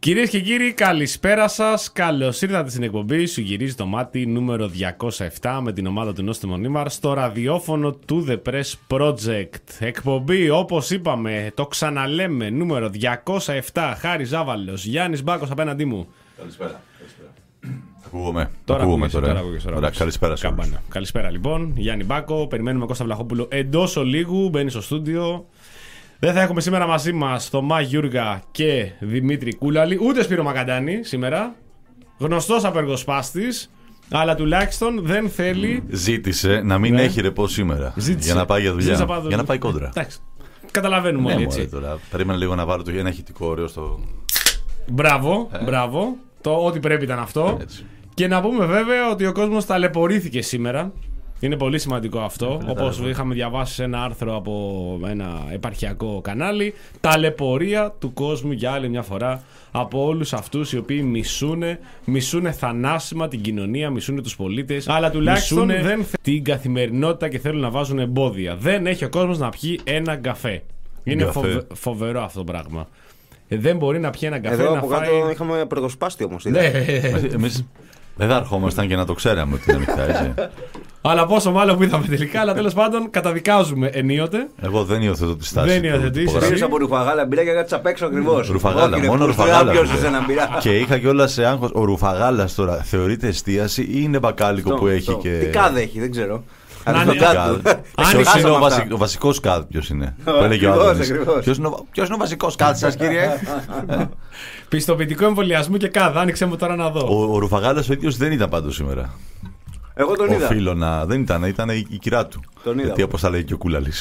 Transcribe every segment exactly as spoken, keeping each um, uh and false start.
Κυρίες και κύριοι, καλησπέρα σας. Καλώς ήρθατε στην εκπομπή Σου γυρίζει το μάτι νούμερο διακόσια επτά με την ομάδα του Νόστιμο Μονίμαρ στο ραδιόφωνο του The Press Project. Εκπομπή, όπως είπαμε, το ξαναλέμε, νούμερο διακόσια επτά. Χάρη Ζάβαλος, Γιάννης Μπάκος απέναντί μου. Καλησπέρα. Ακούγομαι. Τώρα ακούγομαι τώρα. τώρα, τώρα, Ωραία, καλησπέρα σε όλους. Καλησπέρα λοιπόν, Γιάννη Μπάκο. Περιμένουμε Κώστα Βλαχόπουλο εντός ολίγου. Μπαίνει στο στούντιο. Δεν θα έχουμε σήμερα μαζί μας Θωμά Γιούργα και Δημήτρη Κούλαλη, ούτε Σπύρο Μακαντάνη σήμερα. Γνωστός απεργοσπάστης, αλλά τουλάχιστον δεν θέλει. Ζήτησε να μην ναι. έχει ρεπό σήμερα. Ζήτησε. Για να πάει για δουλειά. Πάω... Για να πάει κόντρα. Εντάξει. Καταλαβαίνουμε ναι, όλοι έτσι. Τώρα. Περίμενε λίγο να βάλω το ένα ηχητικό ωραίο στο. Μπράβο, ε. μπράβο. Το ό,τι πρέπει ήταν αυτό. Έτσι. Και να πούμε βέβαια ότι ο κόσμος ταλαιπωρήθηκε σήμερα. Είναι πολύ σημαντικό αυτό. Όπως είχαμε διαβάσει σε ένα άρθρο από ένα επαρχιακό κανάλι. Ταλαιπωρία του κόσμου για άλλη μια φορά από όλους αυτούς οι οποίοι μισούνε, μισούνε θανάσιμα την κοινωνία, μισούνε τους πολίτες. Αλλά τουλάχιστον δεν θέλουν την καθημερινότητα και θέλουν να βάζουν εμπόδια. Δεν έχει ο κόσμος να πιει ένα καφέ. Είναι φοβε, φοβερό αυτό το πράγμα. Ε, δεν μπορεί να πιει ένα καφέ. Εδώ να από φάει... κάτω είχαμε απεργοσπάστη όμως. Ναι. Εμείς δεν θα ερχόμασταν και να το ξέραμε ότι είναι ανοιχτά, έτσι. Αλλά πόσο μάλλον που είδαμε τελικά, αλλά τέλος πάντων καταδικάζουμε ενίοτε. Εγώ δεν υιοθετώ τη στάση. Δεν υιοθετείς. Πήρες από ρουφαγάλα μπήρα και κάτσα απ' έξω ακριβώς. Ρουφαγάλα, μόνο ρουφαγάλα. Και είχα κιόλας σε άγχος. Ο ρουφαγάλας τώρα θεωρείται εστίαση ή είναι μπακάλικο που έχει και. Τι κάδε έχει, δεν ξέρω. Ποιος είναι ο βασικός κάδ, ποιος είναι. Ποιος είναι ο βασικός κάδ σας, κύριε. Πιστοποιητικό εμβολιασμού και κάδ, άνοιξε μου τώρα να δω. Ο Ρουφαγάλας ο ίδιος δεν ήταν πάντως σήμερα. Εγώ τον είδα. Οφείλω να. Δεν ήταν, ήταν η κυρά του. Τον είδα. Γιατί όπως θα λέει και ο Κούλαλης.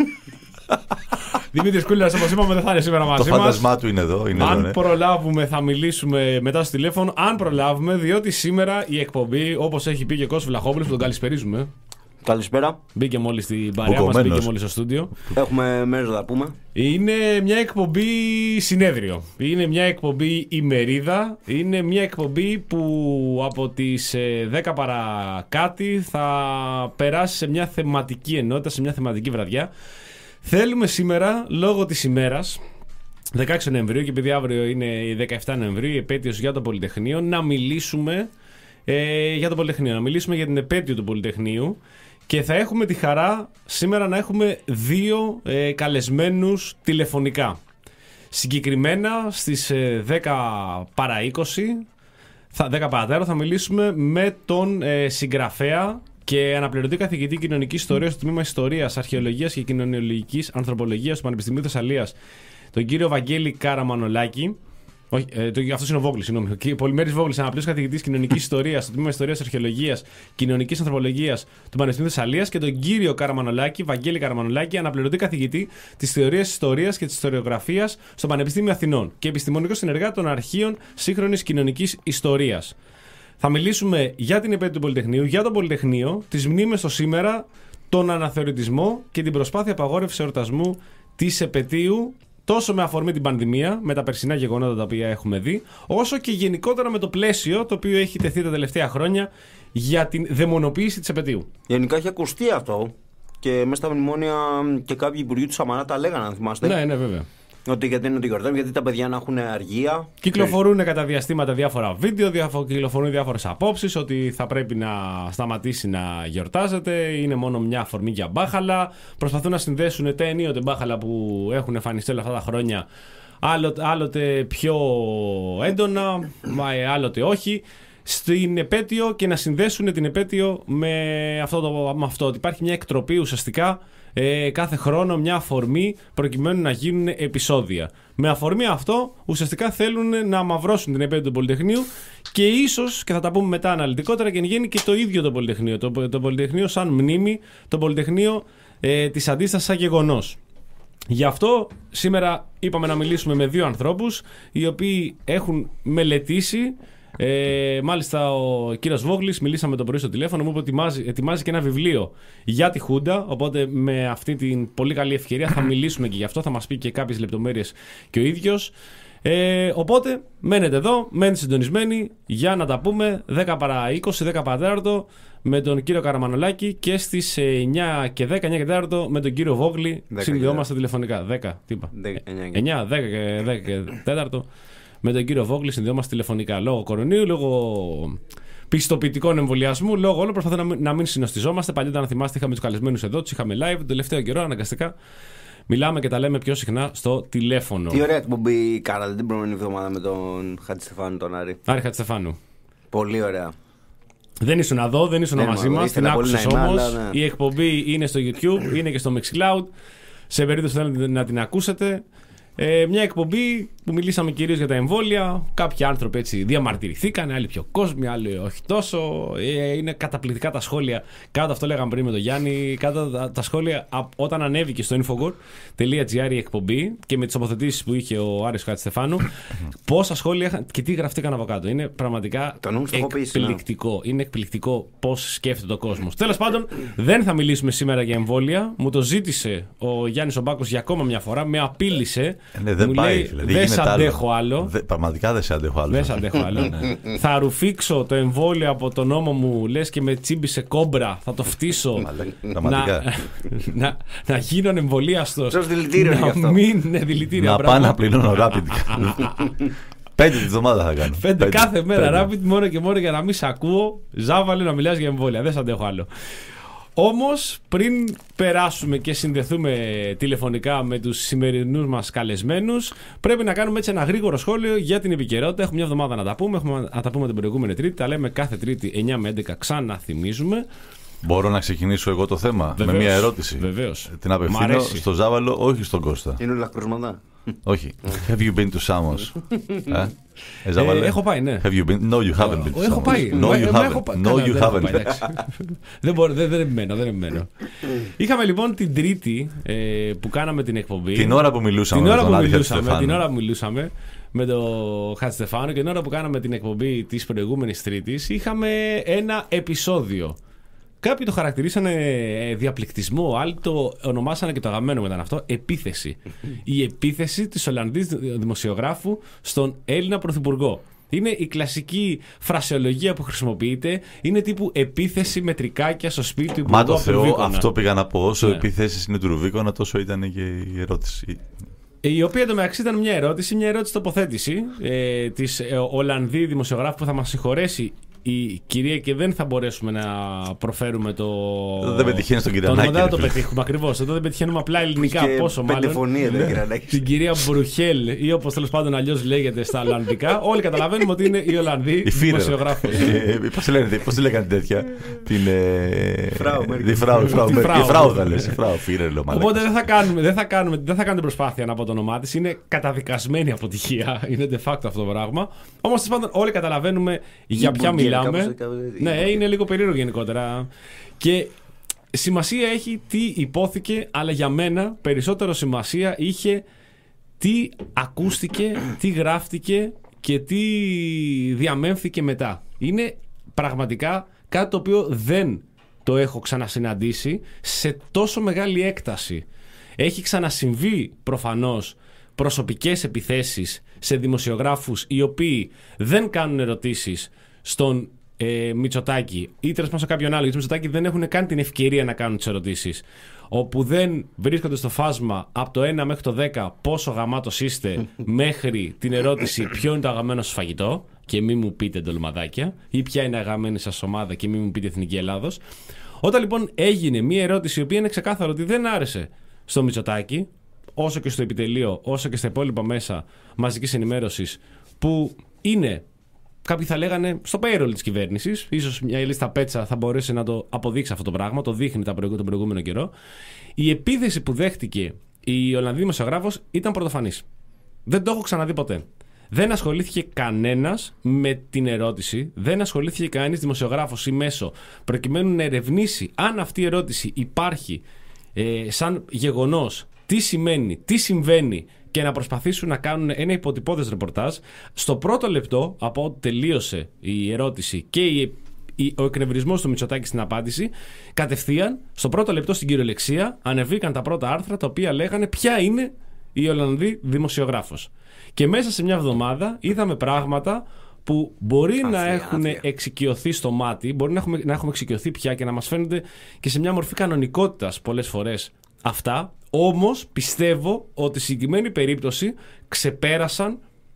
Δημήτρης Κούλαλης, όπως είπαμε, δεν θα είναι σήμερα μαζί μας. Το φάντασμά του είναι εδώ. Είναι Αν εδώ, ναι. προλάβουμε, θα μιλήσουμε μετά στο τηλέφωνο. Αν προλάβουμε, διότι σήμερα η εκπομπή, όπως έχει πει και ο Κώστας Βλαχόπουλος, που τον καλησπερίζουμε. Καλησπέρα. Μπήκε μόλις στην παρέα μας, μπήκε μόλις στο στούντιο. Έχουμε μέρος να πούμε. Είναι μια εκπομπή συνέδριο. Είναι μια εκπομπή ημερίδα. Είναι μια εκπομπή που από τις δέκα παρά κάτι θα περάσει σε μια θεματική ενότητα, σε μια θεματική βραδιά. Θέλουμε σήμερα, λόγω της ημέρας, δεκαέξι Νοεμβρίου, και επειδή αύριο είναι η δεκαεφτά Νοεμβρίου, η επέτειος για το Πολυτεχνείο, να μιλήσουμε ε, για το Πολυτεχνείο, να μιλήσουμε για την επέτειο του Πολυτεχνείου. Και θα έχουμε τη χαρά σήμερα να έχουμε δύο ε, καλεσμένους τηλεφωνικά. Συγκεκριμένα στις ε, δέκα παρά είκοσι, θα, δέκα παρά θα μιλήσουμε με τον ε, συγγραφέα και αναπληρωτή καθηγητή κοινωνικής ιστορίας στο τμήμα Ιστορίας, Αρχαιολογίας και Κοινωνιολογικής Ανθρωπολογίας του Πανεπιστημίου Θεσσαλίας, τον κύριο Βαγγέλη Καραμανολάκη. Όχι, ε, το, αυτός είναι ο Βόγλης, συγγνώμη. Ο Πολυμέρης Βόγλης, αναπλήρωτος καθηγητής κοινωνικής ιστορίας στο τμήμα Ιστορίας, Αρχαιολογίας, Κοινωνικής Ανθρωπολογίας του Πανεπιστημίου Θεσσαλίας, και τον κύριο Καραμανολάκη, Βαγγέλη Καραμανολάκη, αναπληρωτή καθηγητή της Θεωρίας Ιστορίας και της Ιστοριογραφίας στο Πανεπιστήμιο Αθηνών και επιστημονικό συνεργάτη των Αρχείων Σύγχρονης Κοινωνικής Ιστορίας. Θα μιλήσουμε για την επέτειο του Πολυτεχνείου, για το Πολυτεχνείο, τις μνήμες στο σήμερα, τον αναθεωρητισμό και την προσπάθεια απαγόρευσης εορτασμού της επετείου. Τόσο με αφορμή την πανδημία, με τα περσινά γεγονότα τα οποία έχουμε δει, όσο και γενικότερα με το πλαίσιο το οποίο έχει τεθεί τα τελευταία χρόνια για την δαιμονοποίηση της επετείου. Γενικά έχει ακουστεί αυτό και μέσα στα μνημόνια και κάποιοι υπουργοί του Σαμαρά τα λέγανε, αν θυμάστε. Ναι, ναι, βέβαια. Ότι γιατί είναι το γιορτάζουν, γιατί τα παιδιά να έχουν αργία. Κυκλοφορούν και... κατά διαστήματα διάφορα βίντεο, διαφο... κυκλοφορούν διάφορες απόψεις ότι θα πρέπει να σταματήσει να γιορτάζεται, είναι μόνο μια αφορμή για μπάχαλα. Προσπαθούν να συνδέσουν τα ενίοτε μπάχαλα που έχουν εμφανιστεί όλα αυτά τα χρόνια, άλλοτε, άλλοτε πιο έντονα, άλλοτε όχι, στην επέτειο, και να συνδέσουν την επέτειο με αυτό, το, με αυτό ότι υπάρχει μια εκτροπή ουσιαστικά. Ε, κάθε χρόνο μια αφορμή προκειμένου να γίνουν επεισόδια. Με αφορμή αυτό ουσιαστικά θέλουν να αμαυρώσουν την επέτειο του Πολυτεχνείου και ίσως, και θα τα πούμε μετά αναλυτικότερα, και εν γέννη και το ίδιο το Πολυτεχνείο. Το, το Πολυτεχνείο σαν μνήμη, το Πολυτεχνείο ε, της αντίστασης σαν γεγονός. Γι' αυτό σήμερα είπαμε να μιλήσουμε με δύο ανθρώπους οι οποίοι έχουν μελετήσει. Ε, μάλιστα ο κύριος Βόγλης, μιλήσαμε το πρωί στο τηλέφωνο, μου είπε ότι ετοιμάζει, ετοιμάζει και ένα βιβλίο για τη Χούντα, οπότε με αυτή την πολύ καλή ευκαιρία θα μιλήσουμε και γι' αυτό, θα μας πει και κάποιες λεπτομέρειες και ο ίδιος. Ε, οπότε μένετε εδώ, μένετε συντονισμένοι για να τα πούμε δέκα παρά είκοσι, δέκα παρά τέταρτο με τον κύριο Καραμανολάκη, και στις εννιά και δέκα, εννιά και τέταρτο με τον κύριο Βόγλη. Συνδυόμαστε τηλεφωνικά. δέκα, τι είπα. εννιά, δέκα και τέταρτο με τον κύριο Βόγκλη συνδυόμαστε τηλεφωνικά. Λόγω κορονοϊού, λόγω πιστοποιητικών εμβολιασμού, λόγω όλων προσπαθώ να μην, να μην συνοστιζόμαστε. Παλιότερα, να θυμάστε, είχαμε τους καλεσμένους εδώ, τους είχαμε live. Τον τελευταίο καιρό αναγκαστικά μιλάμε και τα λέμε πιο συχνά στο τηλέφωνο. Τι ωραία εκπομπή κάνατε την προηγούμενη εβδομάδα με τον Χατζηστεφάνου τον Άρη. Άρη Χατζηστεφάνου. Πολύ ωραία. Δεν ήσουν εδώ, δεν ήσουν ναι, μαζί μας. Την άκουσες όμως. Ναι. Η εκπομπή είναι στο YouTube, είναι και στο Mixcloud. Σε περίπτωση που θέλετε να την ακούσετε. Ε, μια εκπομπή που μιλήσαμε κυρίως για τα εμβόλια. Κάποιοι άνθρωποι έτσι διαμαρτυρηθήκαν, άλλοι πιο κόσμοι, άλλοι όχι τόσο. Ε, είναι καταπληκτικά τα σχόλια. Κάτω αυτό λέγαμε πριν με τον Γιάννη. Κάτω τα, τα σχόλια όταν ανέβηκε στο infogor τελεία gr η εκπομπή και με τις τοποθετήσεις που είχε ο Άρης Χατζηστεφάνου, πόσα σχόλια είχαν και τι γραφτήκαν από κάτω. Είναι πραγματικά εκπληκτικό. Είναι εκπληκτικό πώς σκέφτεται ο κόσμος. Τέλος πάντων, δεν θα μιλήσουμε σήμερα για εμβόλια. Μου το ζήτησε ο Γιάννης ο Μπάκος για ακόμα μια φορά. Με απείλησε. Ναι, δεν μου πάει, λέει, δηλαδή, δεν σε αντέχω άλλο. Δε, πραγματικά δεν σε αντέχω άλλο. Δεν σε αντέχω άλλο. Θα ρουφήξω το εμβόλιο από τον ώμο μου, λες και με τσίμπησε κόμπρα. Θα το φτύσω. να, να, να γίνω εμβολίαστος. Να μην είναι δηλητήριο. Να πάω να πληρώνω rapid. Πέντε τη βδομάδα θα κάνω. Πέντε, πέντε κάθε μέρα rapid, μόνο και μόνο για να μην σε ακούω. Ζάβαλε να μιλάς για εμβόλια. Δεν σε αντέχω άλλο. Όμως, πριν περάσουμε και συνδεθούμε τηλεφωνικά με τους σημερινούς μας καλεσμένους, πρέπει να κάνουμε έτσι ένα γρήγορο σχόλιο για την επικαιρότητα. Έχουμε μια εβδομάδα να τα πούμε. Έχουμε να τα πούμε την προηγούμενη Τρίτη. Τα λέμε κάθε Τρίτη εννιά με έντεκα. Ξαναθυμίζουμε. Μπορώ να ξεκινήσω εγώ το θέμα Βεβαίως, με μια ερώτηση. Βεβαίως. Την απευθύνω στο Ζάβαλο, όχι στον Κώστα. Είναι όλα κρουσματά. Όχι. Have you been to Samos? ε? Ε, έχω πάει, ναι. Have you been? No, you haven't been to Samos. Έχω πάει. No, you haven't. No, you haven't. Δεν μπορώ, δεν επιμένω, δεν επιμένω. Είχαμε λοιπόν την Τρίτη ε, που κάναμε την εκπομπή. Την ώρα που μιλούσαμε. Την ώρα που μιλούσαμε, την ώρα που μιλούσαμε με τον Χατζηστεφάνου και την ώρα που κάναμε την εκπομπή της προηγούμενης Τρίτης, είχαμε ένα επεισόδιο. Κάποιοι το χαρακτηρίσανε διαπληκτισμό, άλλοι το ονομάσανε και το αγαπημένο μετά αυτό, επίθεση. Η επίθεση της Ολλανδής δημοσιογράφου στον Έλληνα Πρωθυπουργό. Είναι η κλασική φρασεολογία που χρησιμοποιείται. Είναι τύπου επίθεση με τρικάκια στο σπίτι του Υπουργού. Μα το Θεό, αυτό πήγα να πω. Όσο ναι. επιθέσεις είναι του Ρουβίκονα, τόσο ήταν και η ερώτηση. Η οποία εντωμεταξύ ήταν μια ερώτηση, μια ερώτηση τοποθέτηση ε, της ε, Ολλανδή δημοσιογράφου που θα μας συγχωρέσει η κυρία και δεν θα μπορέσουμε να προφέρουμε το. Εδώ δεν πετυχαίνει τον κύριο Νάκη. Δεν θα το πετύχουμε ακριβώς. Εδώ δεν πετυχαίνουμε απλά ελληνικά. Και πόσο μάλλον. Φωνή, δεν την κυρία Μπρουχέλ ή όπως τέλος πάντων αλλιώς λέγεται στα Ολλανδικά. Όλοι καταλαβαίνουμε ότι είναι η Ολλανδή δημοσιογράφος. Πώς τη λέγανε τέτοια. Την. Τη Φράου. Η Φράου θα λες. Οπότε δεν θα κάνουμε προσπάθεια να πω το όνομά της. Είναι καταδικασμένη αποτυχία. Είναι de facto αυτό το πράγμα. Όμως τέλος πάντων όλοι καταλαβαίνουμε για ποια μιλάμε. Ναι, είναι λίγο περίεργο γενικότερα. Και σημασία έχει τι υπόθηκε, αλλά για μένα περισσότερο σημασία είχε τι ακούστηκε, τι γράφτηκε και τι διαμέμφθηκε μετά. Είναι πραγματικά κάτι το οποίο δεν το έχω ξανασυναντήσει σε τόσο μεγάλη έκταση. Έχει ξανασυμβεί προφανώς προσωπικές επιθέσεις σε δημοσιογράφους οι οποίοι δεν κάνουν ερωτήσεις στον ε, Μητσοτάκη ή τέλος πάντων σε κάποιον άλλο. Γιατί Μητσοτάκη δεν έχουν καν την ευκαιρία να κάνουν τις ερωτήσεις. Όπου δεν βρίσκονται στο φάσμα από το ένα μέχρι το δέκα πόσο γαμάτος είστε, μέχρι την ερώτηση ποιο είναι το αγαπημένο σας φαγητό και μη μου πείτε ντολμαδάκια, ή ποια είναι η αγαπημένη σας ομάδα και μη μου πείτε Εθνική Ελλάδος. Όταν λοιπόν έγινε μια ερώτηση η οποία είναι ξεκάθαρο ότι δεν άρεσε στο Μητσοτάκη, όσο και στο επιτελείο, όσο και στα υπόλοιπα μέσα μαζικής ενημέρωσης, που είναι. Κάποιοι θα λέγανε στο payroll της κυβέρνησης. Ίσως μια λίστα πέτσα θα μπορέσει να το αποδείξει αυτό το πράγμα. Το δείχνει τον προηγούμενο καιρό. Η επίθεση που δέχτηκε η Ολλανδή δημοσιογράφος ήταν πρωτοφανής. Δεν το έχω ξαναδεί ποτέ. Δεν ασχολήθηκε κανένας με την ερώτηση. Δεν ασχολήθηκε κανένας δημοσιογράφος ή μέσο προκειμένου να ερευνήσει αν αυτή η ερώτηση υπάρχει ε, σαν γεγονός. Τι σημαίνει, τι συμβαίνει. Και να προσπαθήσουν να κάνουν ένα υποτυπώδες ρεπορτάζ. Στο πρώτο λεπτό, από ό,τι τελείωσε η ερώτηση και η, η, ο εκνευρισμός του Μητσοτάκη στην απάντηση, κατευθείαν, στο πρώτο λεπτό στην κυριολεξία, ανεβήκαν τα πρώτα άρθρα τα οποία λέγανε ποια είναι η Ολλανδή δημοσιογράφος. Και μέσα σε μια εβδομάδα είδαμε πράγματα που μπορεί άθλια, να έχουν άθλια. εξοικειωθεί στο μάτι, μπορεί να έχουμε, να έχουμε εξοικειωθεί πια και να μας φαίνονται και σε μια μορφή κανονικότητας πολλές φορές αυτά. Όμως πιστεύω ότι στη συγκεκριμένη περίπτωση ξεπέρασαν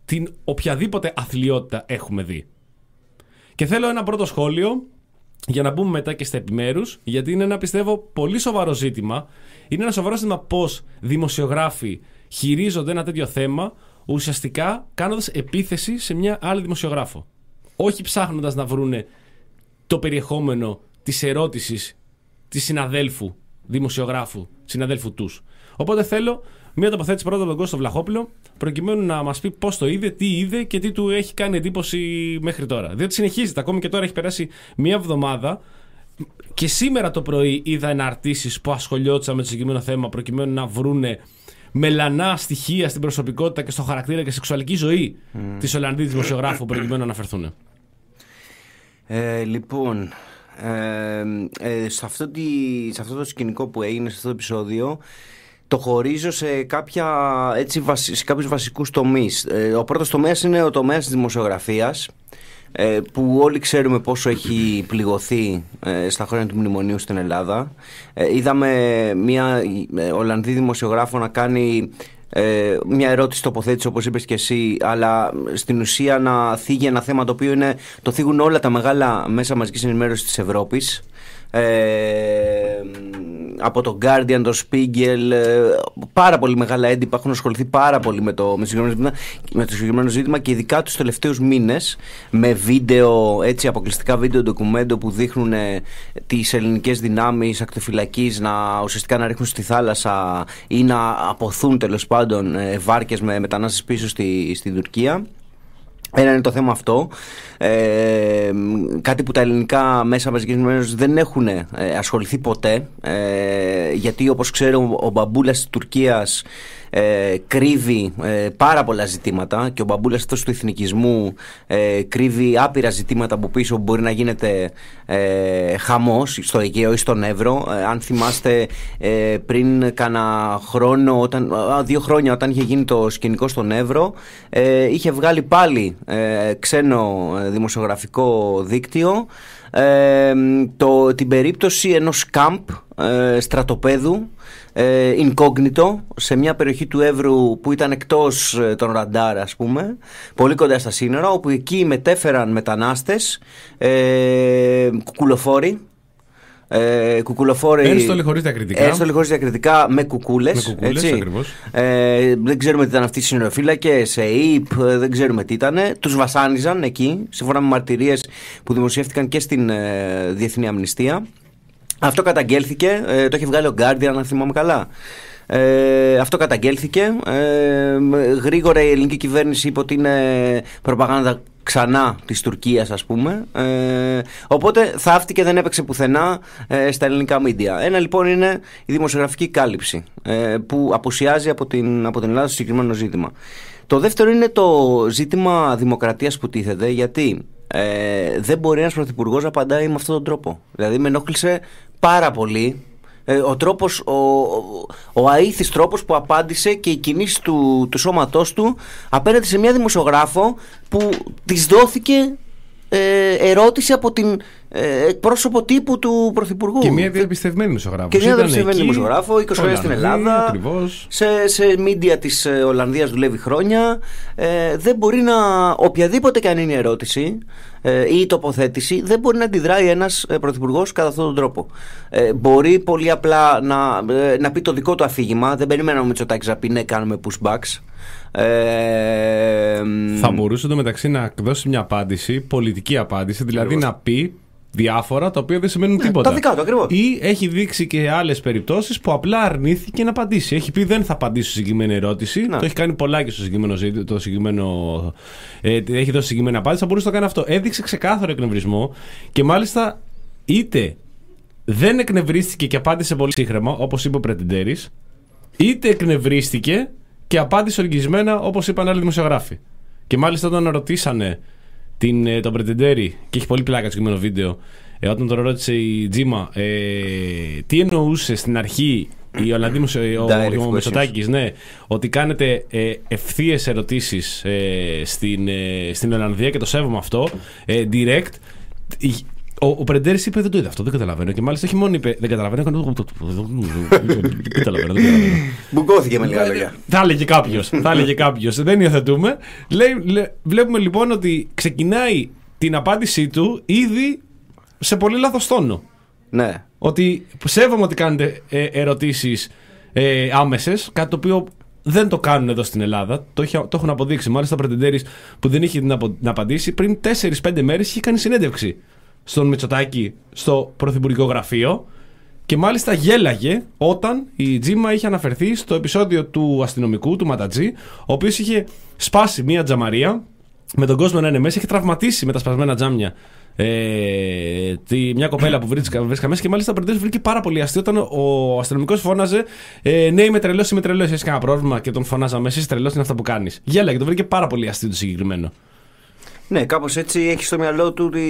την οποιαδήποτε αθλειότητα έχουμε δει. Και θέλω ένα πρώτο σχόλιο για να μπούμε μετά και στα επιμέρους, γιατί είναι ένα, πιστεύω, πολύ σοβαρό ζήτημα. Είναι ένα σοβαρό ζήτημα πώς δημοσιογράφοι χειρίζονται ένα τέτοιο θέμα, ουσιαστικά κάνοντας επίθεση σε μια άλλη δημοσιογράφο. Όχι ψάχνοντας να βρούνε το περιεχόμενο της ερώτησης της συναδέλφου δημοσιογράφου, συναδέλφου τους. Οπότε θέλω μία τοποθέτηση πρώτα από τον Κώστα Βλαχόπουλο, προκειμένου να μας πει πώς το είδε, τι είδε και τι του έχει κάνει εντύπωση μέχρι τώρα. Διότι συνεχίζεται, ακόμη και τώρα έχει περάσει μία εβδομάδα και σήμερα το πρωί είδα εναρτήσεις που ασχολιόντουσαν με το συγκεκριμένο θέμα, προκειμένου να βρούνε μελανά στοιχεία στην προσωπικότητα και στο χαρακτήρα και σεξουαλική ζωή mm. της Ολλανδής δημοσιογράφου, προκειμένου να αναφερθούν. Ε, λοιπόν, ε, ε, σε, αυτό τη, σε αυτό το σκηνικό που έγινε, σε αυτό το επεισόδιο, το χωρίζω σε, κάποια, έτσι, σε κάποιους βασικούς τομείς. Ε, ο πρώτος τομέας είναι ο τομέας της δημοσιογραφίας, ε, που όλοι ξέρουμε πόσο έχει πληγωθεί ε, στα χρόνια του μνημονίου στην Ελλάδα. Ε, είδαμε μια ε, Ολλανδή δημοσιογράφο να κάνει ε, μια ερώτηση τοποθέτηση, όπως είπες και εσύ, αλλά στην ουσία να θίγει ένα θέμα το οποίο είναι, το θίγουν όλα τα μεγάλα μέσα μαζικής ενημέρωσης της Ευρώπης. Ε, από το Guardian, το Spiegel, ε, πάρα πολύ μεγάλα έντυπα έχουν ασχοληθεί πάρα πολύ με το, με το, συγκεκριμένο, ζήτημα, με το συγκεκριμένο ζήτημα και ειδικά τους τελευταίους μήνες με βίντεο, έτσι, αποκλειστικά βίντεο ντοκουμέντο που δείχνουν ε, τις ελληνικές δυνάμεις ακτοφυλακής να ουσιαστικά να ρίχνουν στη θάλασσα ή να αποθούν τέλος πάντων ε, βάρκες με μετανάστες πίσω στη, στην Τουρκία. Ένα είναι το θέμα αυτό, ε, κάτι που τα ελληνικά μέσα μαζικής ενημέρωσης δεν έχουν ε, ασχοληθεί ποτέ, ε, γιατί όπως ξέρω ο μπαμπούλας της Τουρκίας ε, κρύβει ε, πάρα πολλά ζητήματα και ο μπαμπούλας αυτός του εθνικισμού ε, κρύβει άπειρα ζητήματα από πίσω που μπορεί να γίνεται ε, χαμός στο Αιγαίο ή στον Εύρο. Ε, αν θυμάστε ε, πριν κάνα χρόνο, όταν, δύο χρόνια όταν είχε γίνει το σκηνικό στον Εύρο, ε, είχε βγάλει πάλι ε, ξένο δημοσιογραφικό δίκτυο ε, το, την περίπτωση ενός κάμπ ε, στρατοπέδου ε, incognito σε μια περιοχή του Εύρου που ήταν εκτός ε, των ραντάρ, ας πούμε, πολύ κοντά στα σύνορα, όπου εκεί μετέφεραν μετανάστες ε, κουκουλοφόροι. Ε, κουκουλοφόροι. Ένστολοι χωρίς διακριτικά. Ένστολοι χωρίς διακριτικά με κουκούλες. Με κουκούλες, έτσι. Ακριβώς. Ε, δεν ξέρουμε τι ήταν αυτοί οι συνοριοφύλακες, ΕΙΠ, δεν ξέρουμε τι ήταν. Τους βασάνιζαν εκεί, σύμφωνα με μαρτυρίες που δημοσιεύτηκαν και στην ε, Διεθνή Αμνηστία. Αυτό καταγγέλθηκε, ε, το έχει βγάλει ο Guardian, αν θυμάμαι καλά. Ε, αυτό καταγγέλθηκε. Ε, γρήγορα η ελληνική κυβέρνηση είπε ότι είναι προπαγάνδα ξανά της Τουρκίας, ας πούμε. Ε, οπότε θαύτηκε, δεν έπαιξε πουθενά ε, στα ελληνικά μίντια. Ένα λοιπόν είναι η δημοσιογραφική κάλυψη ε, που απουσιάζει από την, από την Ελλάδα στο συγκεκριμένο ζήτημα. Το δεύτερο είναι το ζήτημα δημοκρατίας που τίθεται, γιατί ε, δεν μπορεί ένας πρωθυπουργός να απαντάει με αυτόν τον τρόπο. Δηλαδή με ενόχλησε πάρα πολύ ο τρόπος, ο, ο, ο αήθης τρόπος που απάντησε και η κινήση του, του σώματός του απέναντι σε μια δημοσιογράφο που της δόθηκε ε, ερώτηση από την ε, εκπρόσωπο τύπου του Πρωθυπουργού. Και μια διαπιστευμένη δημοσιογράφο. Και μια διαπιστευμένη δημοσιογράφο, είκοσι χρόνια στην Ελλάδα. Ακριβώς. Σε, σε μίντια της ε, Ολλανδίας δουλεύει χρόνια. Ε, δεν μπορεί να. Οποιαδήποτε και αν είναι η ερώτηση ε, ή η τοποθέτηση, δεν μπορεί να αντιδράει ένας ε, πρωθυπουργός κατά αυτόν τον τρόπο. Ε, μπορεί πολύ απλά να, ε, να πει το δικό του αφήγημα. Δεν περιμέναμε ο Μητσοτάκης να πει ναι, κάνουμε pushbacks. Ε, θα μπορούσε το μεταξύ να δώσει μια απάντηση, πολιτική απάντηση, δηλαδή ακριβώς, να πει διάφορα τα οποία δεν σημαίνουν τίποτα. Τα δικά του, ακριβώς. Ή έχει δείξει και άλλες περιπτώσεις που απλά αρνήθηκε να απαντήσει. Έχει πει δεν θα απαντήσω στη συγκεκριμένη ερώτηση. Να. Το έχει κάνει πολλά και στο συγκεκριμένο ζήτημα. Το συγκεκριμένο, ε, έχει δώσει συγκεκριμένη απάντηση. Θα μπορούσε να το κάνει αυτό. Έδειξε ξεκάθαρο εκνευρισμό και μάλιστα είτε δεν εκνευρίστηκε και απάντησε πολύ σύγχρεμα, όπως είπε ο Πρετεντέρης, είτε εκνευρίστηκε και απάντησε οργισμένα, όπως είπαν άλλοι δημοσιογράφοι. Και μάλιστα όταν ρωτήσανε την, τον Πρετεντέρη, και έχει πολύ πλάκα το συγκεκριμένο βίντεο, ε, όταν τον ρώτησε η Τζίμα ε, τι εννοούσε στην αρχή η Ολλανδή ο, ο Μητσοτάκης, ναι, ότι κάνετε ε, ευθείες ερωτήσεις ε, στην, ε, στην Ολλανδία και το σέβομαι αυτό, ε, direct. Ο, ο Πρεντέρης είπε δεν το είδα αυτό, δεν καταλαβαίνω. Και μάλιστα όχι μόνο είπε δεν καταλαβαίνω. Δεν καταλαβαίνω. Μπουκώθηκε με λίγα λόγια. Θα έλεγε κάποιος. Θα έλεγε κάποιος. Δεν υιοθετούμε. Βλέπουμε λοιπόν ότι ξεκινάει την απάντησή του ήδη σε πολύ λάθος τόνο. Ναι. Ότι σέβομαι ότι κάνετε ερωτήσεις άμεσες, κάτι το οποίο δεν το κάνουν εδώ στην Ελλάδα. Το, είχε, το έχουν αποδείξει. Μάλιστα ο Πρεντέρης που δεν είχε να, να απαντήσει πριν τέσσερις πέντε μέρες είχε κάνει συνέντευξη στον Μητσοτάκη στο πρωθυπουργικό γραφείο και μάλιστα γέλαγε όταν η Τζίμα είχε αναφερθεί στο επεισόδιο του αστυνομικού, του Ματατζή, ο οποίος είχε σπάσει μία τζαμαρία με τον κόσμο να είναι μέσα, είχε τραυματίσει με τα σπασμένα τζάμια ε, τη, μια κοπέλα που βρίσκα, βρίσκα μέσα και μάλιστα ο Πρεντέρης βρήκε πάρα πολύ αστείο όταν ο, ο αστυνομικός φώναζε ε, ναι, είμαι τρελός, είμαι τρελός, έχεις κανένα πρόβλημα και τον φωνάζαμε, εσύ τρελός, είναι αυτά που κάνεις. Γέλαγε, το βρήκε πάρα πολύ αστείο το συγκεκριμένο. Ναι, κάπως έτσι έχει στο μυαλό του τη,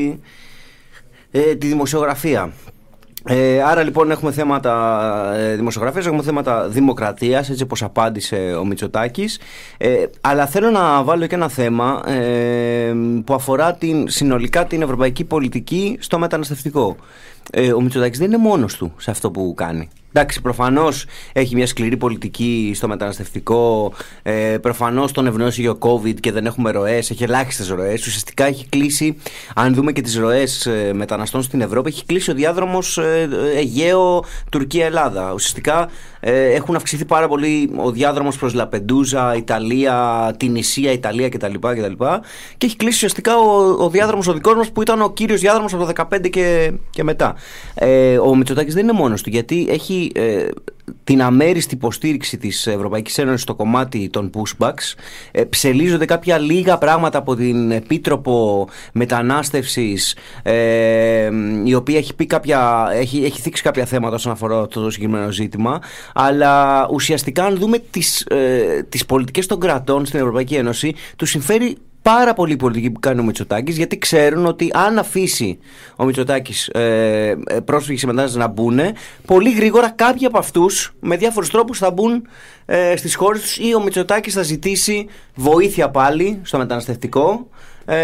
ε, τη δημοσιογραφία. Ε, άρα λοιπόν έχουμε θέματα ε, δημοσιογραφίας, έχουμε θέματα δημοκρατίας, έτσι όπως απάντησε ο Μητσοτάκης. Ε, αλλά θέλω να βάλω και ένα θέμα ε, που αφορά την, συνολικά την ευρωπαϊκή πολιτική στο μεταναστευτικό. Ε, ο Μητσοτάκης δεν είναι μόνος του σε αυτό που κάνει. Εντάξει, προφανώς έχει μια σκληρή πολιτική στο μεταναστευτικό. Ε, προφανώς τον ευνοήσει για το COVID και δεν έχουμε ροές. Έχει ελάχιστες ροές. Ουσιαστικά έχει κλείσει, αν δούμε και τις ροές ε, μεταναστών στην Ευρώπη, έχει κλείσει ο διάδρομος ε, Αιγαίο, Τουρκία, Ελλάδα. Ουσιαστικά ε, έχουν αυξηθεί πάρα πολύ ο διάδρομος προς Λαπεντούζα, Ιταλία, Τινησία, Ιταλία κτλ. κτλ. Και έχει κλείσει ουσιαστικά ο, ο διάδρομος ο δικός μας που ήταν ο κύριος διάδρομος από το δεκαπέντε και, και μετά. Ε, ο Μητσοτάκης δεν είναι μόνος του, γιατί έχει Ε, την αμέριστη υποστήριξη της Ευρωπαϊκής Ένωσης στο κομμάτι των pushbacks. Ε, ψελίζονται κάποια λίγα πράγματα από την Επίτροπο Μετανάστευσης, ε, η οποία έχει, πει κάποια, έχει, έχει θίξει κάποια θέματα όσον αφορά το συγκεκριμένο ζήτημα, αλλά ουσιαστικά αν δούμε τις, ε, τις πολιτικές των κρατών στην Ευρωπαϊκή Ένωση, τους συμφέρει πάρα πολύ η πολιτική που κάνει ο Μητσοτάκης, γιατί ξέρουν ότι αν αφήσει ο Μητσοτάκης ε, πρόσφυγες και μετανάστες να μπουν, πολύ γρήγορα κάποιοι από αυτούς με διάφορους τρόπους θα μπουν ε, στις χώρες τους, ή ο Μητσοτάκης θα ζητήσει βοήθεια πάλι στο μεταναστευτικό ε,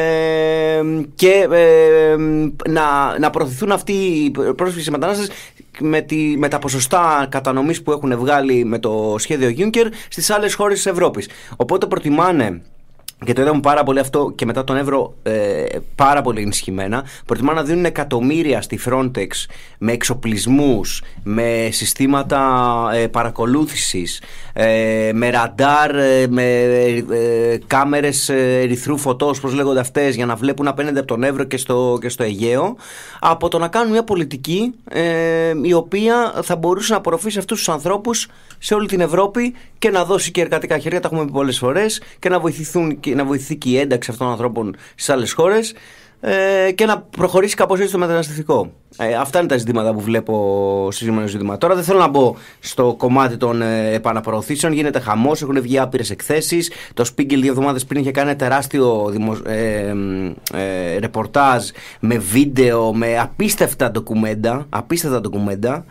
και ε, να, να προωθηθούν αυτοί οι πρόσφυγες και μετανάστες με, τη, με τα ποσοστά κατανομής που έχουν βγάλει με το σχέδιο Juncker στις άλλες χώρες της Ευρώπης. Οπότε προτιμάνε, και το είδαμε πάρα πολύ αυτό και μετά τον Εύρο ε, πάρα πολύ ενισχυμένα, προτιμά να δίνουν εκατομμύρια στη Frontex με εξοπλισμούς, με συστήματα ε, παρακολούθησης, ε, με ραντάρ, ε, με ε, κάμερες ε, ερυθρού φωτός, πώς λέγονται αυτές, για να βλέπουν απέναντι από τον Εύρο και στο, και στο Αιγαίο, από το να κάνουν μια πολιτική ε, η οποία θα μπορούσε να απορροφήσει αυτούς τους ανθρώπους σε όλη την Ευρώπη και να δώσει και εργατικά χέρια, τα έχουμε πει πολλές φορές, και να βοηθηθούν, να βοηθηθεί και η ένταξη αυτών των ανθρώπων στις άλλες χώρες ε, και να προχωρήσει κάπως έτσι το μεταναστευτικό. Ε, αυτά είναι τα ζητήματα που βλέπω στο συγκεκριμένο ζήτημα. Τώρα δεν θέλω να μπω στο κομμάτι των ε, επαναπροωθήσεων. Γίνεται χαμός, έχουν βγει άπειρες εκθέσεις. Το Spiegel δύο εβδομάδες πριν είχε κάνει ένα τεράστιο δημο, ε, ε, ρεπορτάζ με βίντεο, με απίστευτα ντοκουμέντα, απίστευτα ντοκουμέντα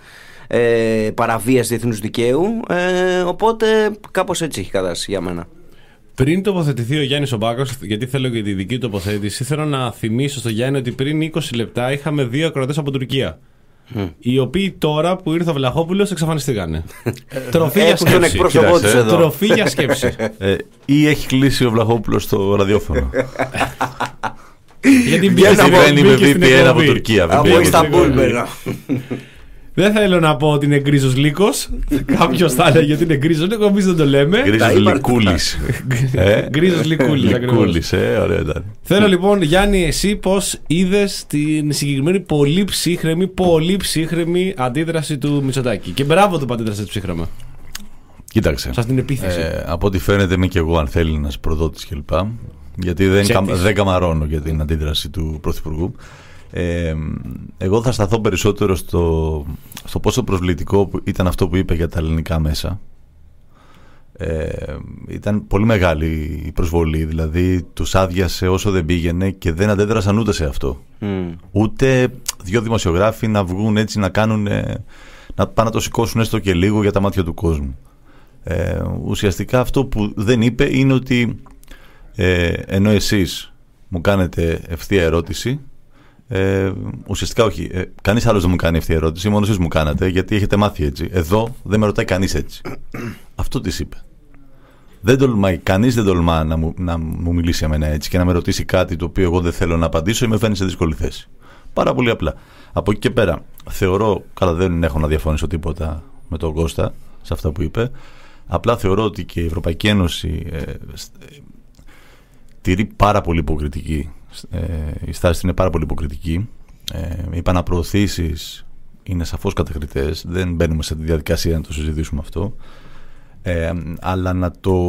ε, παραβίαση διεθνούς δικαίου. Ε, οπότε κάπως έτσι έχει κατάσταση για μένα. Πριν τοποθετηθεί ο Γιάννης Ομπάκος, γιατί θέλω και τη δική του τοποθέτηση, θέλω να θυμίσω στο Γιάννη ότι πριν είκοσι λεπτά είχαμε δύο ακροατές από Τουρκία. Mm. Οι οποίοι τώρα που ήρθε ο Βλαχόπουλος εξαφανιστήκανε. Τροφή για σκέψη. Τροφή για σκέψη. ε, ή έχει κλείσει ο Βλαχόπουλος στο ραδιόφωνο. Γιατί μπαίνει με βι πι εν από Τουρκία. Από Ισταμπούλ μπαίνα. Δεν θέλω να πω ότι είναι γκρίζος λύκος. Κάποιος θα έλεγε ότι είναι γκρίζος λύκος, εμείς δεν το λέμε. Γκρίζος λυκούλης. Γκρίζος λυκούλης. Λυκούλης, ε, ωραία ήταν. Θέλω λοιπόν, Γιάννη, εσύ πώς είδες την συγκεκριμένη πολύ ψύχρεμη, πολύ ψύχρεμη αντίδραση του Μητσοτάκη? Και μπράβο του που αντίδρασε ψύχρεμα. Κοίταξε. Σας την επίθεση. Ε, από ό,τι φαίνεται είμαι και εγώ, αν θέλει, ένας προδότης κλπ. Γιατί δεν, κα, δεν καμαρώνω για την αντίδραση του Πρωθυπουργού. Ε, εγώ θα σταθώ περισσότερο στο, στο πόσο προσβλητικό ήταν αυτό που είπε για τα ελληνικά μέσα. Ε, ήταν πολύ μεγάλη η προσβολή, δηλαδή τους άδειασε όσο δεν πήγαινε και δεν αντέδρασαν ούτε σε αυτό. Mm. Ούτε δύο δημοσιογράφοι να βγουν έτσι να κάνουν, να πάνε να το σηκώσουν έστω και λίγο για τα μάτια του κόσμου. Ε, ουσιαστικά αυτό που δεν είπε είναι ότι ε, ενώ εσείς μου κάνετε ευθεία ερώτηση, Ε, ουσιαστικά όχι. Ε, κανείς άλλος δεν μου κάνει αυτή η ερώτηση, μόνο εσείς μου κάνατε, γιατί έχετε μάθει έτσι. Εδώ δεν με ρωτάει κανείς έτσι. Αυτό της είπε. Δεν τολμάει, κανείς δεν τολμά να μου, να μου μιλήσει εμένα έτσι και να με ρωτήσει κάτι το οποίο εγώ δεν θέλω να απαντήσω ή με φαίνει σε δύσκολη θέση. Πάρα πολύ απλά. Από εκεί και πέρα, θεωρώ, καλά δεν έχω να διαφωνήσω τίποτα με τον Κώστα σε αυτά που είπε. Απλά θεωρώ ότι και η Ευρωπαϊκή Ένωση ε, ε, τηρεί πάρα πολύ υποκριτική. Ε, η στάση είναι πάρα πολύ υποκριτική. Ε, οι επαναπροωθήσεις είναι σαφώς κατακριτές. Δεν μπαίνουμε σε τη διαδικασία να το συζητήσουμε αυτό. Ε, αλλά να το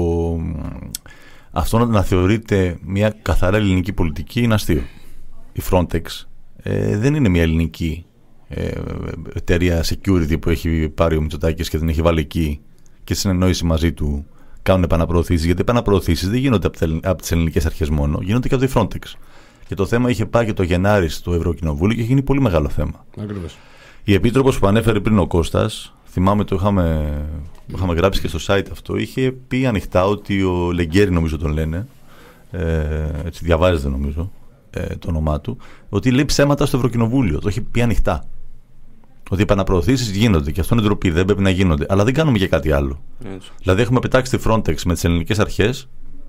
αυτό να, να θεωρείται μια καθαρά ελληνική πολιτική είναι αστείο. Η Frontex ε, δεν είναι μια ελληνική ε, εταιρεία security που έχει πάρει ο Μητσοτάκης και την έχει βάλει εκεί και συνεννόηση μαζί του κάνουν επαναπροωθήσεις, γιατί επαναπροωθήσεις δεν γίνονται από τις ελληνικές αρχές μόνο, γίνονται και από τη Frontex. Και το θέμα είχε πάει και το Γενάρη στο Ευρωκοινοβούλιο και έχει γίνει πολύ μεγάλο θέμα. Ακριβώς. Η επίτροπος που ανέφερε πριν ο Κώστας, θυμάμαι το είχαμε, το είχαμε γράψει και στο site αυτό, είχε πει ανοιχτά ότι ο Λεγκέρι, νομίζω τον λένε, ε, έτσι διαβάζεται νομίζω ε, το όνομά του, ότι λέει ψέματα στο Ευρωκοινοβούλιο. Το έχει πει ανοιχτά. Ότι οι επαναπροωθήσεις γίνονται και αυτό είναι ντροπή, δεν πρέπει να γίνονται. Αλλά δεν κάνουμε και κάτι άλλο. Έτσι. Δηλαδή, έχουμε πετάξει τη Frontex με τις ελληνικές αρχές.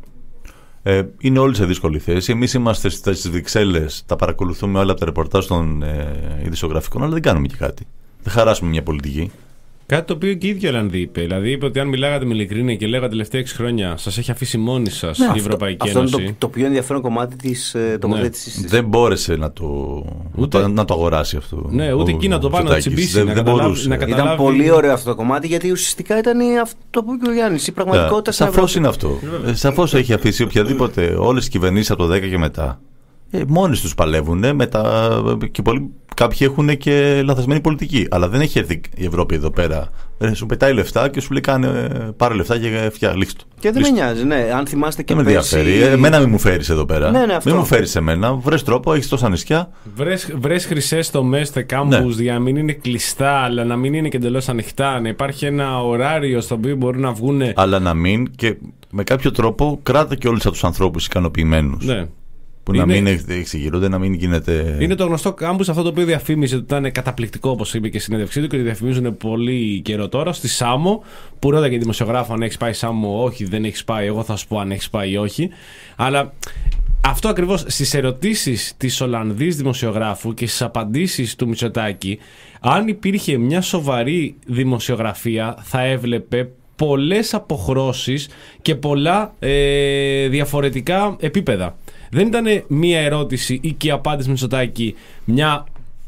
Ε, είναι όλοι σε δύσκολη θέση. Εμείς είμαστε στις Βρυξέλλες, τα παρακολουθούμε όλα από τα ρεπορτάζ των ε, ειδησιογραφικών, αλλά δεν κάνουμε και κάτι. Δεν χαράσουμε μια πολιτική. Κάτι το οποίο και η ίδια η Ολλανδή είπε. Δηλαδή, είπε ότι αν μιλάγατε με ειλικρίνεια και λέγατε τελευταία έξι χρόνια, σας έχει αφήσει μόνοι σας ναι, η Ευρωπαϊκή αυτό, Ένωση. Αυτό είναι το, το πιο ενδιαφέρον κομμάτι της ε, τοποθέτησης. Ναι. Δεν μπόρεσε να το, ούτε, να, να το αγοράσει αυτό. Ναι, ούτε εκεί να το πάει να τσιμπήσει. Δεν, να δεν καταλάβει, να καταλάβει... Ήταν πολύ ωραίο αυτό το κομμάτι, γιατί ουσιαστικά ήταν αυτό που είπε ο Γιάννης. Η πραγματικότητα. Yeah, σαφώς είναι αυτό. Ε, σαφώς έχει αφήσει οποιαδήποτε, όλες οι κυβερνήσεις από το δέκα και μετά. Ε, μόνοι τους παλεύουν μετα... και πολλοί, κάποιοι έχουν και λαθασμένη πολιτική. Αλλά δεν έχει έρθει η Ευρώπη εδώ πέρα. Ε, σου πετάει λεφτά και σου λέει κάνε, πάρε λεφτά και φτιά, λύστο. Και δεν λύστο. Με νοιάζει, ναι. Αν θυμάστε και δεν πέρσι... με ενδιαφέρει. Εμένα μην μου φέρεις εδώ πέρα. Ναι, ναι, αυτό. Μην μου φέρεις εμένα. Βρες τρόπο, έχεις τόσα νησιά. Βρες, βρες χρυσές τομές σε κάμπους ναι. για να μην είναι κλειστά, αλλά να μην είναι και εντελώς ανοιχτά. Να υπάρχει ένα ωράριο στο οποίο μπορούν να βγουν. Αλλά να μην και με κάποιο τρόπο κράτα και όλους τους ανθρώπους ικανοποιημένους. Ναι. Που είναι, να μην εξηγηρούνται, να μην γίνεται. Είναι το γνωστό κάμπους αυτό το οποίο διαφήμιζε ότι ήταν καταπληκτικό, όπως είπε και στη συνέντευξή του, και το διαφημίζουν πολύ καιρό τώρα. Στη Σάμο, που ρώταγε δημοσιογράφο αν έχει πάει Σάμο, όχι, δεν έχει πάει. Εγώ θα σου πω αν έχει πάει ή όχι. Αλλά αυτό ακριβώς στις ερωτήσεις της Ολλανδής δημοσιογράφου και στις απαντήσεις του Μητσοτάκη, αν υπήρχε μια σοβαρή δημοσιογραφία, θα έβλεπε πολλές αποχρώσεις και πολλά ε, διαφορετικά επίπεδα. Δεν ήταν μία ερώτηση ή και η απάντηση Μητσοτάκη, μια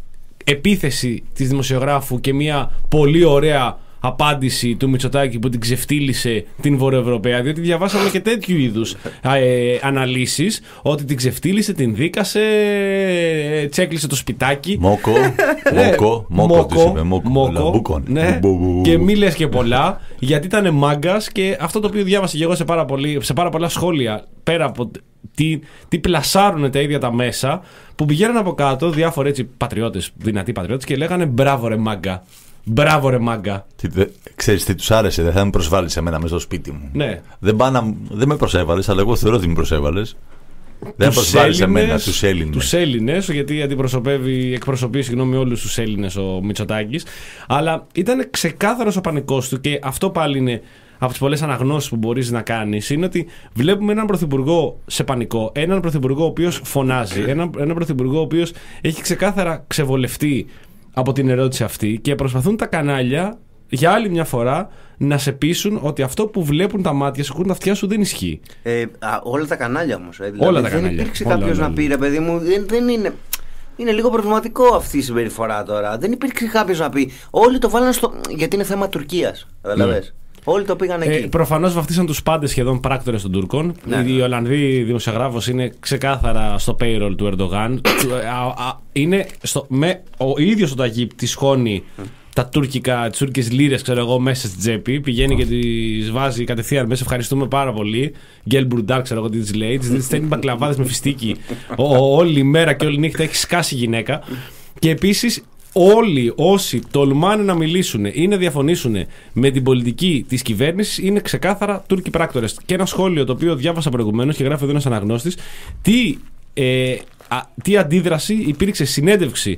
επίθεση της δημοσιογράφου και μια πολύ ωραία απάντηση του Μητσοτάκη που την ξεφτύλισε την Βορειοευρωπαία, διότι διαβάσαμε και τέτοιου είδους ε, αναλύσεις, ότι την ξεφτύλισε, την δίκασε, ε, τσέκλισε το σπιτάκι. Μόκο, μόκο, μόκο της είπε, μόκο, ναι, και μη λες και πολλά, γιατί ήταν μάγκας. Και αυτό το οποίο διάβασα και εγώ σε πάρα, πολύ, σε πάρα πολλά σχόλια, πέρα από τι, τι πλασάρουν τα ίδια τα μέσα, που πηγαίνουν από κάτω διάφοροι έτσι πατριώτες, δυνατοί πατριώτες, και λέγανε μπράβο ρε μάγκα. Μπράβο ρε μάγκα. Τι, δε, ξέρεις τι τους άρεσε, δεν θα με προσβάλλεις εμένα μέσα στο σπίτι μου. Ναι. Δεν, να, δεν με προσέβαλες, αλλά εγώ θεωρώ ότι με προσέβαλες. Δεν με προσβάλλεις εμένα, τους Έλληνες. Τους Έλληνες, γιατί αντιπροσωπεύει, εκπροσωπεί συγγνώμη, όλους τους Έλληνες ο Μητσοτάκης. Αλλά ήταν ξεκάθαρος ο πανικός του, και αυτό πάλι είναι από τις πολλές αναγνώσεις που μπορείς να κάνεις. Είναι ότι βλέπουμε έναν πρωθυπουργό σε πανικό, έναν πρωθυπουργό ο οποίος φωνάζει, έναν, έναν πρωθυπουργό ο οποίος έχει ξεκάθαρα ξεβολευτεί από την ερώτηση αυτή, και προσπαθούν τα κανάλια για άλλη μια φορά να σε πείσουν ότι αυτό που βλέπουν τα μάτια σου, ακούν τα αυτιά σου, δεν ισχύει. Ε, α, όλα τα κανάλια όμως. Ε, δηλαδή, όλα τα δεν κανάλια. υπήρξε κάποιος να πει, ρε παιδί μου, δεν, δεν είναι. Είναι λίγο προβληματικό αυτή η συμπεριφορά τώρα. Δεν υπήρξε κάποιος να πει. Όλοι το βάλανε στο. Γιατί είναι θέμα Τουρκίας. Καταλαβες. Mm. Όλοι το πήγαν εκεί. Ε, προφανώς βαφτίσαν τους πάντες σχεδόν πράκτορες των Τούρκων. Ναι, η ναι. Ολλανδή δημοσιογράφος είναι ξεκάθαρα στο payroll του Ερντογάν. Είναι στο, με ο ίδιος ο Ταγίπ τη σχώνει mm. τα τουρκικά, τις τουρκικές λίρες, ξέρω εγώ, μέσα στην τσέπη. Πηγαίνει oh. και τις βάζει κατευθείαν μέσα. Ευχαριστούμε πάρα πολύ. Γκέλ Μπουρντάρ, ξέρω εγώ τι της λέει. Της στέλνει μπακλαβάδες με φιστίκι. Όλη μέρα και όλη νύχτα έχει σκάσει γυναίκα. Και επίσης, όλοι όσοι τολμάνε να μιλήσουν ή να διαφωνήσουν με την πολιτική της κυβέρνησης είναι ξεκάθαρα Τούρκοι πράκτορες. Και ένα σχόλιο το οποίο διάβασα προηγουμένως και γράφει εδώ ένας αναγνώστης, τι ε, α, τι αντίδραση υπήρξε συνέντευξη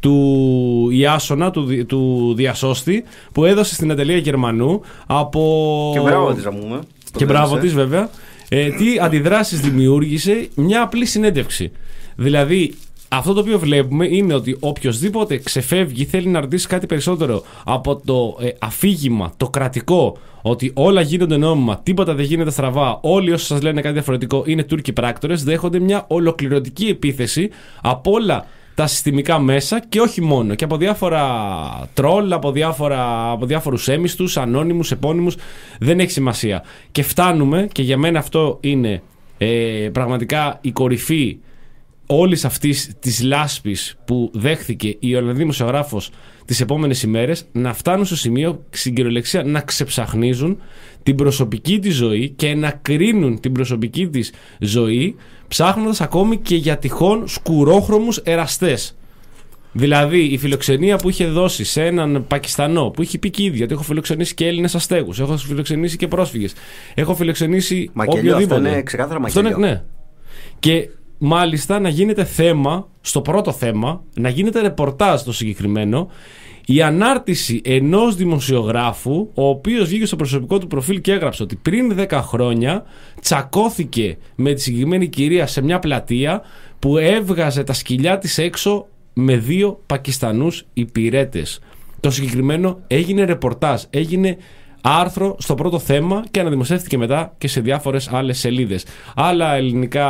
του Ιάσονα, του, του διασώστη, που έδωσε στην Αντελία Γερμανού από... Και μπράβο της, Ραμούμε. Και μπράβο της, βέβαια. Ε, τι αντιδράσεις δημιούργησε μια απλή συνέντευξη. Δηλαδή, αυτό το οποίο βλέπουμε είναι ότι οποιοσδήποτε ξεφεύγει, θέλει να ρωτήσει κάτι περισσότερο από το ε, αφήγημα, το κρατικό, ότι όλα γίνονται νόμιμα, τίποτα δεν γίνεται στραβά, όλοι όσοι σας λένε κάτι διαφορετικό είναι Τούρκοι πράκτορες, δέχονται μια ολοκληρωτική επίθεση από όλα τα συστημικά μέσα και όχι μόνο. Και από διάφορα τρόλ, από, διάφορα, από διάφορους έμιστους, ανώνυμους, επώνυμους, δεν έχει σημασία. Και φτάνουμε, και για μένα αυτό είναι ε, πραγματικά η κορυφή όλης αυτής της λάσπης που δέχθηκε η Ολλανδή δημοσιογράφος τις επόμενες ημέρες, να φτάνουν στο σημείο, στην κυριολεξία, να ξεψαχνίζουν την προσωπική της ζωή και να κρίνουν την προσωπική της ζωή, ψάχνοντας ακόμη και για τυχόν σκουρόχρωμους εραστές. Δηλαδή η φιλοξενία που είχε δώσει σε έναν Πακιστανό, που είχε πει και ίδια ότι έχω φιλοξενήσει και Έλληνες αστέγους, έχω φιλοξενήσει και πρόσφυγες, έχω φιλοξενήσει μακελιό, οποιοδήποτε. Αυτό είναι ξεκάθαρα μακελιό. Αυτό είναι, ναι. Και μάλιστα να γίνεται θέμα, στο πρώτο θέμα, να γίνεται ρεπορτάζ το συγκεκριμένο, η ανάρτηση ενός δημοσιογράφου, ο οποίος βγήκε στο προσωπικό του προφίλ και έγραψε ότι πριν δέκα χρόνια τσακώθηκε με τη συγκεκριμένη κυρία σε μια πλατεία που έβγαζε τα σκυλιά της έξω με δύο Πακιστανούς υπηρέτες. Το συγκεκριμένο έγινε ρεπορτάζ, έγινε άρθρο στο πρώτο θέμα και αναδημοσιεύτηκε μετά και σε διάφορες άλλες σελίδες. Άλλα ελληνικά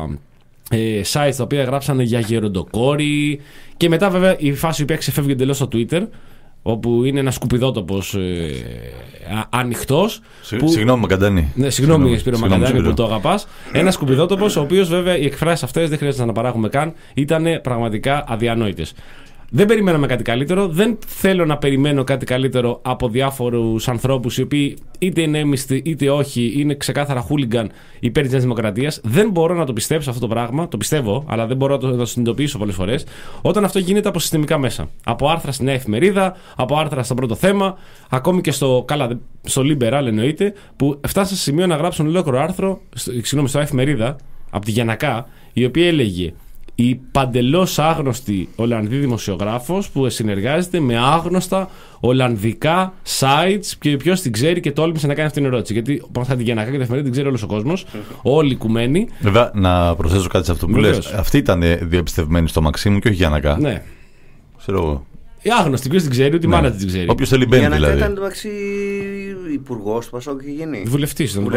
ε, sites τα οποία γράψανε για γεροντοκόρη, και μετά βέβαια η φάση που ξεφεύγει εντελώς στο Twitter, όπου είναι ένα σκουπιδότοπος ε, ανοιχτός. Που... Συγγνώμη Μακαντάνη. Ναι, συγγνώμη Σπύρο Μακαντάνη που το αγαπάς. Ένα σκουπιδότοπος, ο οποίος βέβαια οι εκφράσεις αυτές δεν χρειάζεται να αναπαράγουμε καν, ήταν πραγματικά αδιανόητες. Δεν περιμέναμε κάτι καλύτερο. Δεν θέλω να περιμένω κάτι καλύτερο από διάφορους ανθρώπους οι οποίοι είτε είναι έμιστοι είτε όχι, είναι ξεκάθαρα χούλιγκαν υπέρ της Νέας Δημοκρατίας. Δεν μπορώ να το πιστέψω αυτό το πράγμα. Το πιστεύω, αλλά δεν μπορώ να το, να το συνειδητοποιήσω πολλές φορές. Όταν αυτό γίνεται από συστημικά μέσα. Από άρθρα στη Νέα Εφημερίδα, από άρθρα στο πρώτο θέμα, ακόμη και στο, καλά, στο Liberal εννοείται, που φτάσαν σε σημείο να γράψουν ολόκληρο άρθρο, συγγνώμη, στο Εφημερίδα, από τη Γιαννακά, η οποία έλεγε: η παντελώς άγνωστη Ολλανδή δημοσιογράφος που συνεργάζεται με άγνωστα Ολλανδικά sites, και ποιος την ξέρει και τόλμησε να κάνει αυτή την ερώτηση. Γιατί θα την Γιαννακά και την Εφημερίδα την ξέρει όλος ο κόσμος, mm-hmm. όλοι κουμένοι. Βέβαια, να προσθέσω κάτι σε αυτό που λες. Αυτή ήταν διαπιστευμένη στο Μαξίμου και όχι Γιαννακά. Ναι. Ξέρω εγώ. Η άγνωστη, ποιος την ξέρει, ούτε η ναι. μάνα την ξέρει. Όποιος θέλει μπαίνει δηλαδή. Η Γιαννακά ήταν μεταξύ υπουργός του Πασόκ και γίνει. Βουλευτής ήταν.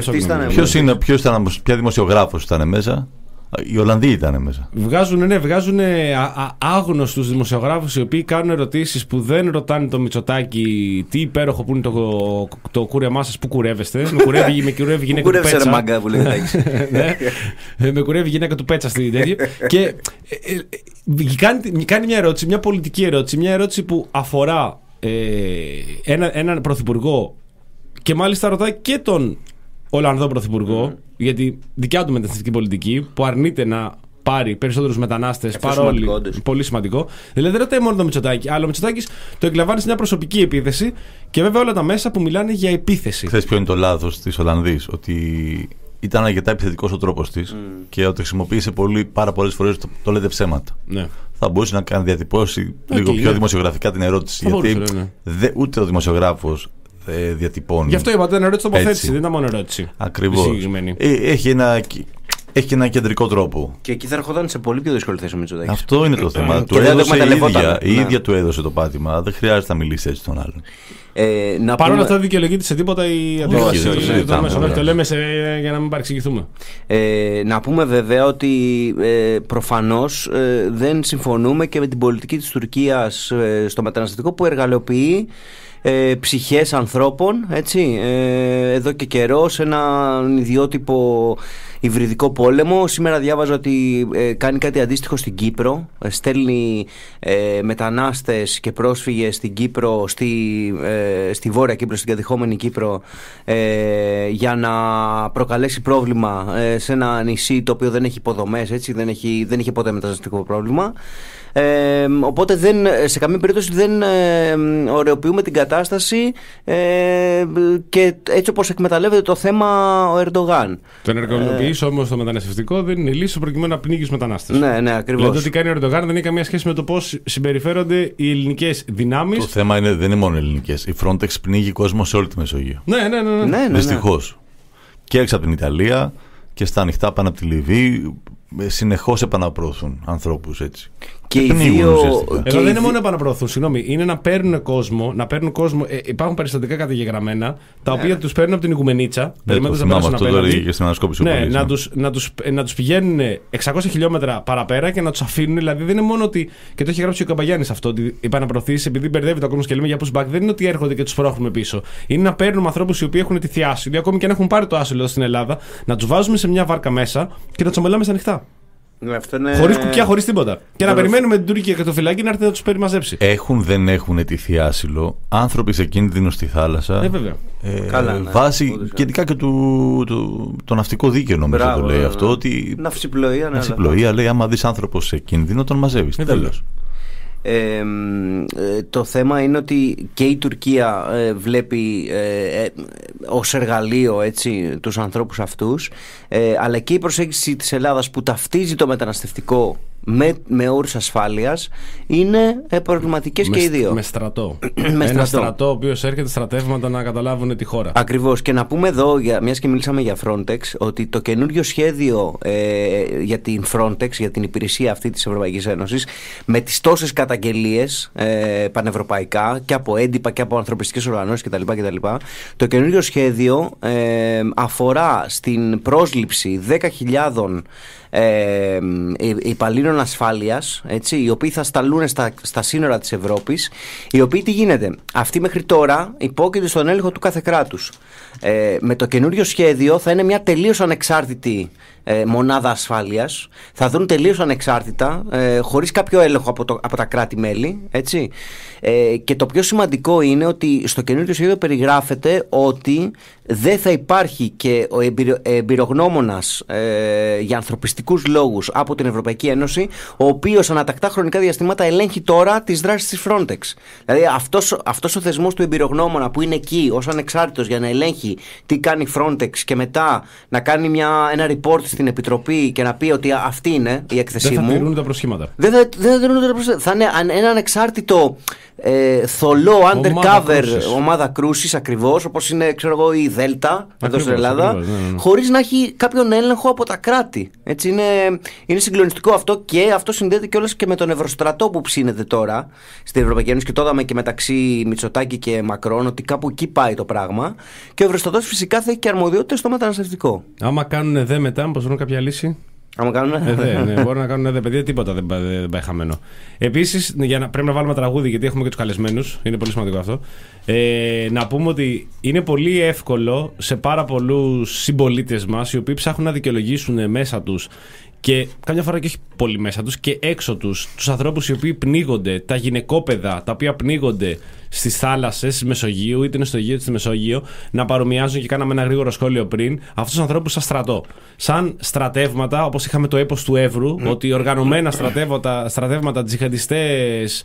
Ποια δημοσιογράφος ήταν μέσα? Οι Ολλανδοί ήταν μέσα. Βγάζουν, ναι, βγάζουν άγνωστους δημοσιογράφους οι οποίοι κάνουν ερωτήσεις που δεν ρωτάνε το Μητσοτάκη τι υπέροχο που είναι το, το κούρεμά σας, που κουρεύεστε. Με κουρεύει, με κουρεύει η γυναίκα του Πέτσα. Ρε μάγκα που λέγεται. Ναι, με κουρεύει η γυναίκα του Πέτσα στην τέτοια. Και ε, ε, κάνει, κάνει μια ερώτηση, μια πολιτική ερώτηση, μια ερώτηση που αφορά ε, ένα, έναν πρωθυπουργό, και μάλιστα ρωτάει και τον Ολλανδό πρωθυπουργό, mm. γιατί δικιά του μεταναστευτική πολιτική, που αρνείται να πάρει περισσότερους μετανάστες παρόλοι. Πολύ σημαντικό. Δηλαδή δεν ρωτάει μόνο το Μητσοτάκη, αλλά ο Μητσοτάκης το εκλαμβάνει σε μια προσωπική επίθεση, και βέβαια όλα τα μέσα που μιλάνε για επίθεση. Ξέρεις ποιο είναι το λάθος της Ολλανδής? Ότι ήταν αρκετά επιθετικός ο τρόπος της mm. και ότι χρησιμοποίησε πολύ, πάρα πολλές φορές το, το λέτε ψέματα. Ναι. Θα μπορούσε να κάνει διατυπώσει okay, λίγο πιο ναι. δημοσιογραφικά την ερώτηση. Θα γιατί μπορούσε, ναι. δε, ούτε ο δημοσιογράφος διατυπώνει. Γι' αυτό είπα ότι είναι ερώτηση τοποθέτηση, δεν ήταν μόνο ερώτηση. Ακριβώς. Ε, έχει, ένα, έχει και ένα κεντρικό τρόπο. Και εκεί θα ερχόταν σε πολύ πιο δύσκολη θέση ο Μητσοτάκης. Αυτό είναι το θέμα. Του έδωσε η ίδια, η ίδια του έδωσε το πάτημα. Δεν χρειάζεται να μιλήσει έτσι τον άλλον. Ε, Παρ' όλα πούμε... αυτά δεν δικαιολογείται σε τίποτα η αντίδραση. Το λέμε σε, για να μην παρεξηγηθούμε. Ε, να πούμε βέβαια ότι ε, προφανώς ε, δεν συμφωνούμε και με την πολιτική της Τουρκίας ε, στο μεταναστευτικό, που εργαλειοποιεί Ε, ψυχές ανθρώπων, έτσι, ε, εδώ και καιρό, σε έναν ιδιότυπο υβριδικό πόλεμο. Σήμερα διάβαζα ότι ε, κάνει κάτι αντίστοιχο στην Κύπρο. Ε, στέλνει ε, μετανάστες και πρόσφυγες στην Κύπρο, στη, ε, στη Βόρεια Κύπρο, στην κατεχόμενη Κύπρο, ε, για να προκαλέσει πρόβλημα ε, σε ένα νησί το οποίο δεν έχει υποδομές, έτσι, δεν, έχει, δεν είχε ποτέ μεταναστευτικό πρόβλημα. Ε, οπότε δεν, σε καμία περίπτωση δεν ε, ωρεοποιούμε την κατάσταση ε, και έτσι όπως εκμεταλλεύεται το θέμα ο Ερντογάν. Τον εργαλειοποιεί πει όμως το μεταναστευτικό δεν είναι λύση προκειμένου να πνίγει τους μετανάστες. Ναι, ναι, ακριβώς. Δηλαδή, ό,τι κάνει ο Ερντογάν δεν έχει καμία σχέση με το πώς συμπεριφέρονται οι ελληνικές δυνάμεις. Το θέμα είναι, δεν είναι μόνο ελληνικές. Η Frontex πνίγει κόσμο σε όλη τη Μεσόγειο. Ναι, ναι, ναι. ναι. ναι, ναι, ναι. Δυστυχώς. Και έξω από την Ιταλία και στα ανοιχτά πάνω από τη Λιβύη. Συνεχώς επαναπροωθούν ανθρώπους έτσι. Και οι δύο. Εδώ δεν είναι μόνο επαναπροωθούν, συγγνώμη. Είναι να παίρνουν κόσμο. Να παίρνουν κόσμο ε, υπάρχουν περιστατικά καταγεγραμμένα τα οποία yeah. τους παίρνουν από την Οικουμενίτσα. Περιμένοντας να περάσουν απέναντι. Και στην ανασκόπηση ναι, πολύ, να, ναι. τους, να, τους, να τους πηγαίνουν εξακόσια χιλιόμετρα παραπέρα και να τους αφήνουν. Δηλαδή δεν είναι μόνο ότι. Και το έχει γράψει ο Καμπαγιάννης αυτό. Ότι οι επαναπροωθήσεις, επειδή μπερδεύει το κόσμο και λέμε για pushback, δεν είναι ότι έρχονται και τους σπρώχνουμε πίσω. Είναι να παίρνουμε ανθρώπους οι οποίοι έχουν τη άσυλο, ακόμη και αν έχουν πάρει το άσυλο εδώ στην Ελλάδα, να τους βάζουμε σε μια βάρκα μέσα και να τους αμολάμε στα ανοιχτά. Είναι... Χωρίς κουπιά, χωρίς τίποτα. Και να περιμένουμε την Τουρκία και το φυλάκι να έρθει να τους περιμαζέψει. Έχουν, δεν έχουν αιτηθεί άσυλο άνθρωποι σε κίνδυνο στη θάλασσα. Ε, βέβαια. Ε, Καλά, ναι. Βάσει και ειδικά και του, του, το ναυτικό δίκαιο νομίζω. Μπράβο, το λέει ναι, αυτό. Ότι ναυσιπλοεία, ναι, ναυσιπλοεία λέει άμα δεις άνθρωπο σε κίνδυνο τον μαζεύεις. Ε, τέλος. Ε, το θέμα είναι ότι και η Τουρκία ε, βλέπει ε, ε, ως εργαλείο έτσι, τους ανθρώπους αυτούς, ε, αλλά και η προσέγγιση της Ελλάδας που ταυτίζει το μεταναστευτικό με, με όρους ασφάλειας είναι ε, προβληματικές με, και οι δύο. Με στρατό. με Ένα στρατό. στρατό ο οποίος έρχεται στρατεύματα να καταλάβουν τη χώρα. Ακριβώς. Και να πούμε εδώ, για, μιας και μιλήσαμε για Frontex, ότι το καινούριο σχέδιο ε, για την Frontex, για την υπηρεσία αυτή της Ευρωπαϊκής Ένωσης, με τις τόσες καταγγελίες ε, πανευρωπαϊκά και από έντυπα και από ανθρωπιστικές οργανώσεις κτλ. κτλ. Το καινούριο σχέδιο ε, αφορά στην πρόσληψη δέκα χιλιάδων Ε, υπαλλήλων ασφάλειας, έτσι, οι οποίοι θα σταλούν στα, στα σύνορα της Ευρώπης, οι οποίοι τι γίνεται, αυτοί μέχρι τώρα υπόκεινται στον έλεγχο του κάθε κράτους. Ε, με το καινούριο σχέδιο θα είναι μια τελείως ανεξάρτητη ε, μονάδα ασφάλειας, θα δουν τελείως ανεξάρτητα, ε, χωρίς κάποιο έλεγχο από, το, από τα κράτη-μέλη, έτσι. Ε, και το πιο σημαντικό είναι ότι στο καινούριο σχέδιο περιγράφεται ότι δεν θα υπάρχει και ο εμπειρο, εμπειρογνώμονας ε, για ανθρωπιστικούς λόγους από την Ευρωπαϊκή Ένωση, ο οποίος ανατακτά χρονικά διαστήματα ελέγχει τώρα τις δράσεις της Frontex. Δηλαδή αυτός, αυτός ο θεσμός του εμπειρογνώμονα που είναι εκεί ως ανεξάρτητος για να ελέγχει τι κάνει η Frontex και μετά να κάνει μια, ένα report στην Επιτροπή και να πει ότι αυτή είναι η έκθεσή μου. Δεν θα τηρούν τα προσχήματα. Δεν θα, δεν θα τηρούν τα προσχήματα. Θα είναι ένα ανεξάρτητο ε, θολό undercover ομάδα κρούσης ακριβώς, όπως είναι ξέρω εγώ η Δέλτα εδώ στην Ελλάδα, ακριβώς, ναι, ναι. χωρίς να έχει κάποιον έλεγχο από τα κράτη. Έτσι είναι, είναι συγκλονιστικό αυτό, και αυτό συνδέεται κιόλας και με τον Ευρωστρατό που ψήνεται τώρα στην Ευρωπαϊκή Ένωση, και το είδαμε και μεταξύ Μητσοτάκη και Μακρόν ότι κάπου εκεί πάει το πράγμα, και ο Ευρωστρατός φυσικά θα έχει και αρμοδιότητες στο μεταναστευτικό. Άμα κάνουν εδώ μετά, μήπως βρουν κάποια λύση. Άμα κάνουν. Ε, δε, ναι, μπορεί να κάνουν εδώ, παιδιά, τίποτα δεν, δεν, δεν πάει χαμένο. Επίσης, πρέπει να βάλουμε τραγούδι, γιατί έχουμε και τους καλεσμένους. Είναι πολύ σημαντικό αυτό. Ε, να πούμε ότι είναι πολύ εύκολο σε πάρα πολλούς συμπολίτες μας, οι οποίοι ψάχνουν να δικαιολογήσουν μέσα τους, και καμιά φορά και όχι πολύ μέσα τους, και έξω τους, τους ανθρώπους οι οποίοι πνίγονται, τα γυναικόπαιδα τα οποία πνίγονται στις θάλασσες της Μεσογείου, είτε είναι στο Αιγαίο είτε στη Μεσόγειο, να παρομοιάζουν, και κάναμε ένα γρήγορο σχόλιο πριν, αυτούς τους ανθρώπους σαν στρατό. Σαν στρατεύματα, όπως είχαμε το έπος του Εύρου, mm. ότι οργανωμένα στρατεύματα, στρατεύματα τζιχαντιστές,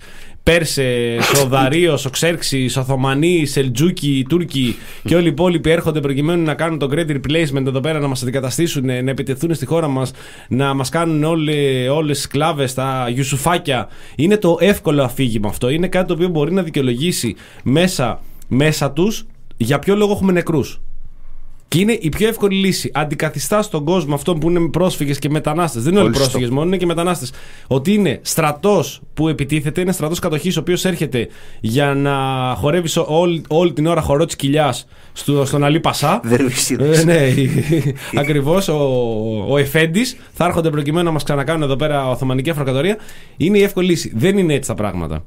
Πέρσες, ο Δαρίος, ο Ξέρξης, ο Οθωμανοί, Σελτζούκοι, οι Τούρκοι και όλοι οι υπόλοιποι έρχονται προκειμένου να κάνουν το great replacement εδώ πέρα, να μας αντικαταστήσουν, να επιτεθούν στη χώρα μας, να μας κάνουν όλες τις σκλάβες, τα Ιουσουφάκια. Είναι το εύκολο αφήγημα αυτό. Είναι κάτι το οποίο μπορεί να δικαιολογήσει μέσα, μέσα τους για ποιο λόγο έχουμε νεκρούς. Και είναι η πιο εύκολη λύση. Αντικαθιστά στον κόσμο αυτόν που είναι πρόσφυγες και μετανάστες. Δεν είναι όλοι πρόσφυγες μόνο, είναι και μετανάστες. Ότι είναι στρατός που επιτίθεται, είναι στρατός κατοχής, ο οποίος έρχεται για να χορεύει όλη, όλη την ώρα χορό της κοιλιάς στο, στον Αλή Πασά. ε, ναι, ακριβώς. Ο, ο Εφέντης θα έρχονται προκειμένου να μας ξανακάνουν εδώ πέρα Οθωμανική Αυτοκρατορία. Είναι η εύκολη λύση. Δεν είναι έτσι τα πράγματα.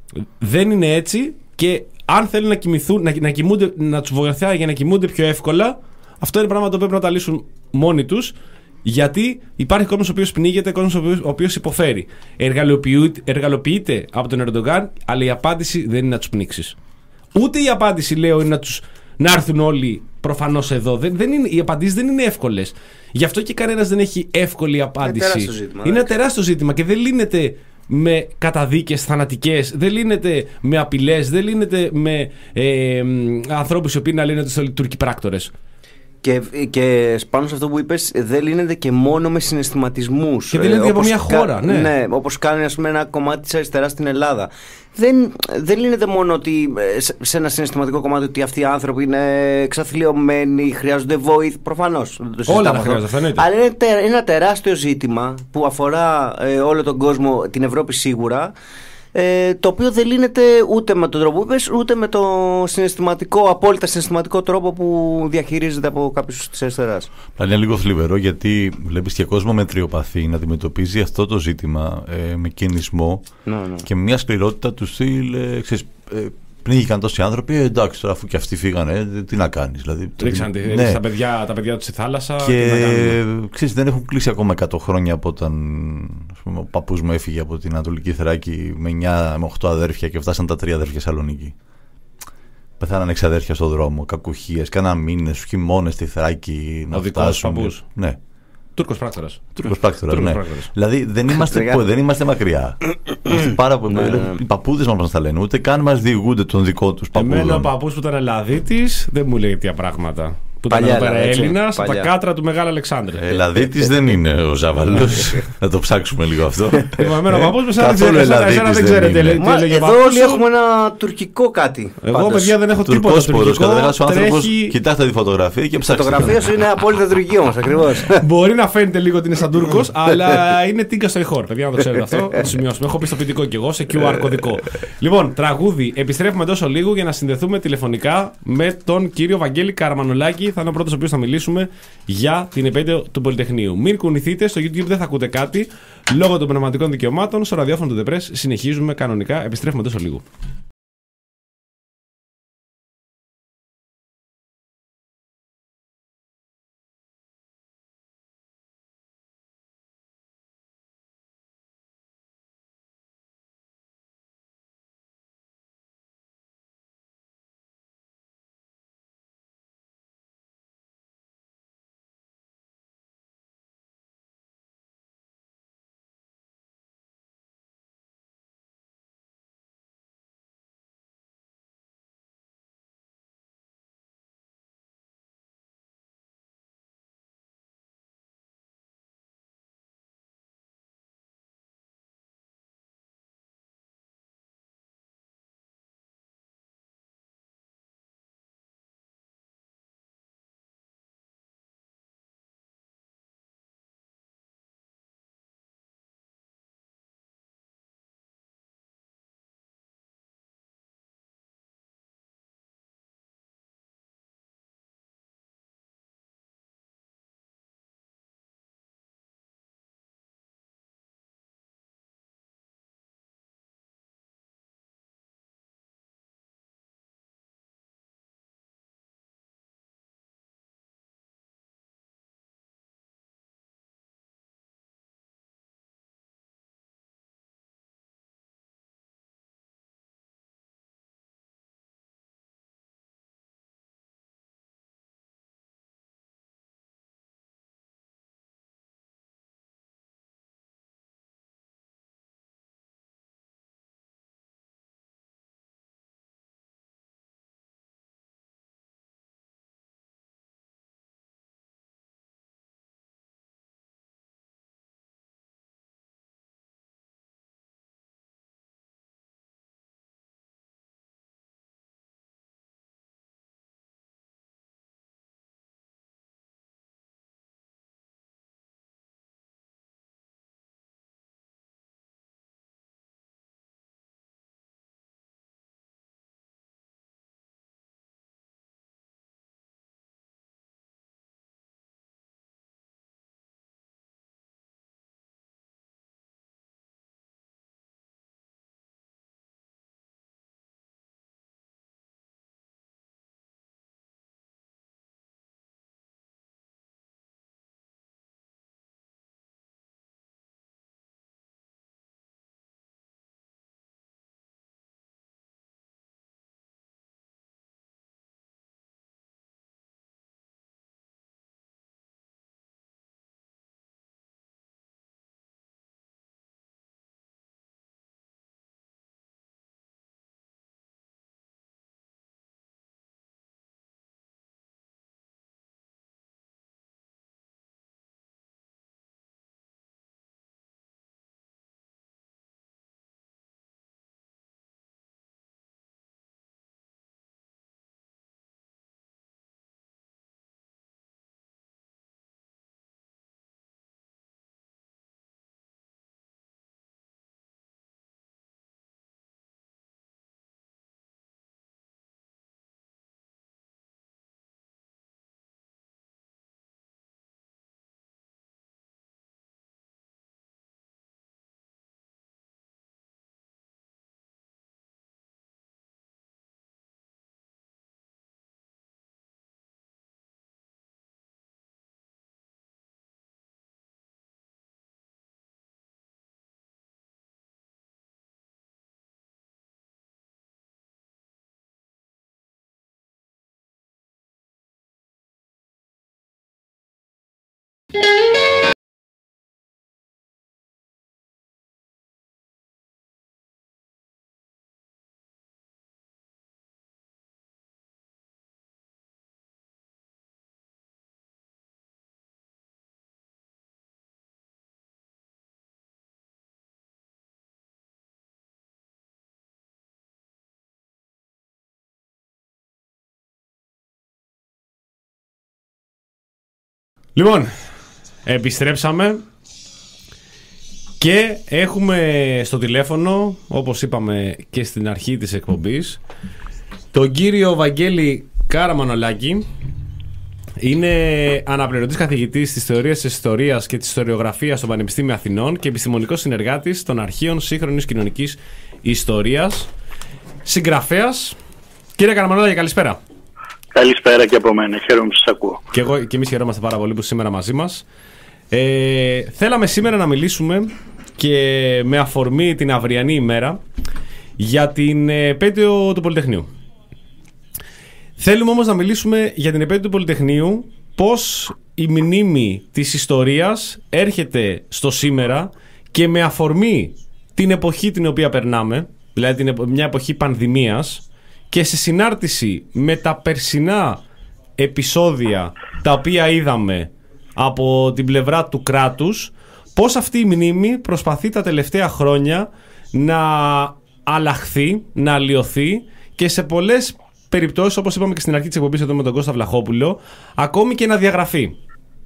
Δεν είναι έτσι, και αν θέλουν να κοιμηθούν, να, να, κοιμούνται, να τους βοηθάει για να κοιμούνται πιο εύκολα, αυτό είναι πράγμα το οποίο πρέπει να τα λύσουν μόνοι τους, γιατί υπάρχει κόσμος ο οποίος πνίγεται, κόσμος ο οποίος, ο οποίος υποφέρει. Εργαλοποιείται, εργαλοποιείται από τον Ερντογάν, αλλά η απάντηση δεν είναι να τους πνίξεις. Ούτε η απάντηση, λέω, είναι να, τους, να έρθουν όλοι προφανώς εδώ. Δεν, δεν είναι, οι απαντήσεις δεν είναι εύκολες. Γι' αυτό και κανένας δεν έχει εύκολη απάντηση. Είναι τεράστιο ζήτημα, είναι ένα τεράστιο ζήτημα και δεν λύνεται με καταδίκες θανατικές, δεν λύνεται με απειλές, δεν λύνεται με ε, ανθρώπους οι οποίοι να λύνεται στους Τούρκοι πράκτορες. Και, και πάνω σε αυτό που είπες, δεν λύνεται και μόνο με συναισθηματισμούς. Και δεν λύνεται ε, από μια χώρα. Ναι, ναι, όπως κάνει ας πούμε, ένα κομμάτι της αριστεράς στην Ελλάδα. Δεν, δεν λύνεται μόνο ότι σε, σε ένα συναισθηματικό κομμάτι ότι αυτοί οι άνθρωποι είναι εξαθλιωμένοι, χρειάζονται βοήθεια. Προφανώς. Όλα τα χρειάζονται. Αλλά είναι τε, ένα τεράστιο ζήτημα που αφορά ε, όλο τον κόσμο, την Ευρώπη σίγουρα. Ε, το οποίο δεν λύνεται ούτε με τον τρόπο που είπες, ούτε με το συναισθηματικό, απόλυτα συναισθηματικό τρόπο που διαχειρίζεται από κάποιους της αριστεράς. Είναι λίγο θλιβερό γιατί βλέπεις και κόσμο με τριοπαθή να αντιμετωπίζει αυτό το ζήτημα ε, με κινησμό ναι, ναι. και με μια σκληρότητα του στυλ. Ε, ξέρεις, ε, πνίγηκαν τόσοι άνθρωποι, ε, εντάξει, τώρα αφού και αυτοί φύγανε, ε, τι να κάνεις. Δηλαδή, ρίξαν τη, ναι. τα, παιδιά, τα παιδιά τους στη θάλασσα. Και ξέρεις, δεν έχουν κλείσει ακόμα εκατό χρόνια από όταν ας πούμε, ο παππούς μου έφυγε από την Ανατολική Θράκη με εννιά με οκτώ αδέρφια και φτάσαν τα τρία αδέρφια Σαλονίκη. Πεθάναν εξαδέρφια στον δρόμο, κακουχίες, κάναν μήνες, χειμώνες στη Θράκη. Ο δικός παππούς. Ναι. Τούρκος πράκτορας. Τούρκος πράκτορας, ναι. Δηλαδή δεν είμαστε, δεν είμαστε μακριά. Είμαστε πάρα πολύ. Οι παππούδες μας τα λένε, ούτε καν μας διηγούνται τον δικό τους παππούδων. Εμένα ο παππούς που ήταν Ελλαδίτης δεν μου λέει τέτοια πράγματα. Που ήταν παλιά, εδώ πέρα Έλληνας, παλιά. τα κάτρα του Μεγάλου Αλεξάνδρου. Ελλαδίτης δεν είναι ο Ζάβαλος. Να το ψάξουμε λίγο αυτό. Εμένα ο παππούς μου σαν δεν ξέρετε. Εδώ όλοι έχουμε ένα τουρκικό κάτι. Εγώ παιδιά δεν έχω τίποτα τουρκικό. Καταρχάς ο άνθρωπος κοιτάξτε τη φωτογραφία και ψάξτε. Η φωτογραφία σου είναι απόλυτα τουρκική όμως ακριβώς. Μπορεί να φαίνεται λίγο ότι είναι σαν Τούρκος, αλλά είναι τίγκα στο ηχόρ. Παιδιά να το ξέρετε αυτό. Να το σημειώσουμε. Έχω πιστοποιητικό κι εγώ σε κιου αρ κωδικό. Λοιπόν, τραγούδι. Επιστρέφουμε τόσο λίγο για να συνδεθούμε τηλεφωνικά με τον κύριο Βαγγέλη Καραμανολάκη. Θα είναι ο πρώτος ο οποίος θα μιλήσουμε για την επέτειο του Πολυτεχνείου. Μην κουνηθείτε, στο YouTube δεν θα ακούτε κάτι λόγω των πνευματικών δικαιωμάτων. Στο ραδιόφωνο του The Press συνεχίζουμε κανονικά. Επιστρέφουμε τόσο λίγο. Λοιπόν, επιστρέψαμε και έχουμε στο τηλέφωνο, όπως είπαμε και στην αρχή της εκπομπής, τον κύριο Βαγγέλη Καραμανολάκη. Είναι αναπληρωτής καθηγητής της θεωρίας της ιστορίας και της ιστοριογραφίας στο Πανεπιστήμιο Αθηνών και επιστημονικός συνεργάτης των αρχείων σύγχρονης κοινωνικής ιστορίας. Συγγραφέας. Κύριε Καραμανολάκη, καλησπέρα. Καλησπέρα και από μένα. Χαίρομαι που σας ακούω. Και, εγώ, και εμείς χαιρόμαστε πάρα πολύ που είστε σήμερα μαζί μας. Ε, θέλαμε σήμερα να μιλήσουμε και με αφορμή την αυριανή ημέρα για την επέτειο του Πολυτεχνείου. Θέλουμε όμως να μιλήσουμε για την επέτειο του Πολυτεχνείου, πώς η μνήμη της ιστορίας έρχεται στο σήμερα και με αφορμή την εποχή την οποία περνάμε, δηλαδή την, μια εποχή πανδημίας, και σε συνάρτηση με τα περσινά επεισόδια τα οποία είδαμε από την πλευρά του κράτους, πώς αυτή η μνήμη προσπαθεί τα τελευταία χρόνια να αλλάχθει, να αλλοιωθεί και σε πολλές περιπτώσεις, όπως είπαμε και στην αρχή της εκπομπής εδώ με τον Κώστα Βλαχόπουλο, ακόμη και να διαγραφεί.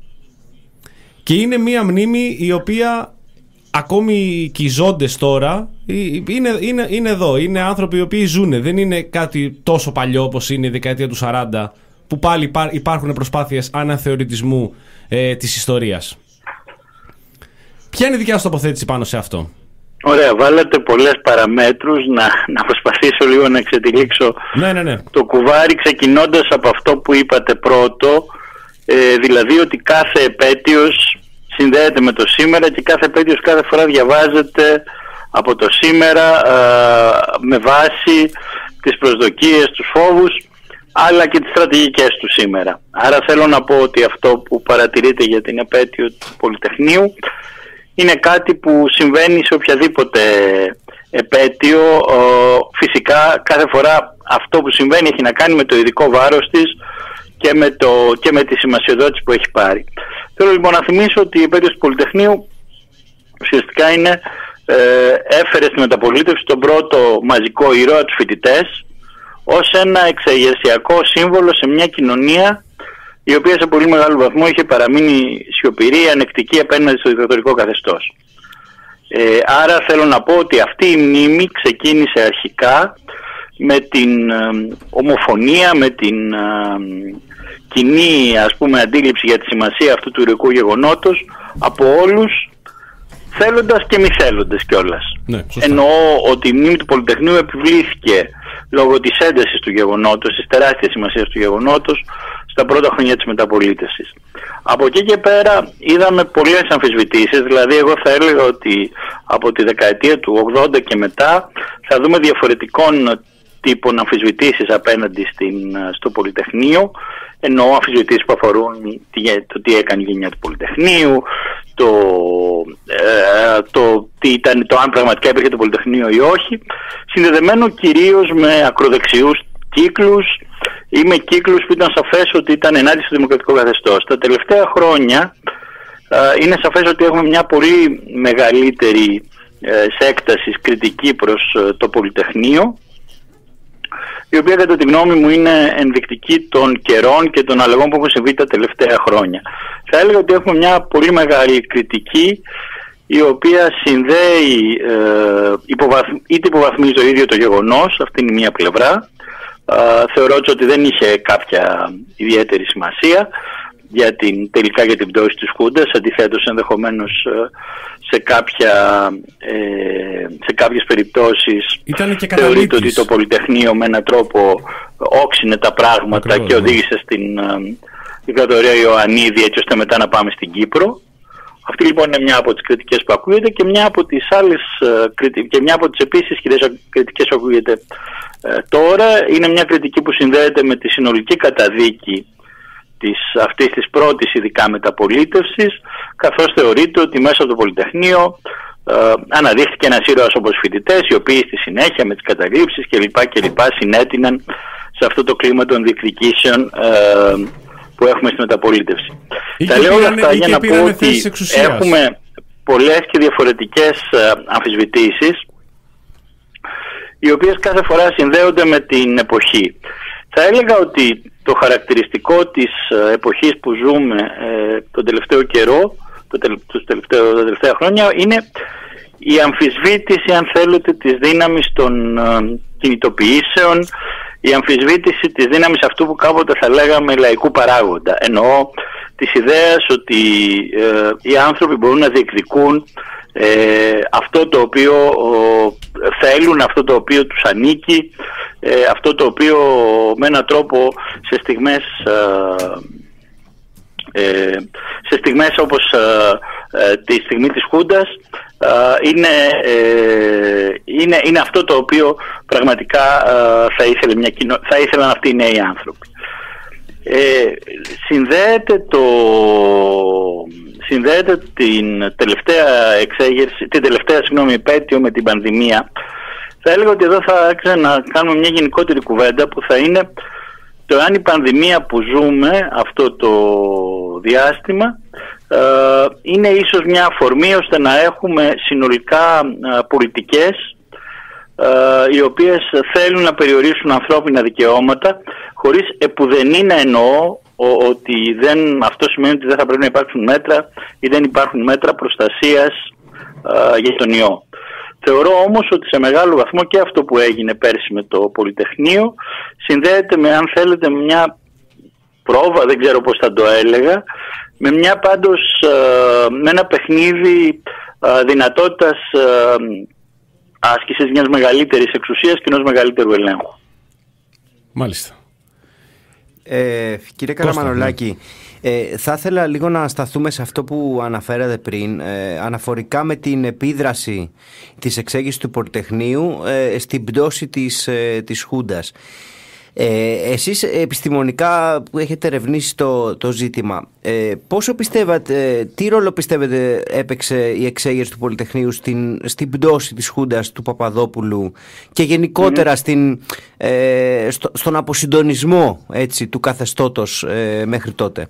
Και είναι μία μνήμη η οποία ακόμη και οι ζώντες τώρα είναι, είναι, είναι εδώ, είναι άνθρωποι οι οποίοι ζουν, δεν είναι κάτι τόσο παλιό όπως είναι η δεκαετία του σαράντα, που πάλι υπάρχουν προσπάθειες αναθεωρητισμού ε, της ιστορίας. Ποια είναι η δικιά σου τοποθέτηση πάνω σε αυτό? Ωραία, βάλατε πολλές παραμέτρους, να, να προσπαθήσω λίγο να εξετυλίξω ναι, ναι, ναι. το κουβάρι, ξεκινώντας από αυτό που είπατε πρώτο, ε, δηλαδή ότι κάθε επέτειος συνδέεται με το σήμερα και κάθε επέτειος κάθε φορά διαβάζεται από το σήμερα ε, με βάση τις προσδοκίες, τους φόβους, αλλά και τις στρατηγικές του σήμερα. Άρα θέλω να πω ότι αυτό που παρατηρείτε για την επέτειο του Πολυτεχνείου είναι κάτι που συμβαίνει σε οποιαδήποτε επέτειο. Φυσικά κάθε φορά αυτό που συμβαίνει έχει να κάνει με το ειδικό βάρος της και με, το, και με τη σημασιοδότηση που έχει πάρει. Θέλω λοιπόν να θυμίσω ότι η επέτειος του Πολυτεχνείου ουσιαστικά είναι, ε, έφερε στη μεταπολίτευση τον πρώτο μαζικό ήρωα, τους φοιτητές, ως ένα εξεγερσιακό σύμβολο σε μια κοινωνία η οποία σε πολύ μεγάλο βαθμό είχε παραμείνει σιωπηρή, ανεκτική απέναντι στο δικτατορικό καθεστώς. Ε, άρα θέλω να πω ότι αυτή η μνήμη ξεκίνησε αρχικά με την ε, ομοφωνία, με την ε, κοινή, ας πούμε, αντίληψη για τη σημασία αυτού του ηρωικού γεγονότος από όλους, θέλοντας και μη θέλοντας κιόλας. Ναι, εννοώ ότι η μνήμη του Πολυτεχνείου επιβλήθηκε λόγω της έντασης του γεγονότος, της τεράστιας σημασίας του γεγονότος στα πρώτα χρόνια της μεταπολίτευσης. Από εκεί και πέρα είδαμε πολλές αμφισβητήσεις, δηλαδή εγώ θα έλεγα ότι από τη δεκαετία του ογδόντα και μετά θα δούμε διαφορετικών τύπων αμφισβητήσεις απέναντι στην, στο Πολυτεχνείο, εννοώ αμφισβητήσεις που αφορούν το τι έκανε η γενιά του Πολυτεχνείου, το, ε, το, τι ήταν, το αν πραγματικά υπήρχε το Πολυτεχνείο ή όχι, συνδεδεμένο κυρίως με ακροδεξιούς κύκλους ή με κύκλους που ήταν σαφές ότι ήταν ενάντια στο δημοκρατικό καθεστώς. Τα τελευταία χρόνια ε, είναι σαφές ότι έχουμε μια πολύ μεγαλύτερη ε, σε έκταση κριτική προς ε, το Πολυτεχνείο, η οποία κατά τη γνώμη μου είναι ενδεικτική των καιρών και των αλλαγών που έχουν συμβεί τα τελευταία χρόνια. Θα έλεγα ότι έχουμε μια πολύ μεγάλη κριτική, η οποία συνδέει, ε, υποβαθ, είτε υποβαθμίζει το ίδιο το γεγονός, αυτή είναι μία πλευρά, ε, θεωρώ ότι δεν είχε κάποια ιδιαίτερη σημασία για την, τελικά για την πτώση της Χούντας, αντιθέτως ενδεχομένως σε, κάποια, ε, σε κάποιες περιπτώσεις θεωρείται ότι το Πολυτεχνείο με έναν τρόπο όξινε τα πράγματα. Ακριβώς, και οδήγησε στην ε, δικτατορία Ιωαννίδη, έτσι ώστε μετά να πάμε στην Κύπρο. Αυτή λοιπόν είναι μια από τις κριτικές που ακούγεται, και μια από τις άλλες και μια από τις επίσης κριτικές που ακούγεται ε, τώρα είναι μια κριτική που συνδέεται με τη συνολική καταδίκη της, αυτής της πρώτης ειδικά μεταπολίτευσης, καθώς θεωρείται ότι μέσα από το Πολυτεχνείο ε, αναδείχθηκε ένας ήρωας όπως φοιτητές, οι οποίοι στη συνέχεια με τις καταλήψεις κλπ. κλπ συνέτειναν σε αυτό το κλίμα των διεκδικήσεων ε, που έχουμε στη μεταπολίτευση. Τα λέω όλα αυτά για να πω ότι έχουμε πολλές και διαφορετικές ε, αμφισβητήσεις, οι οποίες κάθε φορά συνδέονται με την εποχή. Θα έλεγα ότι το χαρακτηριστικό της εποχής που ζούμε ε, τον τελευταίο καιρό, το τελευταίο, το τελευταίο, τα τελευταία χρόνια, είναι η αμφισβήτηση, αν θέλετε, της δύναμης των ε, κινητοποιήσεων, η αμφισβήτηση της δύναμης αυτού που κάποτε θα λέγαμε λαϊκού παράγοντα. Εννοώ της ιδέας ότι ε, οι άνθρωποι μπορούν να διεκδικούν ε, αυτό το οποίο ε, θέλουν, αυτό το οποίο τους ανήκει, ε, αυτό το οποίο με έναν τρόπο σε στιγμές, ε, ε, σε στιγμές όπως ε, ε, τη στιγμή της Χούντας Uh, είναι, ε, είναι, είναι αυτό το οποίο πραγματικά uh, θα, ήθελε μια κοινο... θα ήθελαν αυτοί οι νέοι άνθρωποι. Ε, συνδέεται, το... συνδέεται την τελευταία εξέγερση, την τελευταία συγγνώμη, επέτειο με την πανδημία. Θα έλεγα ότι εδώ θα άξιζε να κάνουμε μια γενικότερη κουβέντα που θα είναι το αν η πανδημία που ζούμε αυτό το διάστημα Uh, είναι ίσως μια αφορμή ώστε να έχουμε συνολικά uh, πολιτικές uh, οι οποίες θέλουν να περιορίσουν ανθρώπινα δικαιώματα, χωρίς επουδενή να εννοώ ο, ότι δεν, αυτό σημαίνει ότι δεν θα πρέπει να υπάρξουν μέτρα ή δεν υπάρχουν μέτρα προστασίας uh, για τον ιό. Θεωρώ όμως ότι σε μεγάλο βαθμό και αυτό που έγινε πέρσι με το Πολυτεχνείο συνδέεται με, αν θέλετε, μια πρόβα, δεν ξέρω πώς θα το έλεγα, με μια πάντως, με ένα παιχνίδι δυνατότητας άσκησης μιας μεγαλύτερης εξουσίας και ενός μεγαλύτερου ελέγχου. Μάλιστα. Ε, κύριε Καραμανολάκη, ε, θα ήθελα λίγο να σταθούμε σε αυτό που αναφέρατε πριν, ε, αναφορικά με την επίδραση της εξέγερσης του Πολυτεχνείου ε, στην πτώση της, ε, της Χούντας. Ε, εσείς επιστημονικά που έχετε ερευνήσει το, το ζήτημα, ε, πόσο πιστεύετε, τι ρόλο πιστεύετε έπαιξε η εξέγερση του Πολυτεχνείου στην, στην πτώση της Χούντας του Παπαδόπουλου και γενικότερα mm-hmm. στην, ε, στο, στον αποσυντονισμό, έτσι, του καθεστώτος ε, μέχρι τότε?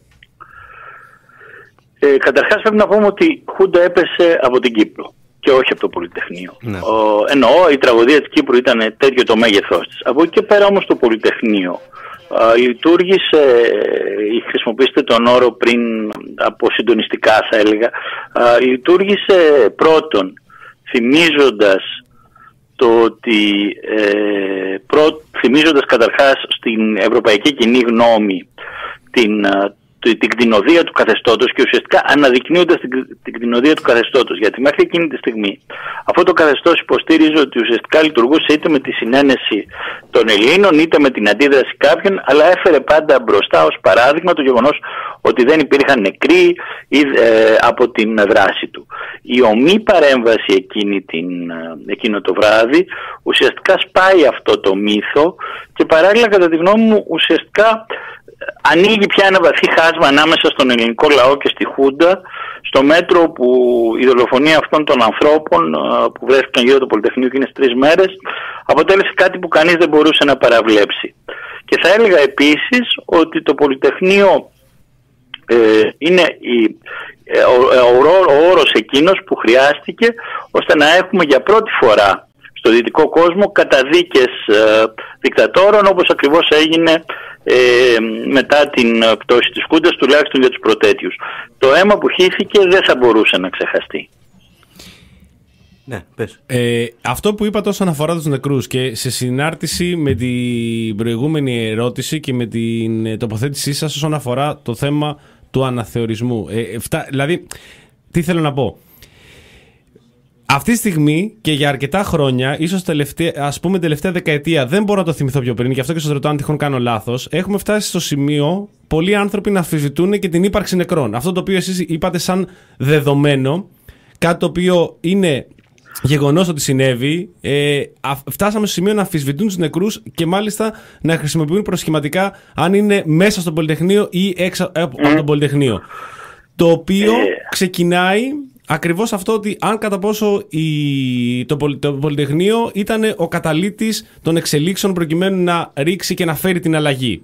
Ε, καταρχάς πρέπει να πούμε ότι η Χούντα έπεσε από την Κύπρο και όχι από το Πολυτεχνείο. Ναι. Ο, εννοώ, η τραγωδία της Κύπρου ήταν τέτοιο το μέγεθός της. Από εκεί και πέρα όμως το Πολυτεχνείο α, λειτουργήσε, χρησιμοποιήστε τον όρο πριν, αποσυντονιστικά θα έλεγα, α, λειτουργήσε πρώτον θυμίζοντας το ότι, ε, πρω, θυμίζοντας καταρχάς στην ευρωπαϊκή κοινή γνώμη την την κτηνοδία του καθεστώτος και ουσιαστικά αναδεικνύοντας την, την κτηνοδία του καθεστώτος. Γιατί μέχρι εκείνη τη στιγμή αυτό το καθεστώς υποστήριζε ότι ουσιαστικά λειτουργούσε είτε με τη συνένεση των Ελλήνων είτε με την αντίδραση κάποιων, αλλά έφερε πάντα μπροστά ως παράδειγμα το γεγονός ότι δεν υπήρχαν νεκροί ή, ε, από την δράση του. Η ομή παρέμβαση εκείνη την, εκείνο το βράδυ ουσιαστικά σπάει αυτό το μύθο και παράλληλα, κατά τη γνώμη μου, ουσιαστικά ανοίγει πια ένα βαθύ χάσμα ανάμεσα στον ελληνικό λαό και στη Χούντα, στο μέτρο που η δολοφονία αυτών των ανθρώπων που βρέθηκαν γύρω του Πολυτεχνείου εκείνες τρεις μέρες αποτέλεσε κάτι που κανείς δεν μπορούσε να παραβλέψει. Και θα έλεγα επίσης ότι το Πολυτεχνείο ε, είναι η, ε, ο, ο, ο όρος εκείνος που χρειάστηκε ώστε να έχουμε για πρώτη φορά στο δυτικό κόσμο καταδίκες ε, δικτατόρων, όπως ακριβώς έγινε ε, μετά την πτώση της Χούντας, τουλάχιστον για τους προτέτειους. Το αίμα που χύθηκε δεν θα μπορούσε να ξεχαστεί. Ναι, πες. Ε, αυτό που είπατε όσον αφορά τους νεκρούς και σε συνάρτηση με την προηγούμενη ερώτηση και με την τοποθέτησή σας όσον αφορά το θέμα του αναθεωρισμού. Ε, φτά, δηλαδή, τι θέλω να πω. Αυτή τη στιγμή και για αρκετά χρόνια, ίσως τελευταία, ας πούμε τελευταία δεκαετία, δεν μπορώ να το θυμηθώ πιο πριν, γι' αυτό και σας ρωτάω αν τυχόν κάνω λάθος, έχουμε φτάσει στο σημείο πολλοί άνθρωποι να αμφισβητούν και την ύπαρξη νεκρών. Αυτό το οποίο εσείς είπατε σαν δεδομένο, κάτι το οποίο είναι γεγονός ότι συνέβη, ε, φτάσαμε στο σημείο να αμφισβητούν τους νεκρούς και μάλιστα να χρησιμοποιούν προσχηματικά αν είναι μέσα στο Πολυτεχνείο ή έξω από το Πολυτεχνείο. Το οποίο ξεκινάει ακριβώς αυτό ότι αν κατά πόσο η, το, πολυ, το Πολυτεχνείο ήταν ο καταλύτης των εξελίξεων προκειμένου να ρίξει και να φέρει την αλλαγή.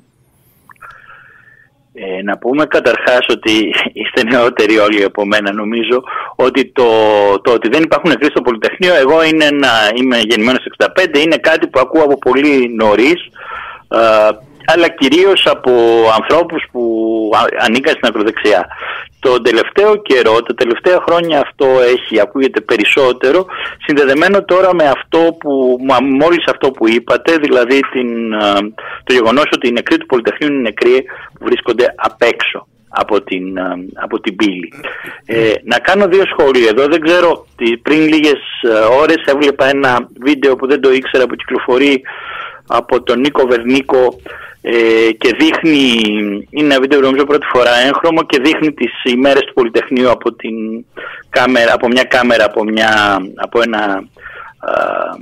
Ε, να πούμε καταρχάς ότι είστε νεότεροι όλοι από μένα. Νομίζω ότι το, το ότι δεν υπάρχουν νεκροί στο Πολυτεχνείο, εγώ είναι ένα, είμαι γεννημένος εξήντα πέντε, είναι κάτι που ακούω από πολύ νωρίς. αλλά κυρίως από ανθρώπους που ανήκαν στην ακροδεξιά. Το τελευταίο καιρό, τα τελευταία χρόνια αυτό έχει, ακούγεται περισσότερο, συνδεδεμένο τώρα με αυτό που, μόλις αυτό που είπατε, δηλαδή την, το γεγονός ότι οι νεκροί του Πολυτεχνείου είναι νεκροί που βρίσκονται απ' έξω από την, από την πύλη. Ε, να κάνω δύο σχόλια εδώ. Δεν ξέρω, πριν λίγες ώρες έβλεπα ένα βίντεο που δεν το ήξερα, που κυκλοφορεί από τον Νίκο Βερνίκο ε, και δείχνει, είναι ένα βίντεο νομίζω πρώτη φορά έγχρωμο, και δείχνει τις ημέρες του Πολυτεχνείου από, την κάμερα, από μια κάμερα, από, μια, από ένα α,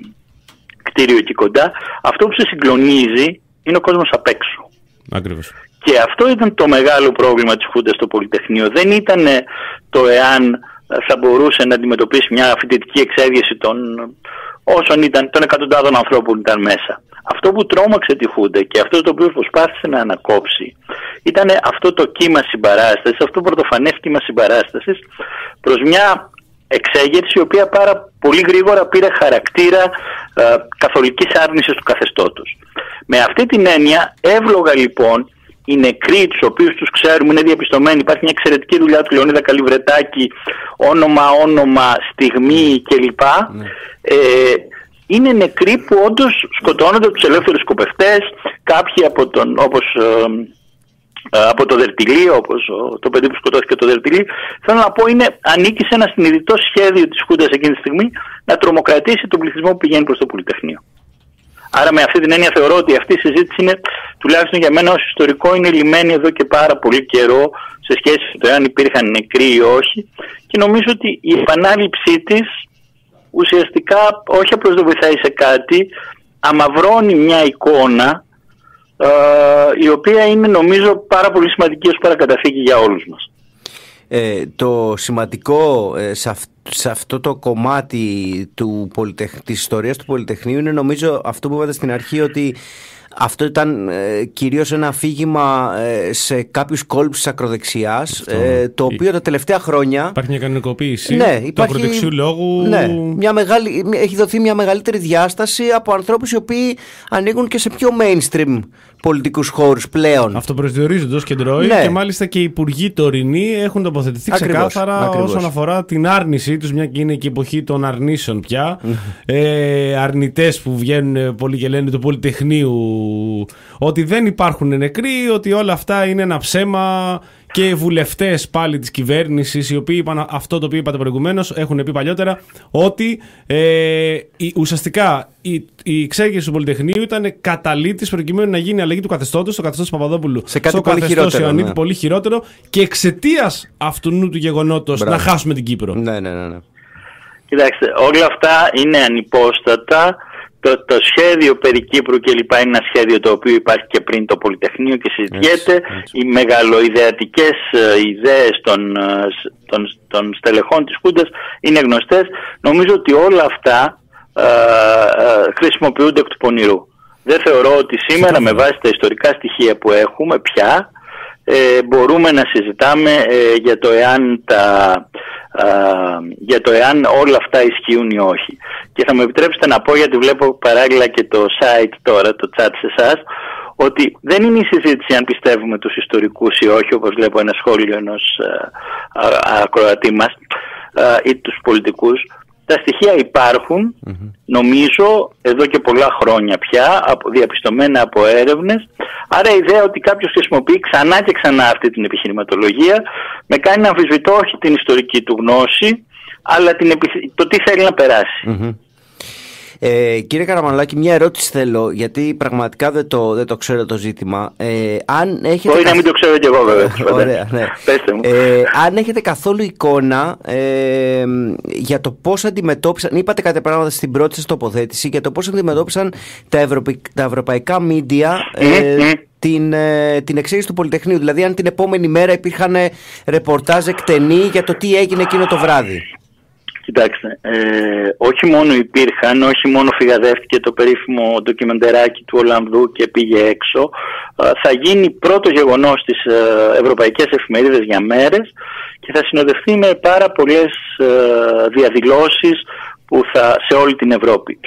κτίριο εκεί κοντά. Αυτό που σε συγκλονίζει είναι ο κόσμος απ' έξω. Ακριβώς. Και αυτό ήταν το μεγάλο πρόβλημα της Χούντας στο Πολυτεχνείο. Δεν ήταν το εάν θα μπορούσε να αντιμετωπίσει μια φοιτητική εξέγερση των όσων ήταν, των εκατοντάδων ανθρώπων που ήταν μέσα. Αυτό που τρόμαξε τη Χούντα και αυτό το οποίο προσπάθησε να ανακόψει ήταν αυτό το κύμα συμπαράστασης, αυτό το πρωτοφανές κύμα συμπαράστασης προς μια εξέγερση η οποία πάρα πολύ γρήγορα πήρε χαρακτήρα ε, καθολικής άρνησης του καθεστώτος. Με αυτή την έννοια εύλογα λοιπόν οι νεκροί, τους οποίους τους ξέρουμε, είναι διαπιστωμένοι. Υπάρχει μια εξαιρετική δουλειά του Λεωνίδα Καλιβρετάκη, όνομα, όνομα, στιγμή κλπ. Ναι. Ε, είναι νεκροί που όντως σκοτώνονται από τους ελεύθερους σκοπευτές, κάποιοι από τον, όπως, ε, ε, από το Δερτιλί, όπως ο, το παιδί που σκοτώθηκε το Δερτιλί. Θέλω να πω, είναι, ανήκει σε ένα συνειδητό σχέδιο της Χούντας εκείνη τη στιγμή να τρομοκρατήσει τον πληθυσμό που πηγαίνει προς το Πολυτεχνείο. Άρα με αυτή την έννοια θεωρώ ότι αυτή η συζήτηση είναι, τουλάχιστον για μένα ως ιστορικό, είναι λυμμένη εδώ και πάρα πολύ καιρό σε σχέση με το εάν υπήρχαν νεκροί ή όχι, και νομίζω ότι η επανάληψή της ουσιαστικά όχι απλώς δεν βοηθάει σε κάτι, αμαυρώνει μια εικόνα ε, η οποία είναι νομίζω πάρα πολύ σημαντική ως παρακαταθήκη για όλους μας. Ε, το σημαντικό ε, σε, αυ, σε αυτό το κομμάτι του πολυτεχ, της ιστορίας του Πολυτεχνείου είναι νομίζω αυτό που είπατε στην αρχή, ότι αυτό ήταν ε, κυρίως ένα αφήγημα ε, σε κάποιους κόλπους της ακροδεξιάς, ε, το οποίο η... τα τελευταία χρόνια... Υπάρχει μια κανονικοποίηση ναι, του υπάρχει... ακροδεξιού λόγου. Ναι, μια μεγάλη... έχει δοθεί μια μεγαλύτερη διάσταση από ανθρώπους οι οποίοι ανήκουν και σε πιο mainstream πολιτικούς χώρους πλέον. Αυτοπροσδιορίζονται ως κεντρώοι, ναι. Και μάλιστα και οι υπουργοί τωρινοί έχουν τοποθετηθεί ακριβώς, ξεκάθαρα ακριβώς. Όσον αφορά την άρνησή τους, μια και είναι και η εποχή των αρνήσεων πια. ε, αρνητές που βγαίνουν πολύ και λένε του Πολυτεχνείου ότι δεν υπάρχουν νεκροί, ότι όλα αυτά είναι ένα ψέμα, και βουλευτές πάλι της κυβέρνησης, οι οποίοι είπαν αυτό το οποίο είπατε προηγουμένως, έχουν πει παλιότερα, ότι ε, η, ουσιαστικά η, η εξέγερση του Πολυτεχνείου ήταν καταλήτης προκειμένου να γίνει αλλαγή του καθεστώτος, στο καθεστώς Παπαδόπουλου, σε κάτι στο πολύ καθεστώς Ιωαννίδη, ναι. πολύ χειρότερο, και εξαιτίας αυτού του γεγονότος Μπράβο. να χάσουμε την Κύπρο. Ναι, ναι, ναι, ναι. Κοιτάξτε, όλα αυτά είναι ανυπόστατα. Το, το σχέδιο περί Κύπρου και λοιπά είναι ένα σχέδιο το οποίο υπάρχει και πριν το Πολυτεχνείο και συζητιέται. Έτσι, έτσι. Οι μεγαλοειδεατικές uh, ιδέες των, uh, των, των στελεχών της Χούντας είναι γνωστές. Νομίζω ότι όλα αυτά uh, uh, χρησιμοποιούνται εκ του πονηρού. Δεν θεωρώ ότι σήμερα με βάση τα ιστορικά στοιχεία που έχουμε πια ε, μπορούμε να συζητάμε ε, για το εάν τα... Uh, για το εάν όλα αυτά ισχύουν ή όχι. Και θα μου επιτρέψετε να πω, γιατί βλέπω παράλληλα και το site τώρα, το chat σε εσάς, ότι δεν είναι η συζήτηση αν πιστεύουμε τους ιστορικούς ή όχι, όπως βλέπω ένα σχόλιο ενός uh, uh, ακροατή μας, uh, ή τους πολιτικούς. Τα στοιχεία υπάρχουν, mm-hmm. νομίζω, εδώ και πολλά χρόνια πια, διαπιστωμένα από έρευνες. Άρα η ιδέα ότι κάποιος χρησιμοποιεί ξανά και ξανά αυτή την επιχειρηματολογία με κάνει να αμφισβητώ όχι την ιστορική του γνώση, αλλά την, το τι θέλει να περάσει. Mm-hmm. Ε, κύριε Καραμανλάκη, μια ερώτηση θέλω, γιατί πραγματικά δεν το, δεν το ξέρω το ζήτημα. Ε, αν έχετε Μπορεί καθ... να μην το ξέρω κι εγώ βέβαια. Ωραία, ναι. Πέστε μου. Ε, αν έχετε καθόλου εικόνα ε, για το πώς αντιμετώπισαν, είπατε κάτι πράγματα στην πρώτη σας τοποθέτηση, για το πώς αντιμετώπισαν τα, ευρωπαϊ, τα ευρωπαϊκά μίντια ε, mm-hmm. την, ε, την εξέγερση του Πολυτεχνείου. Δηλαδή αν την επόμενη μέρα υπήρχαν ρεπορτάζ εκτενή για το τι έγινε εκείνο το βράδυ. Κοιτάξτε, ε, όχι μόνο υπήρχαν, όχι μόνο φυγαδεύτηκε το περίφημο ντοκιμεντεράκι του Ολλανδού και πήγε έξω, ε, θα γίνει πρώτο γεγονός στις ε, ευρωπαϊκές εφημερίδες για μέρες και θα συνοδευτεί με πάρα πολλές ε, διαδηλώσεις που θα, σε όλη την Ευρώπη.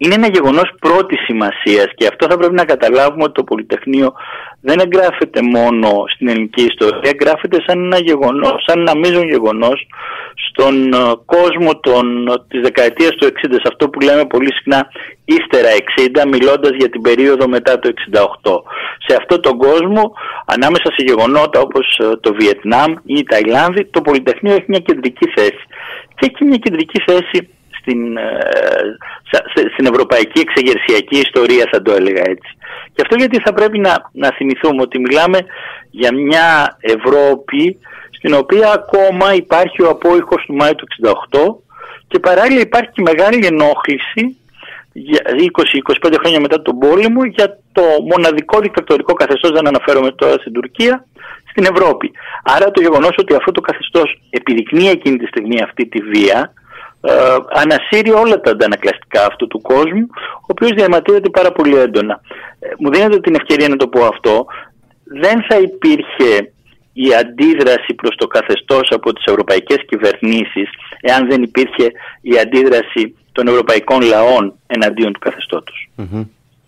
είναι ένα γεγονός πρώτης σημασίας και αυτό θα πρέπει να καταλάβουμε, ότι το Πολυτεχνείο δεν εγγράφεται μόνο στην ελληνική ιστορία, εγγράφεται σαν ένα γεγονός, σαν ένα μείζον γεγονός στον κόσμο των, της δεκαετίας του εξήντα, σε αυτό που λέμε πολύ συχνά ύστερα εξήντα, μιλώντας για την περίοδο μετά το εξήντα οκτώ. Σε αυτόν τον κόσμο, ανάμεσα σε γεγονότα όπως το Βιετνάμ ή η Ταϊλάνδη, το Πολυτεχνείο έχει μια κεντρική θέση. Και έχει μια κεντρική θέση στην, στην ευρωπαϊκή εξεγερσιακή ιστορία, θα το έλεγα έτσι. Και αυτό γιατί θα πρέπει να, να θυμηθούμε ότι μιλάμε για μια Ευρώπη στην οποία ακόμα υπάρχει ο απόϊχος του Μάη του εξήντα οκτώ και παράλληλα υπάρχει και μεγάλη ενόχληση είκοσι με είκοσι πέντε χρόνια μετά τον πόλεμο για το μοναδικό δικτατορικό καθεστώς, δεν αναφέρομαι τώρα στην Τουρκία, στην Ευρώπη. Άρα το γεγονός ότι αυτό το καθεστώς επιδεικνύει εκείνη τη στιγμή αυτή τη βία, ε, ανασύρει όλα τα αντανακλαστικά αυτού του κόσμου, ο οποίος διαμαρτύρεται πάρα πολύ έντονα. Ε, μου δίνετε την ευκαιρία να το πω αυτό. Δεν θα υπήρχε η αντίδραση προς το καθεστώς από τις ευρωπαϊκές κυβερνήσεις εάν δεν υπήρχε η αντίδραση των ευρωπαϊκών λαών εναντίον του καθεστώτος. Mm-hmm.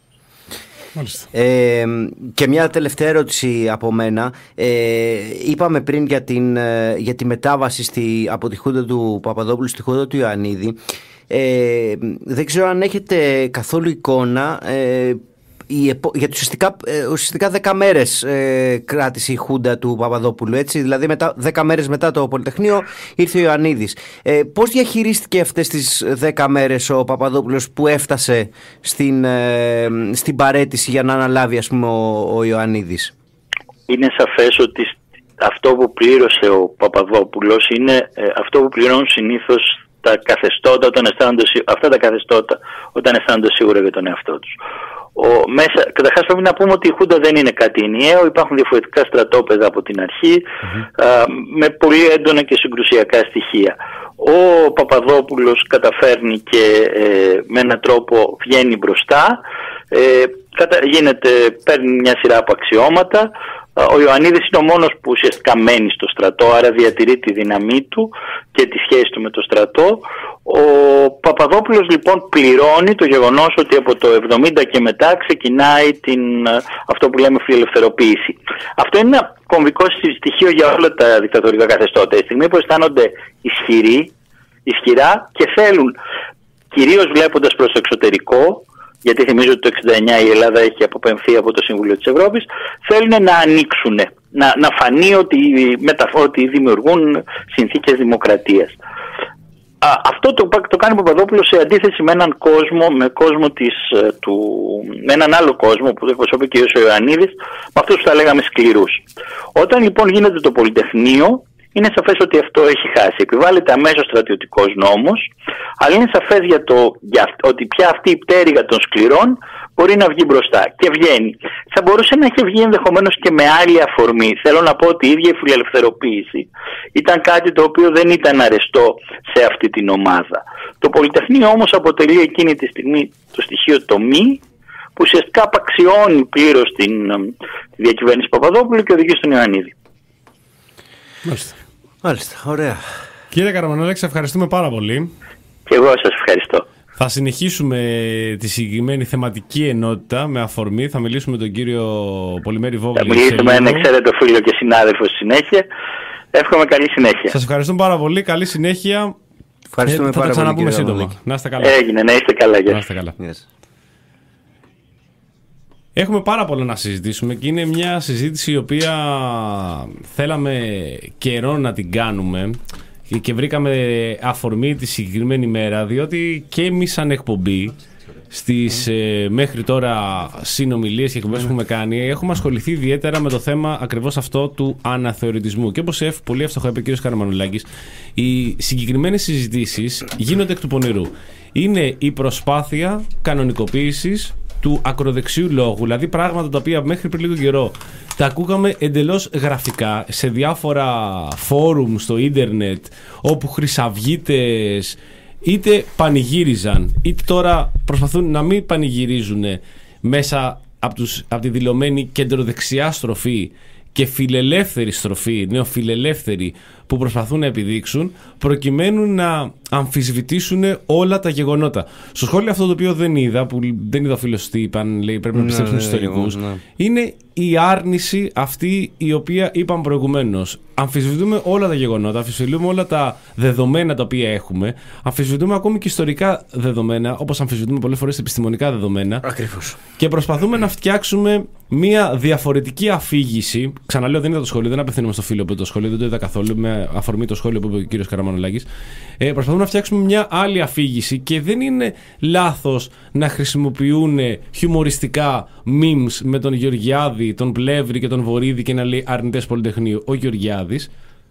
Ε, και μια τελευταία ερώτηση από μένα. Ε, είπαμε πριν για, την, για τη μετάβαση στη, από τη Χούντα του Παπαδόπουλου στη Χούντα του Ιωαννίδη. Ε, δεν ξέρω αν έχετε καθόλου εικόνα ε, γιατί ουσιαστικά, ουσιαστικά δέκα μέρες ε, κράτησε η Χούντα του Παπαδόπουλου, έτσι, δηλαδή μετά, δέκα μέρες μετά το Πολυτεχνείο ήρθε ο Ιωαννίδης. Ε, πώς διαχειρίστηκε αυτές τις δέκα μέρες ο Παπαδόπουλος που έφτασε στην, ε, στην παραίτηση για να αναλάβει, ας πούμε, ο, ο Ιωαννίδης? Είναι σαφές ότι αυτό που πλήρωσε ο Παπαδόπουλος είναι ε, αυτό που πληρώνουν συνήθως τα καθεστώτα όταν αισθάνονται, αυτά τα καθεστώτα όταν αισθάνονται σίγουρα για τον εαυτό τους. Ο, μέσα, καταρχάς πρέπει να πούμε ότι η Χούντα δεν είναι κάτι ενιαίο, υπάρχουν διαφορετικά στρατόπεδα από την αρχή, mm-hmm. α, με πολύ έντονα και συγκρουσιακά στοιχεία. Ο Παπαδόπουλος καταφέρνει και ε, με έναν τρόπο βγαίνει μπροστά, ε, κατα, γίνεται, παίρνει μια σειρά από αξιώματα. Ο Ιωαννίδης είναι ο μόνος που ουσιαστικά μένει στο στρατό, άρα διατηρεί τη δύναμή του και τη σχέση του με το στρατό. Ο Παπαδόπουλος λοιπόν πληρώνει το γεγονός ότι από το εβδομήντα και μετά ξεκινάει την, αυτό που λέμε φιλελευθεροποίηση. Αυτό είναι ένα κομβικό στοιχείο για όλα τα δικτατορικά καθεστώτα. Η στιγμή που αισθάνονται ισχυροί, ισχυρά και θέλουν, κυρίως βλέποντας προς το εξωτερικό, γιατί θυμίζω ότι το εξήντα εννιά η Ελλάδα έχει αποπεμφθεί από το Συμβούλιο της Ευρώπης, θέλουν να ανοίξουν, να, να φανεί ότι, ότι δημιουργούν συνθήκες δημοκρατίας. Α, αυτό το, το κάνει ο Παπαδόπουλος σε αντίθεση με έναν κόσμο, με, κόσμο της, του, με έναν άλλο κόσμο που εκπροσωπεί και ο Ιωαννίδης, με αυτούς που θα λέγαμε σκληρούς. Όταν λοιπόν γίνεται το Πολυτεχνείο, είναι σαφές ότι αυτό έχει χάσει. Επιβάλλεται αμέσως στρατιωτικός νόμος, αλλά είναι σαφές για το, για, ότι πια αυτή η πτέρυγα των σκληρών μπορεί να βγει μπροστά. Και βγαίνει. Θα μπορούσε να έχει βγει ενδεχομένως και με άλλη αφορμή. Θέλω να πω ότι η ίδια η φιλελευθεροποίηση ήταν κάτι το οποίο δεν ήταν αρεστό σε αυτή την ομάδα. Το Πολυτεχνείο όμως αποτελεί εκείνη τη στιγμή το στοιχείο το μη, που ουσιαστικά απαξιώνει πλήρως την τη διακυβέρνηση Παπαδόπουλου και οδηγεί στον Ιωαννίδη. Μάλιστα. Μάλιστα, ωραία. Κύριε Καραμανόλη, σε ευχαριστούμε πάρα πολύ. Και εγώ σας ευχαριστώ. Θα συνεχίσουμε τη συγκεκριμένη θεματική ενότητα με αφορμή. Θα μιλήσουμε με τον κύριο Πολυμέρη Βόγλη. Θα μιλήσουμε με έναν εξαίρετο φίλο και συνάδελφο στη συνέχεια. Εύχομαι καλή συνέχεια. Σας ευχαριστούμε πάρα πολύ. Καλή συνέχεια. Ευχαριστούμε ε, θα πάρα τα ξαναπούμε πολύ, σύντομα. Να είστε καλά. Έγινε, να είστε καλά. Να είστε καλά. Yes. Έχουμε πάρα πολλά να συζητήσουμε και είναι μια συζήτηση η οποία θέλαμε καιρό να την κάνουμε και βρήκαμε αφορμή τη συγκεκριμένη μέρα, διότι και εμείς σαν εκπομπή στις ε, μέχρι τώρα συνομιλίες και εκπομπές που έχουμε κάνει έχουμε ασχοληθεί ιδιαίτερα με το θέμα ακριβώς αυτό του αναθεωρητισμού και όπως πολύ εύστοχα είπε ο κ. Καραμανουλάκης, οι συγκεκριμένες συζητήσεις γίνονται εκ του πονηρού. Είναι η προσπάθεια κανονικοποίησης του ακροδεξιού λόγου, δηλαδή πράγματα τα οποία μέχρι πριν λίγο καιρό τα ακούγαμε εντελώς γραφικά σε διάφορα φόρουμ στο ίντερνετ, όπου χρυσαυγίτες είτε πανηγύριζαν είτε τώρα προσπαθούν να μην πανηγυρίζουν μέσα από, τους, από τη δηλωμένη κεντροδεξιά στροφή και φιλελεύθερη στροφή, νεοφιλελεύθερη, που προσπαθούν να επιδείξουν προκειμένου να αμφισβητήσουν όλα τα γεγονότα. Στο σχόλιο αυτό το οποίο δεν είδα, που δεν είδα φίλος τι είπαν, λέει πρέπει να πιστέψουν στους ιστορικούς, ναι. Είναι η άρνηση αυτή η οποία είπαμε προηγουμένως. Αμφισβητούμε όλα τα γεγονότα, αμφισβητούμε όλα τα δεδομένα τα οποία έχουμε, αμφισβητούμε ακόμη και ιστορικά δεδομένα, όπως αμφισβητούμε πολλές φορές επιστημονικά δεδομένα. Ακριβώς. Και προσπαθούμε να φτιάξουμε μια διαφορετική αφήγηση. Ξαναλέω, δεν είδα το σχόλιο, δεν απευθύνομαι στο φίλο που είπε το σχόλιο, δεν το είδα καθόλου, με αφορμή το σχόλιο που είπε ο κύριος Καραμανολάκης. Ε, προσπαθούμε να φτιάξουμε μια άλλη αφήγηση και δεν είναι λάθος να χρησιμοποιούν χιουμοριστικά memes με τον Γεωργιάδη, τον Πλεύρη και τον Βορίδη και να λέει αρνητές Πολυτεχνείου. Ο Γεωργιάδης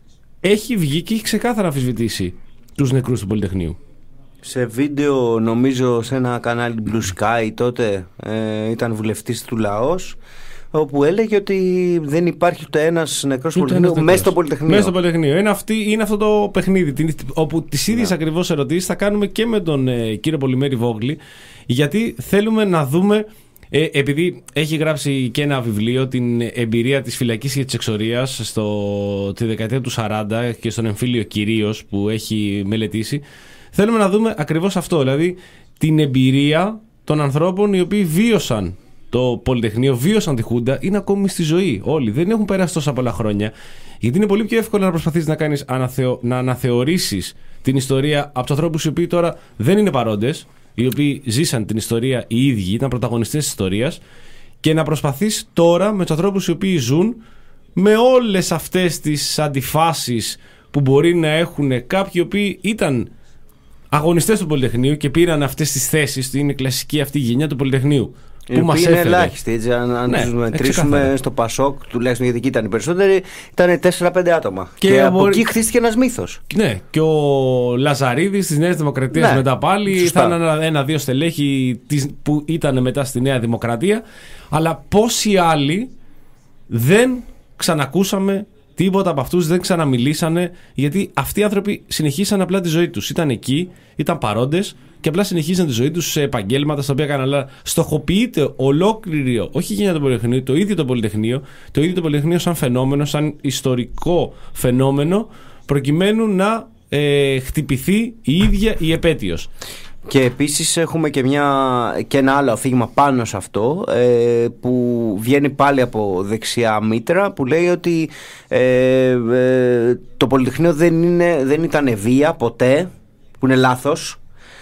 έχει βγει και έχει ξεκάθαρα αμφισβητήσει τους νεκρούς του Πολυτεχνείου. Σε βίντεο, νομίζω σε ένα κανάλι Blue Sky τότε, ε, ήταν βουλευτής του Λαός, όπου έλεγε ότι δεν υπάρχει ούτε ένας νεκρός Πολυτεχνείου μέσα στο Πολυτεχνείο. Μέσα στο Πολυτεχνείο. Είναι, αυτή, είναι αυτό το παιχνίδι, όπου τις ίδιες yeah. ακριβώς ερωτήσεις θα κάνουμε και με τον ε, κύριο Πολυμέρη Βόγλη, γιατί θέλουμε να δούμε. Ε, επειδή έχει γράψει και ένα βιβλίο, την εμπειρία της φυλακής και της εξορίας στο, τη δεκαετία του σαράντα και στον εμφύλιο κυρίως που έχει μελετήσει, θέλουμε να δούμε ακριβώς αυτό, δηλαδή την εμπειρία των ανθρώπων οι οποίοι βίωσαν το Πολυτεχνείο, βίωσαν τη Χούντα, είναι ακόμη στη ζωή όλοι, δεν έχουν περάσει τόσα πολλά χρόνια, γιατί είναι πολύ πιο εύκολο να προσπαθείς να, κάνεις αναθεω, να αναθεωρήσεις την ιστορία από τους ανθρώπους οι οποίοι τώρα δεν είναι παρόντες, οι οποίοι ζήσαν την ιστορία οι ίδιοι, ήταν πρωταγωνιστές της ιστορίας, και να προσπαθείς τώρα με τους ανθρώπους οι οποίοι ζουν με όλες αυτές τις αντιφάσεις που μπορεί να έχουν κάποιοι οι οποίοι ήταν αγωνιστές του Πολυτεχνείου και πήραν αυτές τις θέσεις, είναι η κλασική αυτή γενιά του Πολυτεχνείου. Οι που μας είναι ελάχιστοι, έτσι, αν, αν ναι, τους μετρήσουμε στο Πασόκ, τουλάχιστον γιατί εκεί ήταν οι περισσότεροι, ήταν τέσσερα πέντε άτομα. Και, και από μπορεί... εκεί χτίστηκε ένας μύθος. Ναι, και ο Λαζαρίδης της Νέας Δημοκρατίας ναι, μετά πάλι, σωστά. Θα ήταν ένα-δύο στελέχη που ήταν μετά στη Νέα Δημοκρατία, αλλά πόσοι άλλοι δεν ξανακούσαμε τίποτα από αυτούς, δεν ξαναμιλήσανε, γιατί αυτοί οι άνθρωποι συνεχίσαν απλά τη ζωή τους. Ήταν εκεί, ήταν παρόντες και απλά συνεχίζαν τη ζωή τους σε επαγγέλματα στα οποία έκαναν. Αλλά στοχοποιείται ολόκληρη, όχι η γενιά του Πολυτεχνείου, το ίδιο το Πολυτεχνείο, το ίδιο το Πολυτεχνείο σαν φαινόμενο, σαν ιστορικό φαινόμενο, προκειμένου να ε, χτυπηθεί η ίδια η επέτειος. Και επίσης έχουμε και, μια, και ένα άλλο αφήγημα πάνω σε αυτό, ε, που βγαίνει πάλι από δεξιά μήτρα, που λέει ότι ε, ε, το Πολυτεχνείο δεν, είναι, δεν ήταν βία ποτέ, που είναι λάθος.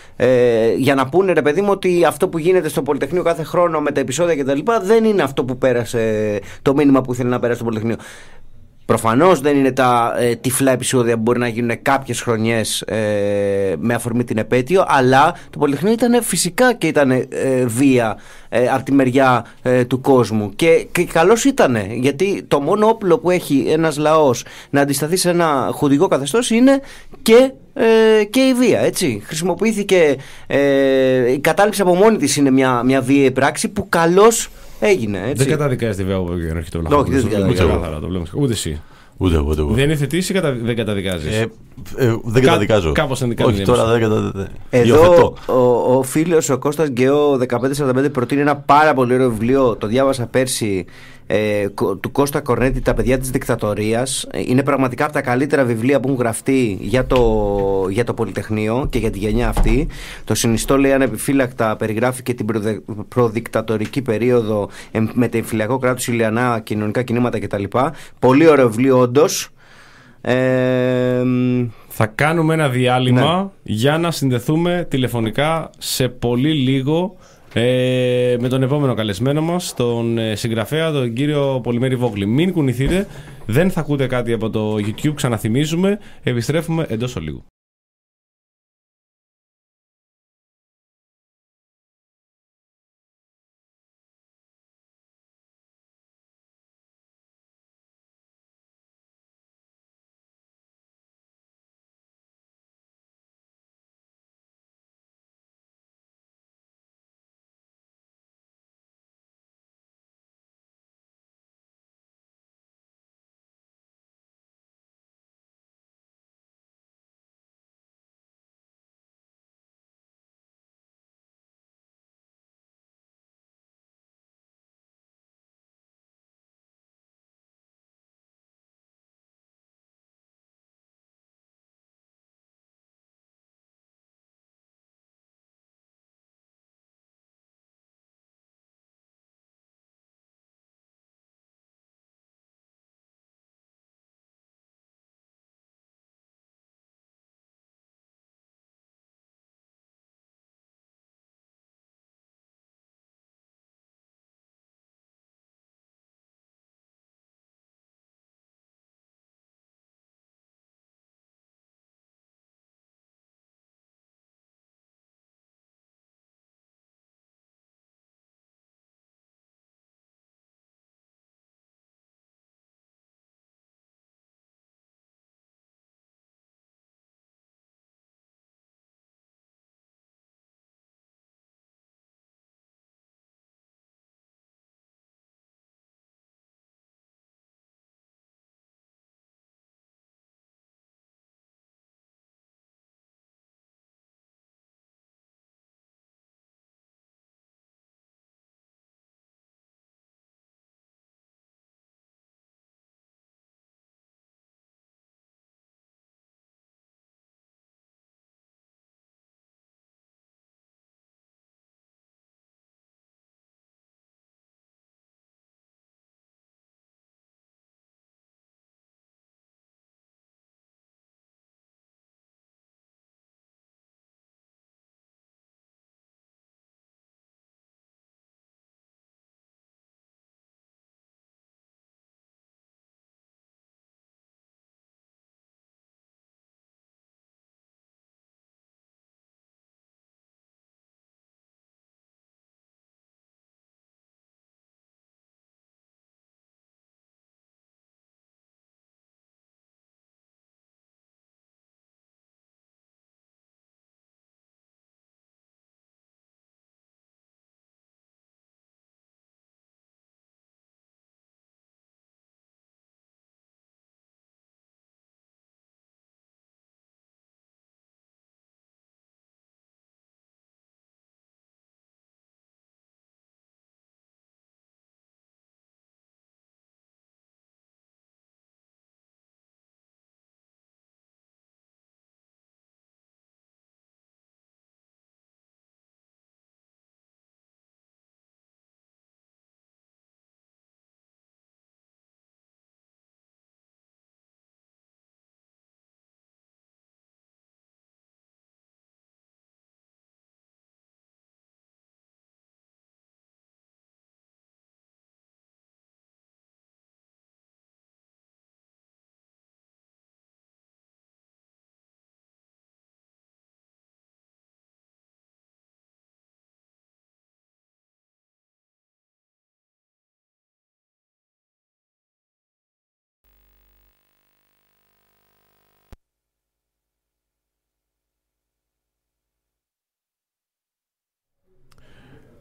Ε, για να πούνε, ρε παιδί μου, ότι αυτό που γίνεται στο Πολυτεχνείο κάθε χρόνο με τα επεισόδια κτλ. Δεν είναι αυτό που πέρασε, το μήνυμα που ήθελε να περάσει το Πολυτεχνείο. Προφανώς δεν είναι τα ε, τυφλά επεισόδια που μπορεί να γίνουν κάποιες χρονιές ε, με αφορμή την επέτειο, αλλά το Πολυτεχνείο ήταν φυσικά και ήταν ε, βία ε, από τη μεριά ε, του κόσμου. Και, και καλώς ήταν, γιατί το μόνο όπλο που έχει ένας λαός να αντισταθεί σε ένα χουντικό καθεστώς είναι και, ε, και η βία. Έτσι. Χρησιμοποιήθηκε, ε, η κατάληψη από μόνη της είναι μια, μια βίαιη πράξη που καλώς έγινε, έτσι. Δεν καταδικάζει τη βία από εκεί έρχεται ο λαός. Όχι, δεν καταδικάζει. Ούτε εσύ. Ούτε εγώ, ούτε εγώ. Δεν υιοθετήσει ή κατα... δεν καταδικάζεις. Ε, ε, δεν καταδικάζω. Κάπως ενδικάζει. Όχι, τώρα δεν καταδικάζω. Εδώ ο, ο φίλος ο Κώστας Γκέο δεκαπέντε σαράντα πέντε προτείνει ένα πάρα πολύ ωραίο βιβλίο. Το διάβασα πέρσι, ε, του Κώστα Κορνέτη, «Τα παιδιά της δικτατορίας». Είναι πραγματικά από τα καλύτερα βιβλία που έχουν γραφτεί για το, για το Πολυτεχνείο και για τη γενιά αυτή. Το συνιστώ, λέει, ανεπιφύλακτα περιγράφει και την προδε, προδικτατορική περίοδο με το εμφυλιακό κράτος, ηλιανά, κοινωνικά κινήματα κτλ. Πολύ ωραίο βιβλίο, όντως. Ε, θα κάνουμε ένα διάλειμμα, ναι, για να συνδεθούμε τηλεφωνικά σε πολύ λίγο ε, με τον επόμενο καλεσμένο μας, τον ε, συγγραφέα, τον κύριο Πολυμέρη Βόγλη. Μην κουνηθείτε, δεν θα ακούτε κάτι από το YouTube, ξαναθυμίζουμε, επιστρέφουμε εντός ολίγου.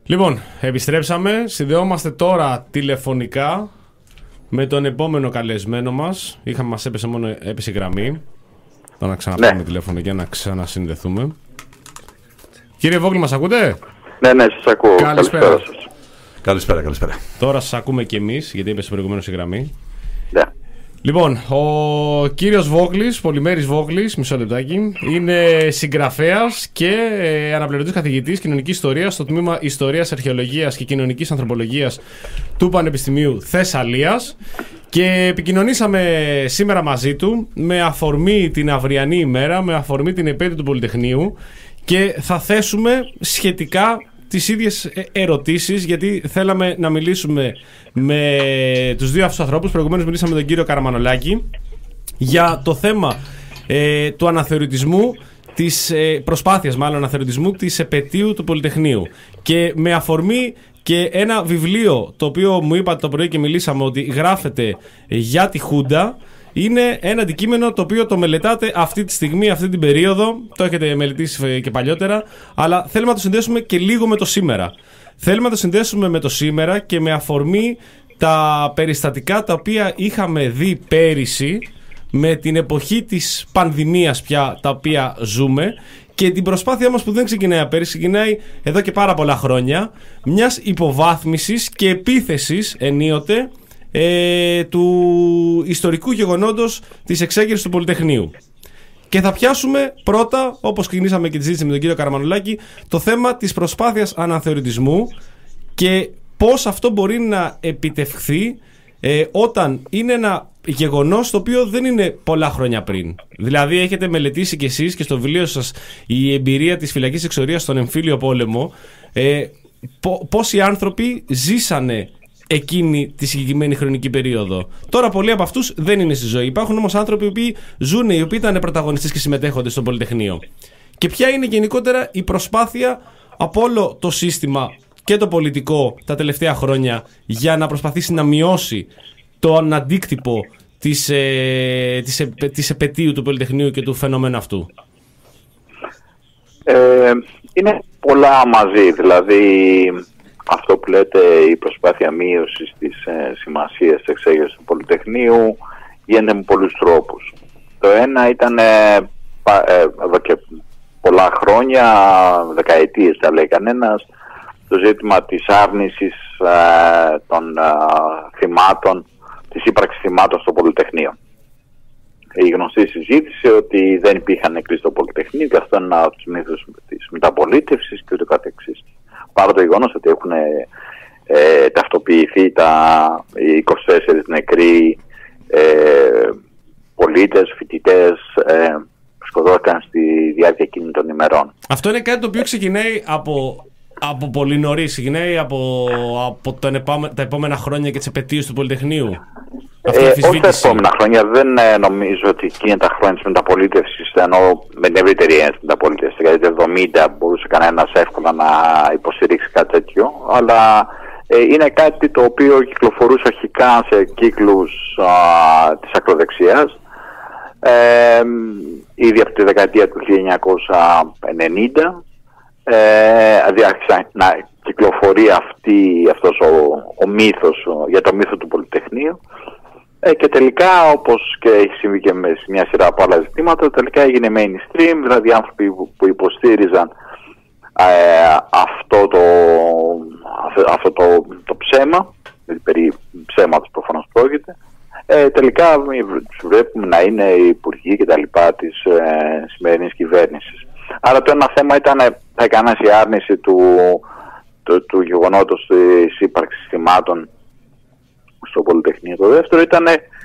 Λοιπόν, επιστρέψαμε. Συνδεόμαστε τώρα τηλεφωνικά με τον επόμενο καλεσμένο μας. Είχαμε, μας έπεσε μόνο έπεσε η γραμμή. Θα να ξαναπάμε ναι. τηλέφωνο για να ξανασυνδεθούμε. Κύριε Βόγκλη, μας ακούτε? Ναι, ναι, σας ακούω. Καλησπέρα. Καλησπέρα σας. Καλησπέρα, καλησπέρα. Τώρα σας ακούμε και εμείς, γιατί έπεσε προηγουμένως η γραμμή. Ναι. Λοιπόν, ο κύριος Βόγκλης, Πολυμέρης Βόγκλης, μισό λεπτάκι, είναι συγγραφέας και αναπληρωτής καθηγητής κοινωνικής ιστορίας στο τμήμα Ιστορίας, Αρχαιολογίας και Κοινωνικής Ανθρωπολογίας του Πανεπιστημίου Θεσσαλίας και επικοινωνήσαμε σήμερα μαζί του με αφορμή την αυριανή ημέρα, με αφορμή την επέτειο του Πολυτεχνείου και θα θέσουμε σχετικά τις ίδιες ερωτήσεις, γιατί θέλαμε να μιλήσουμε με τους δύο αυτούς ανθρώπους. Προηγουμένως μιλήσαμε με τον κύριο Καραμανολάκη για το θέμα ε, του αναθεωρητισμού, της ε, προσπάθειας μάλλον αναθεωρητισμού της επετείου του Πολυτεχνείου και με αφορμή και ένα βιβλίο το οποίο μου είπατε το πρωί και μιλήσαμε ότι γράφεται για τη Χούντα. Είναι ένα αντικείμενο το οποίο το μελετάτε αυτή τη στιγμή, αυτή την περίοδο. Το έχετε μελετήσει και παλιότερα, αλλά θέλουμε να το συνδέσουμε και λίγο με το σήμερα. Θέλουμε να το συνδέσουμε με το σήμερα και με αφορμή τα περιστατικά τα οποία είχαμε δει πέρυσι με την εποχή της πανδημίας πια τα οποία ζούμε και την προσπάθεια μας που δεν ξεκινάει πέρυσι, ξεκινάει εδώ και πάρα πολλά χρόνια, μιας υποβάθμισης και επίθεσης ενίοτε Ε, του ιστορικού γεγονότος της εξέγερσης του Πολυτεχνείου. Και θα πιάσουμε πρώτα, όπως ξεκινήσαμε και τη συζήτηση με τον κύριο Καραμανολάκη, το θέμα της προσπάθειας αναθεωρητισμού και πώς αυτό μπορεί να επιτευχθεί ε, όταν είναι ένα γεγονός το οποίο δεν είναι πολλά χρόνια πριν. Δηλαδή έχετε μελετήσει κι εσείς και στο βιβλίο σας η εμπειρία της φυλακής εξορίας στον εμφύλιο πόλεμο, ε, πώς οι άνθρωποι ζήσανε εκείνη τη συγκεκριμένη χρονική περίοδο. Τώρα πολλοί από αυτούς δεν είναι στη ζωή. Υπάρχουν όμως άνθρωποι οι οποίοι ζουν, οι οποίοι ήταν πρωταγωνιστές και συμμετέχοντες στο Πολυτεχνείο. Και ποια είναι γενικότερα η προσπάθεια από όλο το σύστημα και το πολιτικό τα τελευταία χρόνια για να προσπαθήσει να μειώσει τον αντίκτυπο της, ε, της, ε, της επετείου του Πολυτεχνείου και του φαινομένου αυτού? Ε, είναι πολλά μαζί, δηλαδή αυτό που λέτε, η προσπάθεια μείωσης της ε, σημασίας της εξέγερσης του Πολυτεχνείου γίνεται με πολλούς τρόπους. Το ένα ήταν ε, πα, ε, εδώ και πολλά χρόνια, δεκαετίες θα λέει κανένας, το ζήτημα της άρνησης ε, των ε, θυμάτων, της ύπαρξης θυμάτων στο Πολυτεχνείο. Η γνωστή συζήτηση ότι δεν υπήρχαν νεκροί στο Πολυτεχνείο και αυτό είναι ένα από τους μύθους της μεταπολίτευσης και ούτω καθεξής. Παρά το γεγονός ότι έχουν ε, ταυτοποιηθεί τα είκοσι τέσσερις νεκροί ε, πολίτες, φοιτητές ε, που σκοτώθηκαν στη διάρκεια εκείνων των ημερών. Αυτό είναι κάτι το οποίο ξεκινάει από, από πολύ νωρίς, ξεκινάει από, από τον επάμε, τα επόμενα χρόνια και τις επετείες του Πολυτεχνείου. Ε, όχι τα επόμενα χρόνια, δεν ε, νομίζω ότι εκείνα τα χρόνια της μεταπολίτευσης, ενώ με την ευρύτερη έννοια της μεταπολίτευσης, δηλαδή το εβδομήντα μπορούσε κανένας εύκολα να υποστηρίξει κάτι τέτοιο, αλλά ε, είναι κάτι το οποίο κυκλοφορούσε αρχικά σε κύκλους α, της ακροδεξιάς, ε, ήδη από τη δεκαετία του χίλια εννιακόσια ενενήντα, ε, δηλαδή άρχισε να κυκλοφορεί αυτή, αυτός ο, ο μύθος ο, για το μύθο του Πολυτεχνείου. Ε, και τελικά, όπως και έχει συμβεί και με μια σειρά από άλλα ζητήματα, τελικά έγινε mainstream, δηλαδή άνθρωποι που, που υποστήριζαν ε, αυτό, το, αυτό το, το ψέμα, δηλαδή περί ψέματος προφανώς πρόκειται, ε, τελικά βλέπουμε να είναι οι υπουργοί και τα λοιπά της ε, σημερινής κυβέρνησης. Άρα το ένα θέμα ήταν, θα έκανε η άρνηση του, του, του γεγονότος της ύπαρξης θυμάτων στο Πολυτεχνείο. Το δεύτερο ήταν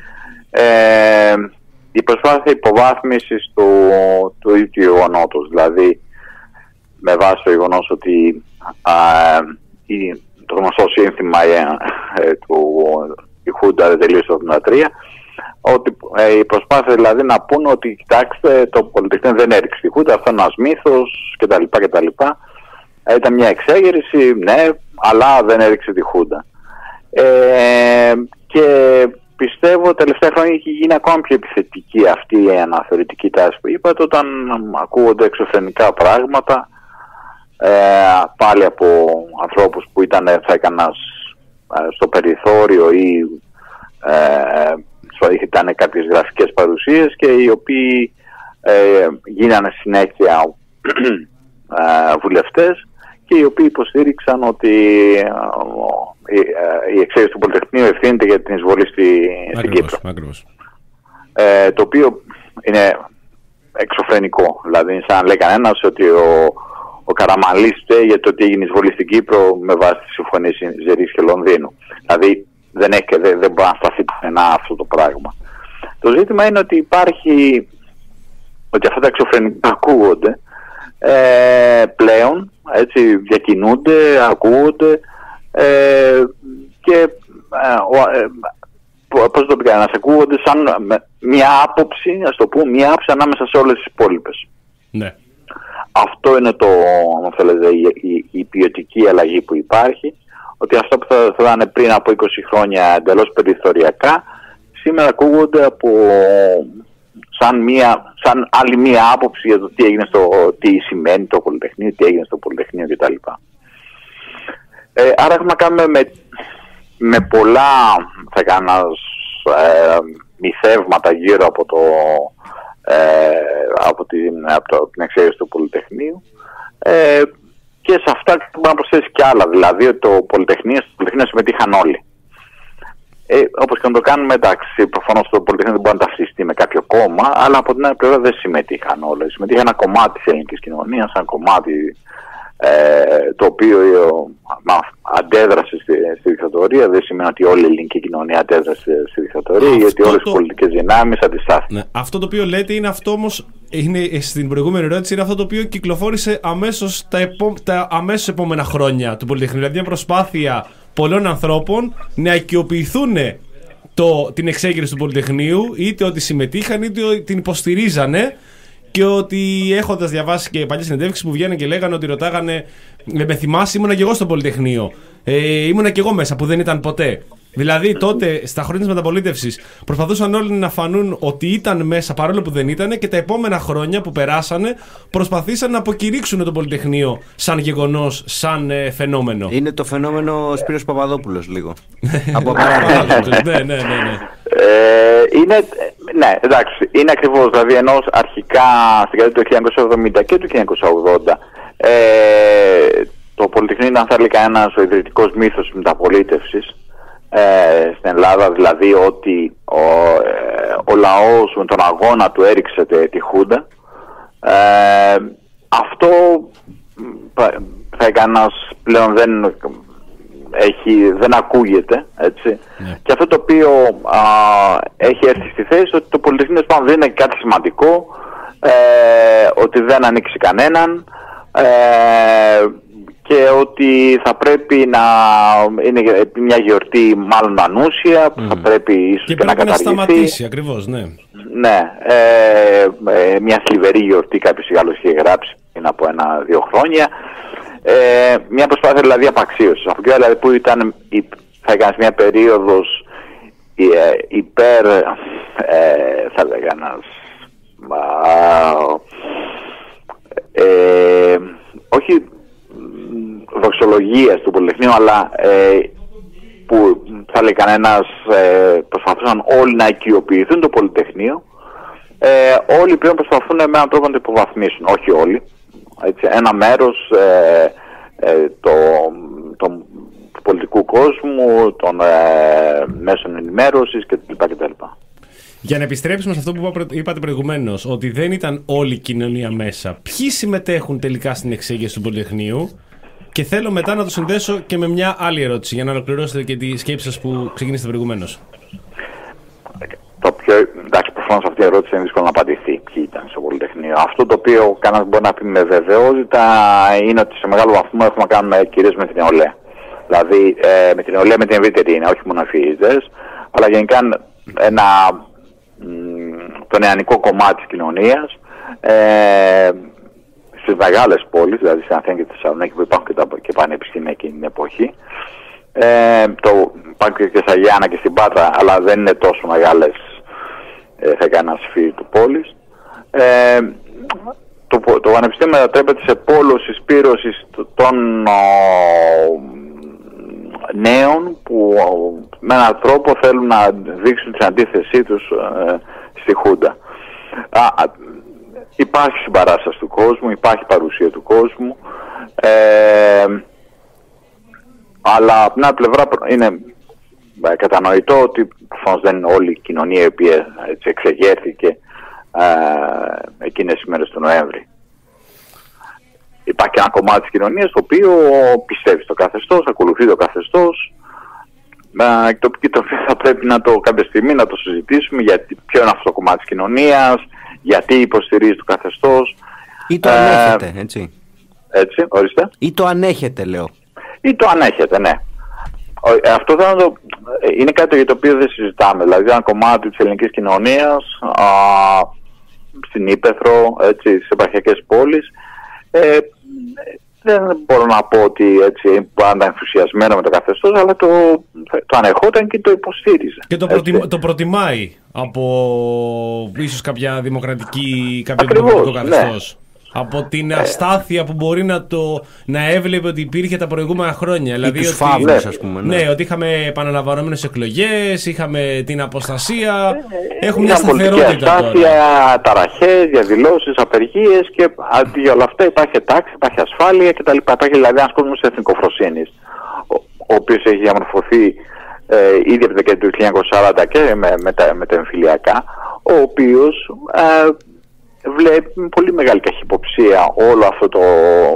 ε, η προσπάθεια υποβάθμισης του, του ίδιου γεγονότος, δηλαδή με βάση το γεγονός ότι α, η, το γνωστό σύνθημα ε, του η Χούντα δεν τελείωσε το εβδομήντα τρία, ότι ε, η προσπάθεια δηλαδή να πούνε ότι κοιτάξτε, το Πολυτεχνείο δεν έριξε τη Χούντα, αυτό είναι ένας μύθος κτλ. κτλ. Ε, ήταν μια εξέγερση, ναι, αλλά δεν έριξε τη Χούντα. Ε, και πιστεύω τελευταία χρόνια έχει γίνει ακόμα πιο επιθετική αυτή η αναθεωρητική τάση που είπατε, όταν ακούγονται εξωφρενικά πράγματα ε, πάλι από ανθρώπους που ήταν, θα έκανας, στο περιθώριο ή ε, ήταν κάποιες γραφικές παρουσίες και οι οποίοι ε, γίνανε συνέχεια ε, βουλευτές και οι οποίοι υποστήριξαν ότι ε, η εξέλιξη του Πολυτεχνείου ευθύνεται για την εισβολή στη, στην Κύπρο. Ε, το οποίο είναι εξωφρενικό. Δηλαδή, σαν λέει κανένας ότι ο, ο Καραμανλής φταίει για το ότι έγινε εισβολή στην Κύπρο με βάση τη συμφωνία Ζερής και Λονδίνου. Δηλαδή, δεν, έχει, δεν, δεν μπορεί να σταθεί πουθενά αυτό το πράγμα. Το ζήτημα είναι ότι υπάρχει, ότι αυτά τα εξωφρενικά ακούγονται ε, πλέον, έτσι, διακινούνται, ακούγονται ε, και ε, ε, πώς το πήγα, να σε ακούγονται σαν μια άποψη, ας το πούμε, μια άποψη ανάμεσα σε όλες τις υπόλοιπες. Ναι. Αυτό είναι το, αν θέλετε, η, η, η ποιοτική αλλαγή που υπάρχει, ότι αυτά που θα, θα ήταν πριν από είκοσι χρόνια εντελώς περιθωριακά, σήμερα ακούγονται από, σαν, μια, σαν άλλη μια άποψη για το τι έγινε στο, τι σημαίνει το Πολυτεχνείο, τι έγινε στο Πολυτεχνείο κτλ. Ε, άρα έχουμε να κάνουμε με, με πολλά, θα έκανας, ε, μυθεύματα γύρω από, το, ε, από, την, από, το, από την εξέλιξη του Πολυτεχνείου. Ε, και σε αυτά μπορεί να προσθέσει κι άλλα, δηλαδή ότι το Πολυτεχνείο, στο Πολυτεχνείο συμμετείχαν όλοι. Ε, όπως και να το κάνουμε, εντάξει, προφανώς το Πολυτεχνείο δεν μπορεί να ταυτιστεί με κάποιο κόμμα, αλλά από την άλλη πλευρά δεν συμμετείχαν όλοι. Συμμετείχαν ένα κομμάτι της ελληνικής κοινωνίας, ένα κομμάτι ε, το οποίο ε, μα, αντέδρασε στη, στη δικτατορία. Δεν σημαίνει ότι όλη η ελληνική κοινωνία αντέδρασε στη δικτατορία, αυτό γιατί όλες το... οι πολιτικές δυνάμεις αντιστάθηκαν. Ναι. Αυτό το οποίο λέτε είναι αυτό όμως, είναι, στην προηγούμενη ερώτηση, είναι αυτό το οποίο κυκλοφόρησε αμέσως τα, επό, τα αμέσως επόμενα χρόνια του Πολυτεχνείου. Δηλαδή μια προσπάθεια πολλών ανθρώπων να οικειοποιηθούν το, την εξέγερση του Πολυτεχνείου, είτε ότι συμμετείχαν είτε ότι την υποστηρίζανε, και ότι έχοντας διαβάσει και παλιές συνεντεύξεις που βγαίνουν και λέγανε ότι ρωτάγανε, με θυμάσαι, ήμουνα και εγώ στο Πολυτεχνείο, ε, ήμουνα και εγώ μέσα που δεν ήταν ποτέ. Δηλαδή τότε στα χρόνια της μεταπολίτευσης προσπαθούσαν όλοι να φανούν ότι ήταν μέσα παρόλο που δεν ήταν, και τα επόμενα χρόνια που περάσανε προσπαθήσαν να αποκηρύξουν το Πολυτεχνείο σαν γεγονός, σαν ε, φαινόμενο. Είναι το φαινόμενο Σπύρος Παπαδόπουλος λίγο. Από ναι, ναι, ναι, ναι. Ε, είναι, ναι, εντάξει, είναι ακριβώς, δηλαδή ενώ αρχικά στην δεκαετία του χίλια εννιακόσια εβδομήντα και του χίλια εννιακόσια ογδόντα ε, το Πολυτεχνείο ήταν, θα έλεγα, ένας ο ιδρυτικός μύθος της μεταπολίτευσης Ε, στην Ελλάδα, δηλαδή ότι ο, ε, ο λαός με τον αγώνα του έριξε τη, τη Χούντα. Ε, αυτό θα έκανας πλέον δεν, έχει, δεν ακούγεται, έτσι. Yeah. Και αυτό το οποίο α, έχει έρθει στη θέση, ότι το Πολυτεχνείο δεν είναι κάτι σημαντικό, ε, ότι δεν ανοίξει κανέναν, ε, και ότι θα πρέπει να είναι μια γιορτή μάλλον ανούσια, που mm. θα πρέπει ίσως και, και να καταργηθεί. Και να σταματήσει, ακριβώς, ναι. Ναι, ε, ε, μια θλιβερή γιορτή, κάποιος άλλος είχε γράψει πριν από ένα-δύο χρόνια. Ε, μια προσπάθεια δηλαδή απαξίωσης. Από εκεί δηλαδή που ήταν, θα έκανες μια περίοδος ε, υπέρ, ε, θα έκανας, ε, όχι δοξολογίας του Πολυτεχνείου, αλλά ε, που θα λέει κανένας, ε, προσπαθούσαν όλοι να οικειοποιηθούν το Πολυτεχνείο. Ε, όλοι πλέον προσπαθούν με έναν τρόπο να το υποβαθμίσουν. Όχι όλοι. Έτσι, ένα μέρος ε, ε, το, το, του πολιτικού κόσμου, των ε, μέσων ενημέρωσης κτλ. Για να επιστρέψουμε σε αυτό που είπατε προηγουμένως, ότι δεν ήταν όλη η κοινωνία μέσα. Ποιοι συμμετέχουν τελικά στην εξέγερση του Πολυτεχνείου? Και θέλω μετά να το συνδέσω και με μια άλλη ερώτηση, για να ολοκληρώσετε και τη σκέψη σας που ξεκινήσατε προηγουμένως. Το πιο, εντάξει, προφανώς αυτή η ερώτηση είναι δύσκολο να απαντηθεί. Ποιοι ήταν στο Πολυτεχνείο? Αυτό το οποίο κανένας μπορεί να πει με βεβαιότητα είναι ότι σε μεγάλο βαθμό έχουμε να κάνουμε κυρίως με την νεολαία. Δηλαδή ε, με την νεολαία, με την ευρύτερη είναι, όχι μόνο φοιτητές, αλλά γενικά ένα, το νεανικό κομμάτι της κοινωνίας. Ε, στις μεγάλες πόλεις, δηλαδή στην Αθήνα και στη Θεσσαλονίκη, που υπάρχουν και, τα, και πανεπιστήμια εκείνη την εποχή. Ε, το υπάρχει και στα Γιάννα και στην Πάτρα, αλλά δεν είναι τόσο μεγάλες, ε, θα έκανα σφύρι του πόλης. Ε, το, το πανεπιστήμιο μετατρέπεται σε πόλο συσπήρωσης των ο, νέων που με έναν τρόπο θέλουν να δείξουν την αντίθεσή τους ε, στη Χούντα. Α, α, υπάρχει συμπαράσταση του κόσμου, υπάρχει παρουσία του κόσμου, ε, αλλά από την άλλη πλευρά είναι ε, κατανοητό ότι προφανώς δεν είναι όλη η κοινωνία η οποία έτσι, εξεγέρθηκε ε, εκείνες τις μέρες του Νοέμβρη. Υπάρχει ένα κομμάτι της κοινωνίας το οποίο πιστεύει στο καθεστώς, ακολουθεί το καθεστώς, ε, το, το οποίο θα πρέπει να το, κάποια στιγμή να το συζητήσουμε, γιατί ποιο είναι αυτό το κομμάτι της κοινωνίας, γιατί υποστηρίζει το καθεστώς. Ή το ανέχεται, ε, έτσι. Έτσι, ορίστε. Ή το ανέχεται, λέω. Ή το ανέχεται, ναι. Αυτό θα το, είναι κάτι για το οποίο δεν συζητάμε. Δηλαδή, ένα κομμάτι της ελληνικής κοινωνίας, α, στην Ύπαιθρο, έτσι, στις επαρχιακές πόλεις, ε, δεν μπορώ να πω ότι έτσι πάντα ενθουσιασμένο με το καθεστώς, αλλά το, το ανεχόταν και το υποστήριζε. Και το, προτιμ, το προτιμάει από ίσως κάποια δημοκρατική, κάποιο Ακριβώς, δημοκρατικό καθεστώς. Ναι. Από την αστάθεια που μπορεί να, το, να έβλεπε ότι υπήρχε τα προηγούμενα χρόνια. Δηλαδή τους ότι, φαύλους, ας πούμε. Ναι. ναι, ότι είχαμε επαναλαμβανόμενες εκλογές, είχαμε την αποστασία, ε, έχουμε μια σταθερότητα. Αστάθεια, τώρα. ταραχές, διαδηλώσεις, απεργίες και αντί για όλα αυτά υπάρχει τάξη, υπάρχει ασφάλεια κτλ. Υπάρχει δηλαδή ένας κόσμος εθνικοφροσύνης, ο, ο οποίος έχει διαμορφωθεί ε, ήδη από τη δεκαετία του χίλια εννιακόσια σαράντα και με, με, τα, με τα εμφυλιακά, ο οποίος ε, βλέπει με πολύ μεγάλη καχυποψία όλο αυτό το,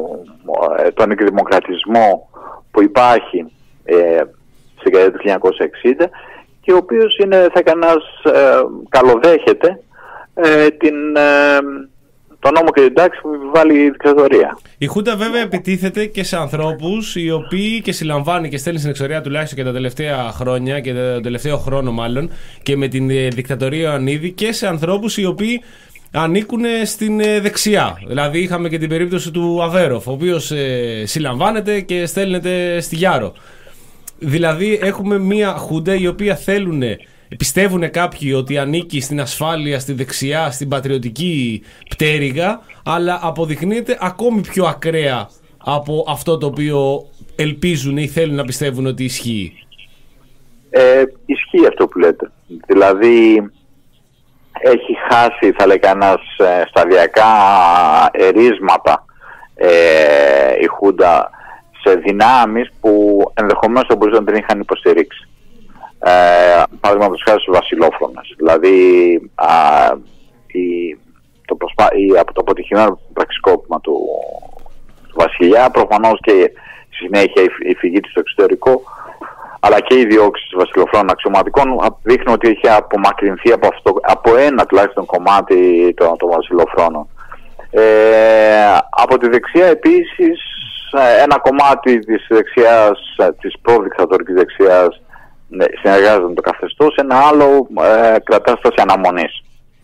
τον εκδημοκρατισμό που υπάρχει ε, στην δεκαετία του χίλια εννιακόσια εξήντα και ο οποίος είναι, θα κανένας ε, καλοδέχεται ε, την, ε, τον νόμο και την τάξη που επιβάλλει η δικτατορία. Η Χούντα βέβαια επιτίθεται και σε ανθρώπους οι οποίοι και συλλαμβάνει και στέλνει στην εξορία τουλάχιστον και τα τελευταία χρόνια και τον τελευταίο χρόνο μάλλον και με την δικτατορία Ιωαννίδη και σε ανθρώπους οι οποίοι ανήκουν στην δεξιά. Δηλαδή είχαμε και την περίπτωση του Αβέροφ, ο οποίος ε, συλλαμβάνεται και στέλνεται στη Γιάρο. Δηλαδή έχουμε μια Χούντα η οποία θέλουν, πιστεύουν κάποιοι ότι ανήκει στην ασφάλεια, στη δεξιά, στην πατριωτική πτέρυγα, αλλά αποδεικνύεται ακόμη πιο ακραία από αυτό το οποίο ελπίζουν ή θέλουν να πιστεύουν ότι ισχύει. Ε, ισχύει αυτό που λέτε. Δηλαδή έχει χάσει, θα λέει κανένας, σταδιακά ερίσματα ε, η Χούντα σε δυνάμεις που ενδεχομένως θα μπορούσαν να την είχαν υποστηρίξει. Ε, παραδείγματος χάρη στους βασιλόφρονες. Δηλαδή α, η, το προσπά, η, από το αποτυχημένο πραξικόπημα του, του βασιλιά, προφανώς και στη συνέχεια η, η φυγή του στο εξωτερικό, αλλά και οι διώξεις βασιλοφρόνων αξιωματικών δείχνουν ότι είχε απομακρυνθεί από, αυτό, από ένα τουλάχιστον κομμάτι των, των βασιλοφρόνων. Ε, από τη δεξιά επίσης, ένα κομμάτι της δεξιάς, της προδικτατορικής δεξιάς συνεργάζεται με το καθεστώς, ένα άλλο ε, κρατά στάση αναμονής.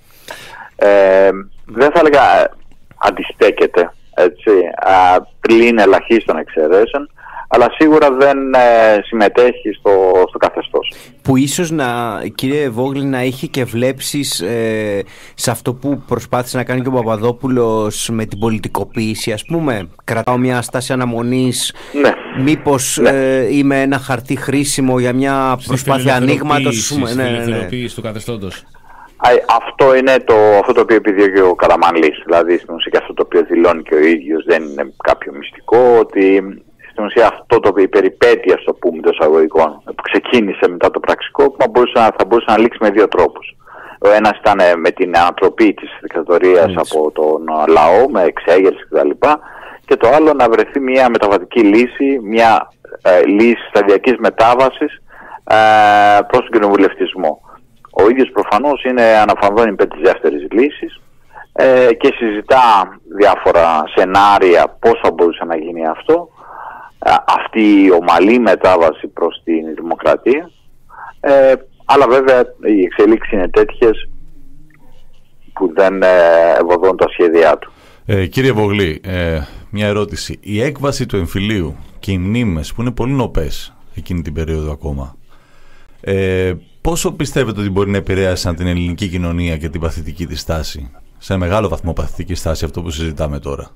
Ε, δεν θα έλεγα αντιστέκεται, έτσι, α, πλην ελαχίστων εξαιρέσεων, αλλά σίγουρα δεν ε, συμμετέχει στο, στο καθεστώς. Που ίσως, να, κύριε Βόγλη, να είχε και βλέψεις ε, σε αυτό που προσπάθησε να κάνει και ο Παπαδόπουλος με την πολιτικοποίηση, ας πούμε. Κρατάω μια στάση αναμονής, ναι. Μήπως ναι. Ε, είμαι ένα χαρτί χρήσιμο για μια προσπάθεια ανοίγματος. Στην ελευθεροποίηση του καθεστώτος. Αυτό είναι το, αυτό το οποίο επιδιώκει ο Καραμανλής. Δηλαδή στην ουσία αυτό το οποίο δηλώνει και ο ίδιος, δεν είναι κάποιο μυστικό, ότι στην ουσία αυτό το οποίο η περιπέτεια, στο πούμε, των εισαγωγικών που ξεκίνησε μετά το πραξικόπημα θα μπορούσε να λήξει με δύο τρόπους. Ο ένας ήταν με την ανατροπή της δικτατορίας από τον λαό, με εξέγερση κτλ. Και το άλλο να βρεθεί μια μεταβατική λύση, μια ε, λύση σταδιακής μετάβασης ε, προς τον κοινοβουλευτισμό. Ο ίδιος προφανώς είναι αναφανδόν υπέρ της δεύτερης λύσης ε, και συζητά διάφορα σενάρια πώς θα μπορούσε να γίνει αυτό. Αυτή η ομαλή μετάβαση προς την δημοκρατία, ε, αλλά βέβαια οι εξελίξεις είναι τέτοιες που δεν ε, ευωδούν τα σχέδιά του. Ε, κύριε Βογλή, ε, μια ερώτηση. Η έκβαση του εμφυλίου και οι μνήμες που είναι πολύ νοπές εκείνη την περίοδο ακόμα, ε, πόσο πιστεύετε ότι μπορεί να επηρέασαν την ελληνική κοινωνία και την παθητική της στάση σε μεγάλο βαθμό παθητική στάση αυτό που συζητάμε τώρα.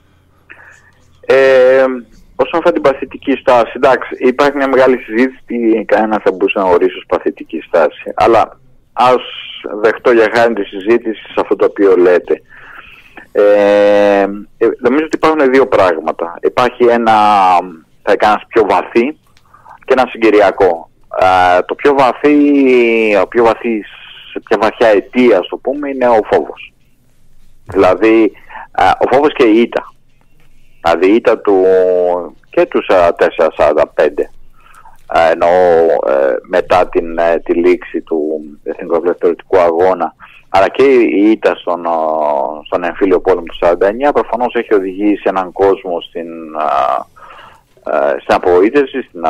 Ε, όσον αφορά την παθητική στάση, εντάξει, υπάρχει μια μεγάλη συζήτηση τι κανένα θα μπορούσε να ορίσει ως παθητική στάση. Αλλά ας δεχτώ για χάρη τη συζήτηση σε αυτό το οποίο λέτε. Ε, νομίζω ότι υπάρχουν δύο πράγματα. Υπάρχει ένα, θα έκανας πιο βαθύ και ένα συγκυριακό. Ε, το πιο βαθύ, ο πιο βαθύ, σε πιο βαθιά αιτία, ας το πούμε, είναι ο φόβος. Δηλαδή, ε, ο φόβος και η ήττα. Δηλαδή, η ήττα του και του τέσσερα σαράντα πέντε. Ε, εννοώ ε, μετά την, ε, τη λήξη του Εθνικού Απελευθερωτικού Αγώνα, αλλά και η ήττα στον, στον εμφύλιο πόλεμο του σαράντα εννιά προφανώς έχει οδηγήσει έναν κόσμο στην, ε, στην απογοήτευση, στην α,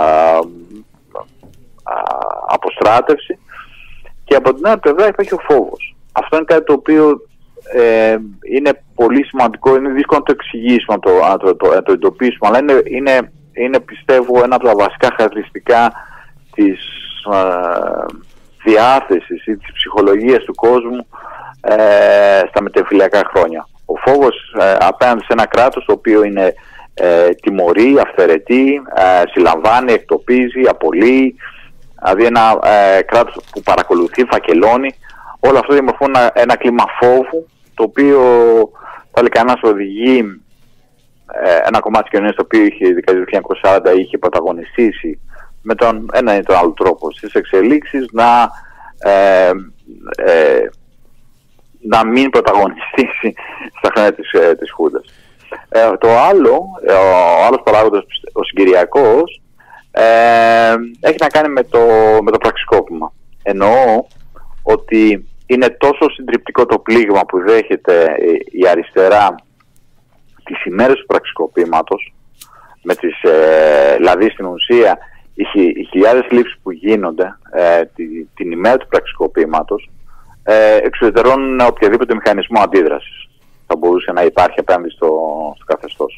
α, αποστράτευση, και από την άλλη πλευρά υπάρχει ο φόβος. Αυτό είναι κάτι το οποίο ε, είναι πολύ σημαντικό, είναι δύσκολο να το εξηγήσουμε, να το, το, το, το εντοπίσουμε, αλλά είναι, είναι, είναι πιστεύω ένα από τα βασικά χαρακτηριστικά της ε, διάθεσης ή της ψυχολογίας του κόσμου ε, στα μετεμφυλιακά χρόνια. Ο φόβος ε, απέναντι σε ένα κράτος το οποίο είναι ε, τιμωρεί, αυθαιρετεί, ε, συλλαμβάνει, εκτοπίζει, απολύει, δηλαδή ένα ε, κράτος που παρακολουθεί, φακελώνει, όλο αυτό δημιουργούν ένα, ένα κλίμα φόβου, το οποίο πάλι κανένας οδηγεί ε, ένα κομμάτι της κοινωνίας το οποίο είχε, η δεκαετία του χίλια εννιακόσια σαράντα είχε πρωταγωνιστήσει με τον ένα ή τον άλλο τρόπο στις εξελίξεις να, ε, ε, να μην πρωταγωνιστήσει στα χρόνια της, ε, της Χούντας. Ε, το άλλο, ε, ο άλλος παράγοντας, ο συγκυριακός, ε, έχει να κάνει με το, με το πραξικόπημα. Εννοώ ότι είναι τόσο συντριπτικό το πλήγμα που δέχεται η αριστερά τις ημέρες του πραξικοπήματος, με τις, ε, δηλαδή στην ουσία οι, οι χιλιάδες λήψεις που γίνονται ε, τη, την ημέρα του πραξικοπήματος ε, εξουδετερώνουν οποιαδήποτε μηχανισμό αντίδρασης θα μπορούσε να υπάρχει απέναντι στο, στο καθεστώς.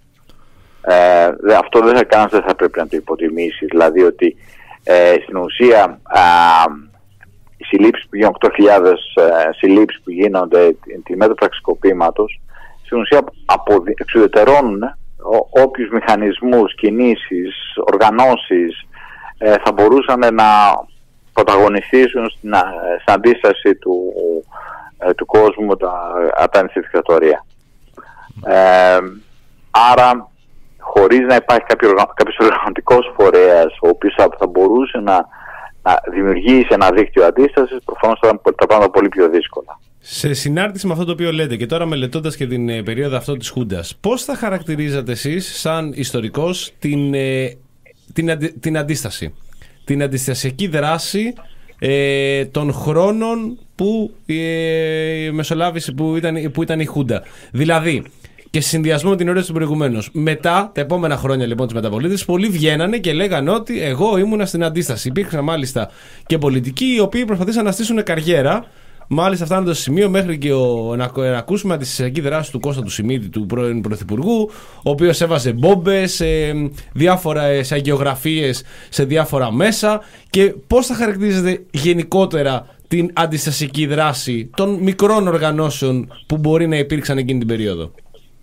Ε, αυτό δεν θα κάνει, δεν θα πρέπει να το υποτιμήσει, δηλαδή ότι ε, στην ουσία α, οι συλλήψεις που γίνονται, οκτώ χιλιάδες ε, συλλήψεις που γίνονται την ημέρα του πραξικοπήματος, στην ουσία αποδι... εξουδετερώνουν Ό, όποιους μηχανισμούς, κινήσεις, οργανώσεις ε, θα μπορούσαν να πρωταγωνιστήσουν στην, στην αντίσταση του, ε, του κόσμου απέναντι στη δικτατορία. Ε, άρα, χωρίς να υπάρχει κάποιο, κάποιος οργανωτικός φορέας ο οποίος θα, θα μπορούσε να, να δημιουργήσει ένα δίκτυο αντίστασης, προφανώς θα ήταν τα πράγματα πολύ πιο δύσκολα. Σε συνάρτηση με αυτό το οποίο λέτε και τώρα μελετώντας και την ε, περίοδο αυτό της Χούντας, πώς θα χαρακτηρίζατε εσείς σαν ιστορικός την, ε, την, αντι, την αντίσταση, την αντιστασιακή δράση ε, των χρόνων που ε, μεσολάβησε που ήταν, που ήταν η Χούντα? Δηλαδή, και σε συνδυασμό με την ερώτηση του προηγουμένως, μετά τα επόμενα χρόνια λοιπόν της μεταπολίτευσης, πολλοί βγαίνανε και λέγανε ότι εγώ ήμουνα στην αντίσταση. Υπήρξαν μάλιστα και πολιτικοί οι οποίοι προσπαθήσαν να στήσουν καριέρα. Μάλιστα, φτάνοντας στο σημείο μέχρι και ο, να, να ακούσουμε τη συστατική δράση του Κώστα του Σιμίτη, του πρώην Πρωθυπουργού, ο οποίος έβαζε μπόμπες, ε, διάφορες αγγεωγραφίες σε διάφορα μέσα. Και πώς θα χαρακτηρίζετε γενικότερα την αντιστασιακή δράση των μικρών οργανώσεων που μπορεί να υπήρξαν εκείνη την περίοδο?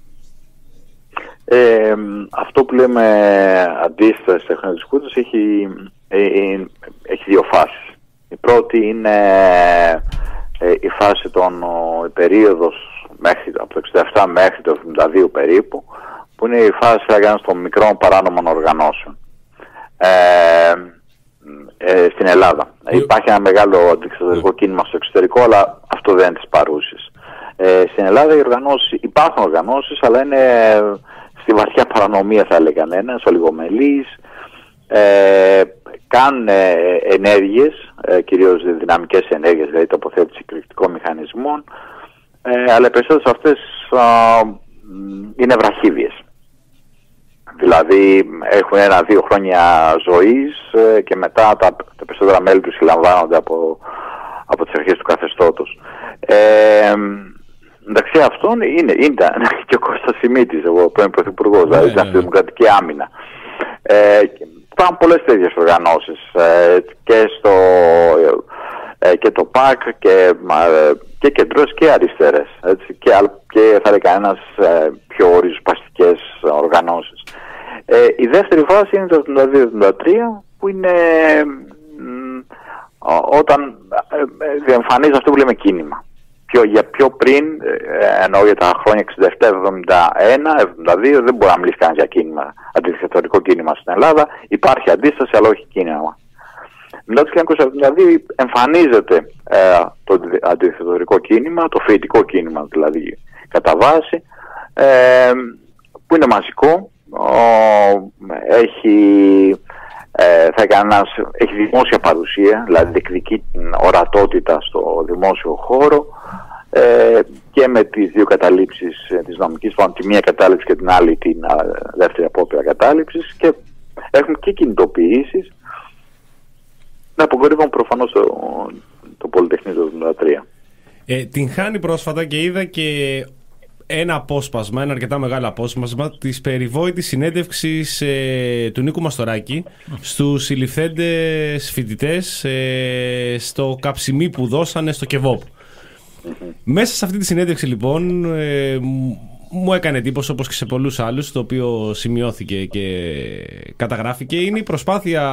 Ε, αυτό που λέμε αντίσταση στα χρόνια της Χούντας έχει, ε, ε, έχει δύο φάσεις. Η πρώτη είναι ε, η φάση των, ο, η περίοδος μέχρι, από το εξήντα επτά μέχρι το εβδομήντα δύο περίπου, που είναι η φάση των μικρών παράνομων οργανώσεων ε, ε, στην Ελλάδα. Mm. Υπάρχει ένα μεγάλο αντικτατορικό mm. κίνημα στο εξωτερικό, αλλά αυτό δεν είναι της παρούσης. Ε, στην Ελλάδα οι οργανώσεις, υπάρχουν οργανώσεις, αλλά είναι στη βαθιά παρανομία, θα έλεγα κανένας, ολιγομελείς, ε, κάνουν ε, ενέργειες, ε, κυρίως δυναμικές ενέργειες, δηλαδή τοποθέτηση εκρηκτικών μηχανισμών, ε, αλλά οι περισσότερες αυτές α, είναι βραχύβιες. Δηλαδή έχουν ένα-δύο χρόνια ζωής ε, και μετά τα, τα περισσότερα μέλη τους συλλαμβάνονται από, από τις αρχές του καθεστώτος. Ε, μεταξύ αυτών είναι, είναι και ο Κώστας Σιμίτης, ο πρώην Πρωθυπουργός, δηλαδή yeah, yeah. στη Δημοκρατική Άμυνα. Ε, Υπάρχουν πολλές τέτοιες οργανώσεις ε, και στο, ε, και το ΠΑΚ και, ε, και κεντρός και αριστερές, έτσι, και, και θα λέει κανένας ε, πιο ριζοσπαστικές οργανώσεις. Ε, η δεύτερη φάση είναι το εβδομήντα δύο εβδομήντα τρία, που είναι μ, όταν ε, διεμφανίζει αυτό που λέμε κίνημα. Πιο, για πιο πριν, ε, εννοώ για τα χρόνια εξήντα επτά εβδομήντα ένα εβδομήντα δύο, δεν μπορεί να μιλήσει κανείς για κίνημα, αντιδικτατορικό κίνημα στην Ελλάδα. Υπάρχει αντίσταση, αλλά όχι κίνημα. Μετά το χίλια εννιακόσια εβδομήντα δύο εμφανίζεται ε, το αντιδικτατορικό κίνημα, το φοιτητικό κίνημα δηλαδή κατά βάση, ε, που είναι μαζικό, ο, έχει, ε, θα κανένας, έχει δημόσια παρουσία, δηλαδή διεκδικεί την ορατότητα στο δημόσιο χώρο, ε, και με τις δύο καταλήψεις ε, της νομικής, πάνω τη μία κατάληψη και την άλλη την α, δεύτερη απόπειρα κατάληψης, και έχουμε και κινητοποιήσεις. Να αποκορύβουν προφανώς το, το Πολυτεχνείο του εβδομήντα τρία. Ε, την χάνει πρόσφατα και είδα και ένα απόσπασμα, ένα αρκετά μεγάλο απόσπασμα της περιβόητης συνέντευξης ε, του Νίκου Μαστοράκη στους συλληφθέντες φοιτητές ε, στο καψιμί που δώσανε στο ΚΕΒΟΠ. Mm-hmm. Μέσα σε αυτή τη συνέντευξη λοιπόν ε, μου έκανε εντύπωση, όπως και σε πολλούς άλλους, το οποίο σημειώθηκε και καταγράφηκε, είναι η προσπάθεια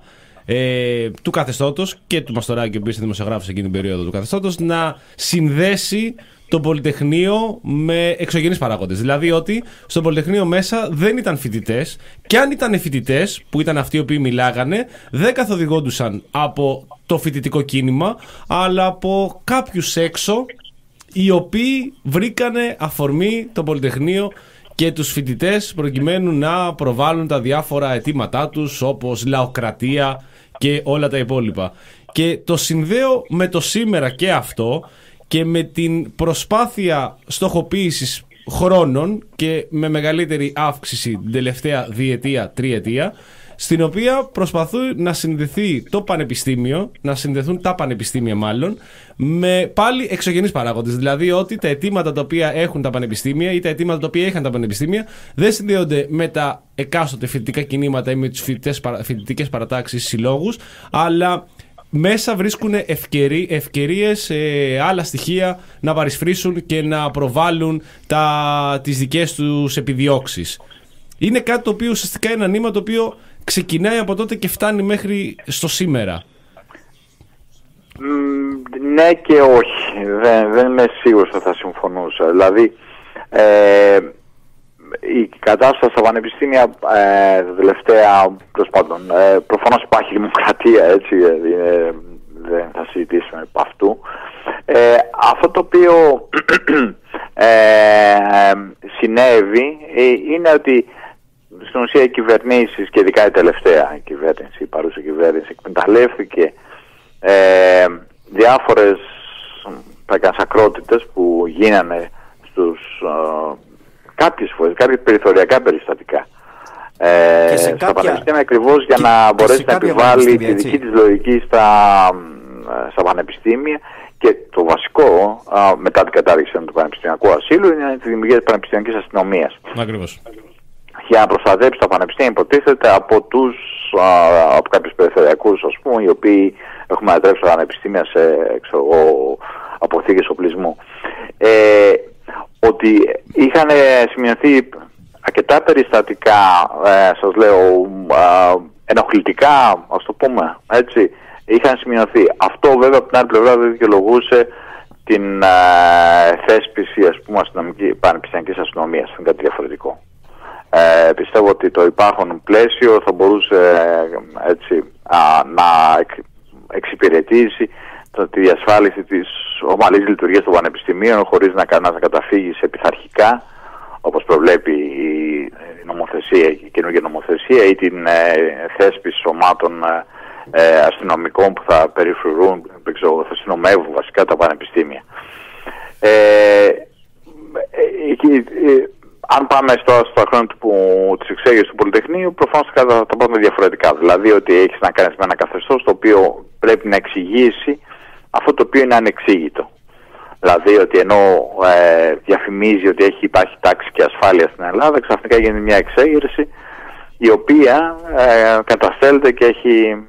Ε, του καθεστώτος και του Μαστοράκη, ο οποίος είναι δημοσιογράφος εκείνη την περίοδο του καθεστώτος, να συνδέσει το Πολυτεχνείο με εξωγενείς παράγοντες. Δηλαδή ότι στο Πολυτεχνείο μέσα δεν ήταν φοιτητές, και αν ήταν φοιτητές, που ήταν αυτοί οι οποίοι μιλάγανε, δεν καθοδηγόντουσαν από το φοιτητικό κίνημα, αλλά από κάποιους έξω, οι οποίοι βρήκανε αφορμή το Πολυτεχνείο και τους φοιτητές προκειμένου να προβάλλουν τα διάφορα αιτήματά τους, όπως λαοκρατία και όλα τα υπόλοιπα. Και το συνδέω με το σήμερα και αυτό, και με την προσπάθεια στοχοποίησης χρόνων και με μεγαλύτερη αύξηση την τελευταία διετία, τριετία, στην οποία προσπαθούν να συνδεθεί το πανεπιστήμιο, να συνδεθούν τα πανεπιστήμια μάλλον, με πάλι εξωγενείς παράγοντες. Δηλαδή ότι τα αιτήματα τα οποία έχουν τα πανεπιστήμια ή τα αιτήματα τα οποία είχαν τα πανεπιστήμια δεν συνδέονται με τα εκάστοτε φοιτητικά κινήματα ή με τις φοιτητικές παρατάξεις, συλλόγους, αλλά μέσα βρίσκουν ευκαιρί, ευκαιρίες, ε, άλλα στοιχεία να παρισφρήσουν και να προβάλλουν τα, τις δικές τους επιδιώξεις. Είναι κάτι το οποίο ουσιαστικά είναι ένα νήμα το οποίο ξεκινάει από τότε και φτάνει μέχρι στο σήμερα. Mm, ναι και όχι. Δεν, δεν είμαι σίγουρος ότι θα συμφωνούσα. Δηλαδή, ε, η κατάσταση στα πανεπιστήμια ε, τα τελευταία, τέλος πάντων, ε, προφανώς υπάρχει δημοκρατία, έτσι, ε, δεν θα συζητήσουμε από αυτού. Ε, αυτό το οποίο ε, συνέβη ε, είναι ότι στην ουσία οι κυβερνήσεις, και ειδικά η τελευταία η κυβέρνηση, η παρούσα κυβέρνηση, εκμεταλλεύτηκε ε, διάφορες ακρότητες που γίνανε στους ε, κάποιες φορές, κάποια περιθωριακά περιστατικά ε, στα κάποια... πανεπιστήμια, ακριβώς για και... να μπορέσει να επιβάλλει τη δική της λογική στα, στα πανεπιστήμια. Και το βασικό, α, μετά την κατάργηση του πανεπιστημιακού ασύλου, είναι τη δημιουργία της πανεπιστημιακής αστυνομίας. Ακριβώς. Για να προστατέψει τα πανεπιστήμια, υποτίθεται, από τους, α, από κάποιους περιφερειακούς, ας πούμε, οι οποίοι έχουν μετατρέψει τα πανεπιστήμια σε, ξέρω εγώ, αποθήκες οπλισμού. Ε, ότι είχαν σημειωθεί αρκετά περιστατικά, ε, σας λέω, α, ενοχλητικά, ας το πούμε, έτσι, είχαν σημειωθεί. Αυτό βέβαια από την άλλη πλευρά δεν δικαιολογούσε την α, θέσπιση, ας πούμε, αστυνομική, πανεπιστημιακής αστυνομίας. Είναι κάτι διαφορετικό. Ε, πιστεύω ότι το υπάρχον πλαίσιο θα μπορούσε έτσι, α, να εξ, εξυπηρετήσει το, τη διασφάλιση της ομαλής λειτουργίας των πανεπιστημίων, χωρίς να κανένας να καταφύγει σε πειθαρχικά, όπως προβλέπει η, η νομοθεσία, η καινούργια νομοθεσία, ή την ε, θέσπιση σωμάτων ε, ε, αστυνομικών που θα περιφρουρούν, δεν ξέρω, θα συνομεύουν βασικά τα πανεπιστήμια. Ε, ε, ε, ε, αν πάμε στο, στα χρόνια του, της εξέγερσης του Πολυτεχνείου, προφανώς θα τα πάμε διαφορετικά. Δηλαδή ότι έχεις να κάνεις με ένα καθεστώς το οποίο πρέπει να εξηγήσει αυτό το οποίο είναι ανεξήγητο. Δηλαδή ότι ενώ ε, διαφημίζει ότι έχει υπάρχει τάξη και ασφάλεια στην Ελλάδα, ξαφνικά γίνει μια εξέγερση η οποία ε, καταστέλλεται και έχει, έτσι,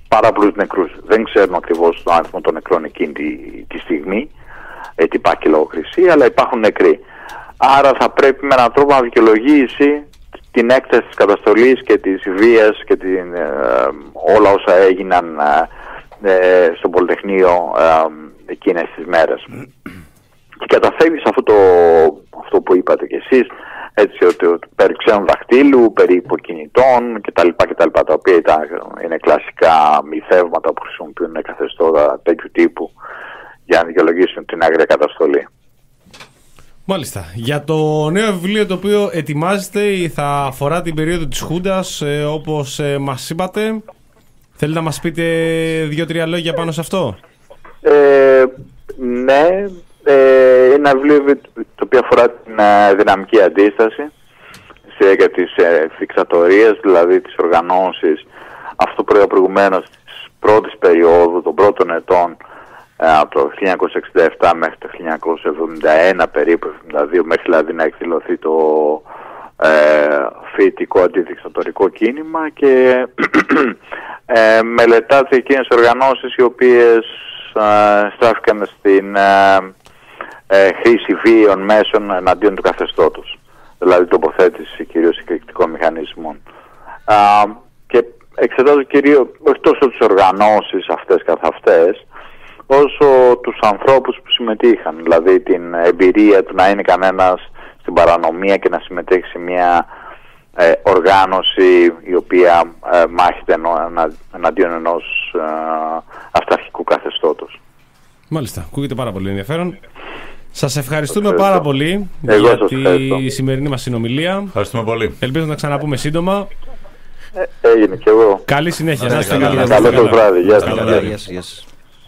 πάρα πολλούς νεκρούς. Δεν ξέρουμε ακριβώς τον αριθμό των νεκρών εκείνη τη, τη στιγμή, γιατί υπάρχει και λογοκρισία, αλλά υπάρχουν νεκροί. Άρα θα πρέπει με έναν τρόπο να δικαιολογήσει την έκταση της καταστολής και της βίας και την, ε, όλα όσα έγιναν ε, ε, στο Πολυτεχνείο ε, εκείνες τις μέρες. Και καταφεύγει σε αυτό, το, αυτό που είπατε κι εσείς, έτσι, ότι, ότι περί ξένου δακτύλου, περί υποκινητών κτλ, κτλ, τα οποία ήταν, είναι κλασικά μυθεύματα που χρησιμοποιούν καθεστώτα τέτοιου τύπου για να δικαιολογήσουν την άγρια καταστολή. Μάλιστα. Για το νέο βιβλίο το οποίο ετοιμάζεται θα αφορά την περίοδο της Χούντας, ε, όπως ε, μας είπατε. Θέλετε να μας πείτε δύο-τρία λόγια πάνω σε αυτό? Ε, ναι, ε, ένα βιβλίο το οποίο αφορά την ε, δυναμική αντίσταση στη διάρκεια της ε, δικτατορίας, δηλαδή τις οργανώσεις, αυτό που προηγουμένως της πρώτης περίοδου, των πρώτων ετών, από το χίλια εννιακόσια εξήντα επτά μέχρι το χίλια εννιακόσια εβδομήντα ένα περίπου, εβδομήντα δύο, μέχρι δηλαδή να εκδηλωθεί το ε, φοιτητικό αντιδικτατορικό κίνημα, και ε, μελετάται εκείνες οργανώσεις οι οποίες ε, στράφηκαν στην ε, ε, χρήση βίαιων μέσων εναντίον του καθεστώτος, δηλαδή τοποθέτηση κυρίως εκρηκτικών μηχανισμών. Α, και εξετάζω κυρίως όχι τόσο τις οργανώσεις αυτές καθ' αυτές, όσο τους ανθρώπους που συμμετείχαν, δηλαδή την εμπειρία του να είναι κανένας στην παρανομία και να συμμετέχει σε μια ε, οργάνωση η οποία ε, μάχεται ενω, ενα, εναντίον ενός ε, αυταρχικού καθεστώτος. Μάλιστα, ακούγεται πάρα πολύ ενδιαφέρον. Σας ευχαριστούμε ευχαριστώ. πάρα πολύ Εγώ για σας τη ευχαριστώ. σημερινή μας συνομιλία. Ευχαριστούμε πολύ. Ελπίζω να ξαναπούμε σύντομα. Ε, έγινε και εγώ. Καλή συνέχεια. Να είστε καλά. καλά. Καλό σας βράδυ. Γεια σας. Καλό βράδυ. Γεια σας, γεια σας.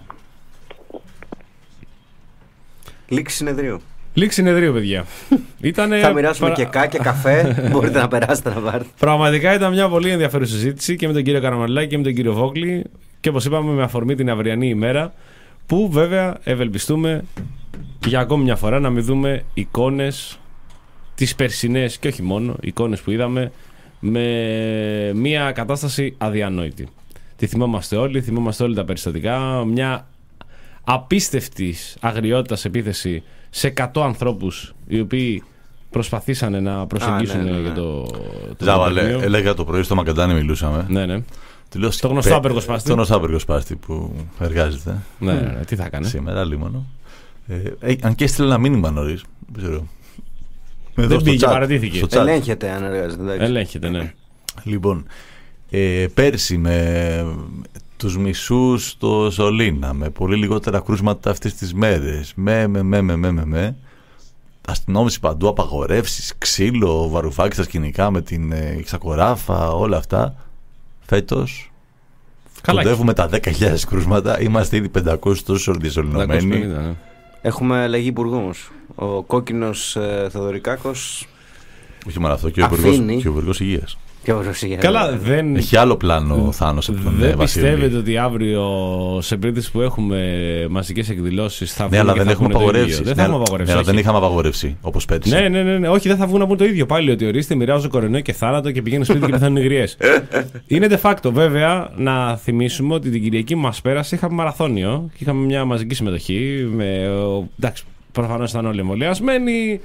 Λήξη συνεδρίου. Λήξη συνεδρίου, παιδιά. Ήτανε Θα μοιράσουμε παρα- και κά και καφέ. Μπορείτε να περάσετε να πάρετε. Πραγματικά ήταν μια πολύ ενδιαφέρουσα συζήτηση και με τον κύριο Καραμανλάκη και με τον κύριο Βόκλη, και όπως είπαμε, με αφορμή την αυριανή ημέρα, που βέβαια ευελπιστούμε για ακόμη μια φορά να μην δούμε εικόνες τις περσινές και όχι μόνο, εικόνες που είδαμε με μια κατάσταση αδιανόητη. Τη θυμόμαστε όλοι, θυμόμαστε όλοι τα περιστατικά, μια απίστευτης αγριότητας επίθεση σε εκατό ανθρώπους οι οποίοι προσπαθήσανε να προσεγγίσουν Α, ναι, ναι, ναι. για το, το Ζάβαλε, Πολυτεχνείο. έλεγα το πρωί στο Μακαντάνι, μιλούσαμε. Ναι, ναι. Του λέω, Το γνωστό πε- απεργοσπάστη. Το γνωστό απεργοσπάστη που εργάζεται Ναι, ναι, ναι. Τι θα έκανε. σήμερα, λίμωνο. Ε, ε, αν και έστειλε ένα μήνυμα νωρίς. Δεν ξέρω. Εδώ Δεν στο πήγε, chat, παρατήθηκε. στο chat. Ελέγχεται αν εργάζεται. εντάξει. Ελέγχεται, ναι. Λοιπόν, ε, πέρσι με τους μισούς στο Σωλήνα, με πολύ λιγότερα κρούσματα αυτές τις μέρες, με, με, με, με, με, με, με αστυνόμευση παντού, απαγορεύσεις, ξύλο, βαρουφάκι στα σκηνικά με την ε, εξακοράφα, όλα αυτά. Φέτος Καλά. κοντεύουμε τα δέκα χιλιάδες κρούσματα, είμαστε ήδη πεντακόσιοι τόσο διασωληνωμένοι. διακόσια πενήντα, ναι. Έχουμε αλλαγή υπουργούς. Ο κόκκινος ε, Θεοδωρικάκος Όχι μόνο αυτό, και ο Αφήνει. Υπουργός, και ο Υπουργός Υγείας. και ο Ρωσία. Καλά, δεν, Έχει άλλο πλάνο ο Θάνος από τον ε, δεν Βασίλη. πιστεύετε ότι αύριο σε περίπτωση που έχουμε μαζικές εκδηλώσεις θα βγουν Ναι, αλλά και δεν θα έχουμε πούνε το ίδιο? απαγορεύσει. Δεν θα έχουμε απαγορεύσει. Ναι, αλλά δεν όχι. είχαμε απαγορεύσει όπως πέρσι. Ναι, ναι, ναι, ναι, όχι, δεν θα βγουν να πούν το ίδιο πάλι, ότι ορίστε, μοιράζω κορονοϊό και θάνατο και πηγαίνουν σπίτι και πεθαίνουν οι γριές. Είναι de facto, βέβαια, να θυμίσουμε ότι την Κυριακή που μας πέρασε είχαμε μαραθώνιο και είχαμε μια μαζική συμμετοχή. Με, ο, εντάξει, προφανώς ήταν όλοι εμβολιασμένοι.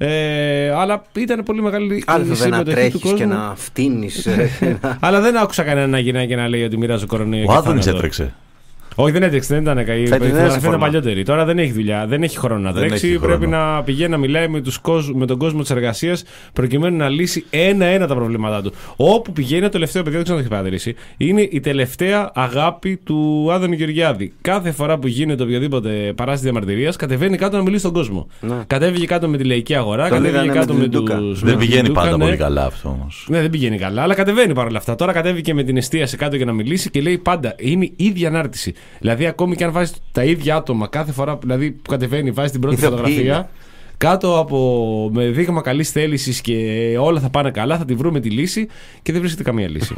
Ε, αλλά ήταν πολύ μεγάλη Άλλο η βέβαια να συμμετοχή του τρέχεις κόσμου. και να φτύνεις. ε, να- Αλλά δεν άκουσα κανένα να γυρνάει και να λέει ότι μοιράζω κορονοϊό. Ο και Άδωνης θάνατο. έτρεξε. Όχι, δεν έτρεξε, δεν ήταν καλή. Η Φέτος δεν φωτογραφία ήταν συμφωνώ. παλιότερη. Τώρα δεν έχει δουλειά, δεν έχει χρόνο να Δεν τρέξει. έχει Πρέπει χρόνο. να πηγαίνει να μιλάει με, τους κόσμ- με τον κόσμο τη εργασία προκειμένου να λύσει ένα-ένα τα προβλήματά του. Όπου πηγαίνει, το τελευταίο παιδί, δεν ξέρω αν το έχει παρατηρήσει, είναι η τελευταία αγάπη του Άδωνη Γεωργιάδη. Κάθε φορά που γίνεται οποιοδήποτε παράσταση διαμαρτυρία, κατεβαίνει κάτω να μιλήσει στον κόσμο. Ναι. Κατέβηκε κάτω με τη λαϊκή αγορά, Τον κατέβηκε είδανε κάτω με με την του. Ντούκα. Δεν πηγαίνει πάντα πολύ καλά αυτό όμως. Ναι, δεν πηγαίνει καλά, αλλά κατεβαίνει παρόλα αυτά. Τώρα κατέβηκε με την εστίαση κάτω για να μιλήσει και λέει πάντα είναι η ίδια ανάρτηση. Δηλαδή, ακόμη και αν βάζει τα ίδια άτομα κάθε φορά δηλαδή, που κατεβαίνει, βάζει την πρώτη Ηθοποιοί φωτογραφία. είναι. Κάτω από με δείγμα καλής θέλησης και όλα θα πάνε καλά, θα τη βρούμε τη λύση και δεν βρίσκεται καμία λύση.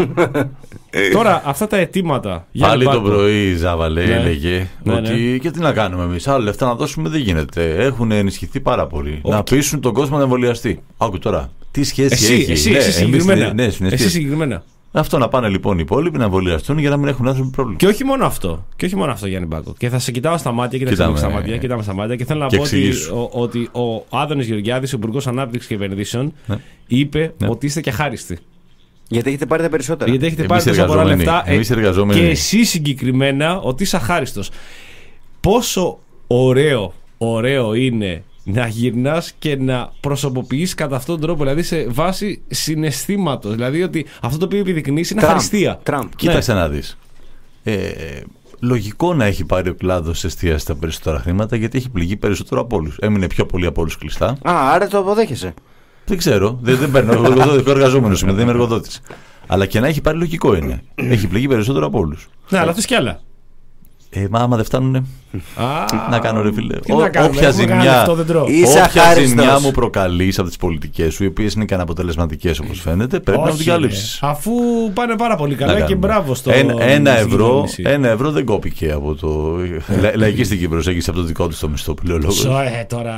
Τώρα, αυτά τα αιτήματα. για Πάλι τον το Πάτο. πρωί η Ζάβαλε Ναι. έλεγε Ναι, ότι ναι. και τι να κάνουμε εμείς, άλλα λεφτά να δώσουμε δεν γίνεται. Έχουν ενισχυθεί πάρα πολύ. Όχι. Να πείσουν τον κόσμο να εμβολιαστεί. Άκου τώρα, τι σχέση Εσύ, έχει. εσύ, ναι, εσύ εμείς συγκεκριμένα. στην- ναι, στην εσύ αιστεία. συγκεκριμένα. Αυτό να πάνε λοιπόν οι υπόλοιποι να εμβολιαστούν για να μην έχουν άνθρωποι πρόβλημα. Και όχι μόνο αυτό. Και όχι μόνο αυτό, Γιάννη Μπάκο. Και θα σε κοιτάω στα μάτια και θα σε στα μάτια. Κοιτάμε στα μάτια και θέλω να και πω ότι ο, ότι ο Άδωνης Γεωργιάδης, ο Υπουργός Ανάπτυξης και Επενδύσεων, ναι. είπε ναι. ότι είστε και αχάριστοι. Γιατί έχετε πάρει τα περισσότερα. Γιατί έχετε πάρει τόσα πολλά λεφτά. Εμείς εργαζόμενοι. Και εσύ συγκεκριμένα ότι είσαι αχάριστος. Πόσο ωραίο, ωραίο είναι να γυρνάς και να προσωποποιείς κατά αυτόν τον τρόπο, δηλαδή σε βάση συναισθήματος. Δηλαδή ότι αυτό το οποίο επιδεικνύεις είναι χαριστία. Κοίταξε ναι. να δεις. Ε, λογικό να έχει πάρει ο κλάδος εστίαση τα περισσότερα χρήματα, γιατί έχει πληγεί περισσότερο από όλους. Έμεινε πιο πολύ από όλους κλειστά. Α, άρα το αποδέχεσαι. Δεν ξέρω. Δεν, δεν παίρνω. Εγώ εργαζόμενος είμαι, δεν είμαι εργοδότης. Αλλά και να έχει πάρει λογικό είναι. Έχει πληγεί περισσότερο από όλους. Ναι, αλλά θες κι άλλα. Ε, μα άμα δεν φτάνουνε. Τι να κάνω, ρε φίλε. Τι να κάνω, όποια ζημιά, όποια ζημιά μου προκαλείς από τις πολιτικές σου, οι οποίες είναι και αναποτελεσματικές όπως φαίνεται, πρέπει να μου την καλύψεις. Αφού πάνε πάρα πολύ καλά και μπράβο στο. Ένα, ένα, ευρώ, ένα ευρώ δεν κόπηκε από το. Λαϊκιστική προσέγγιση από το δικό του το μισθό πληολόγο. Ε, τώρα.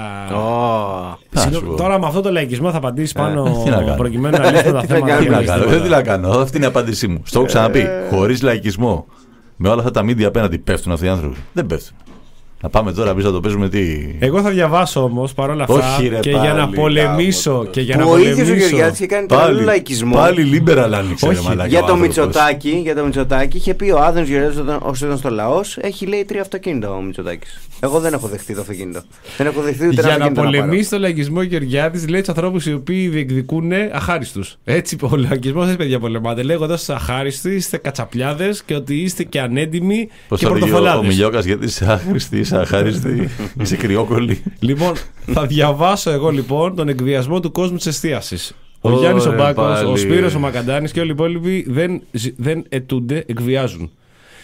Τώρα με αυτό το λαϊκισμό θα απαντήσει πάνω προκειμένου να λύσουμε τα θέματα. Δεν τι να κάνω. Αυτή είναι η απάντησή μου. Στο έχω ξαναπεί. Χωρίς λαϊκισμό. Με όλα αυτά τα media απέναντι πέφτουν αυτοί οι άνθρωποι. Δεν πέφτουν. Να πάμε τώρα πίσω να το παίζουμε τι. Εγώ θα διαβάσω όμως παρόλα αυτά. Όχι, ρε, και πάλι, για να πολεμήσω. Και για να ο ίδιος πολεμήσω. ο Γεωργιάδης είχε κάνει πάλι, τον λαϊκισμό. Πάλι liberal άνοιξε. Όχι, ρε, για, το Μητσοτάκη, για το Μητσοτάκη είχε πει ο Άδωνης Γεωργιάδης όσο ήταν στο λαός, έχει λέει τρία αυτοκίνητα ο Μητσοτάκης. Εγώ δεν έχω δεχτεί το αυτοκίνητο. Δεν έχω δεχτεί ούτε για ένα να πολεμήσει το λαϊκισμό ο Γεωργιάδης λέει τους ανθρώπους οι οποίοι διεκδικούν αχάριστους. Έτσι ο λαϊκισμός δεν παιδιά πολεμάτε. Λέγοντας στους αχάριστοι είστε κατσαπλιάδες και ότι είστε και ανέντιμοι και πορτοφολάδες. Ο Μιλιόκας γιατί είσαι άχρηστη, είσαι αχάριστη. Είσαι κρυόκολλη. Λοιπόν, θα διαβάσω εγώ λοιπόν τον εκβιασμό του κόσμου της εστίασης. Ο Γιάννης ο Μπάκος, ο Σπύρος ο Μακαντάνης και όλοι οι υπόλοιποι δεν, δεν ετούνται, εκβιάζουν.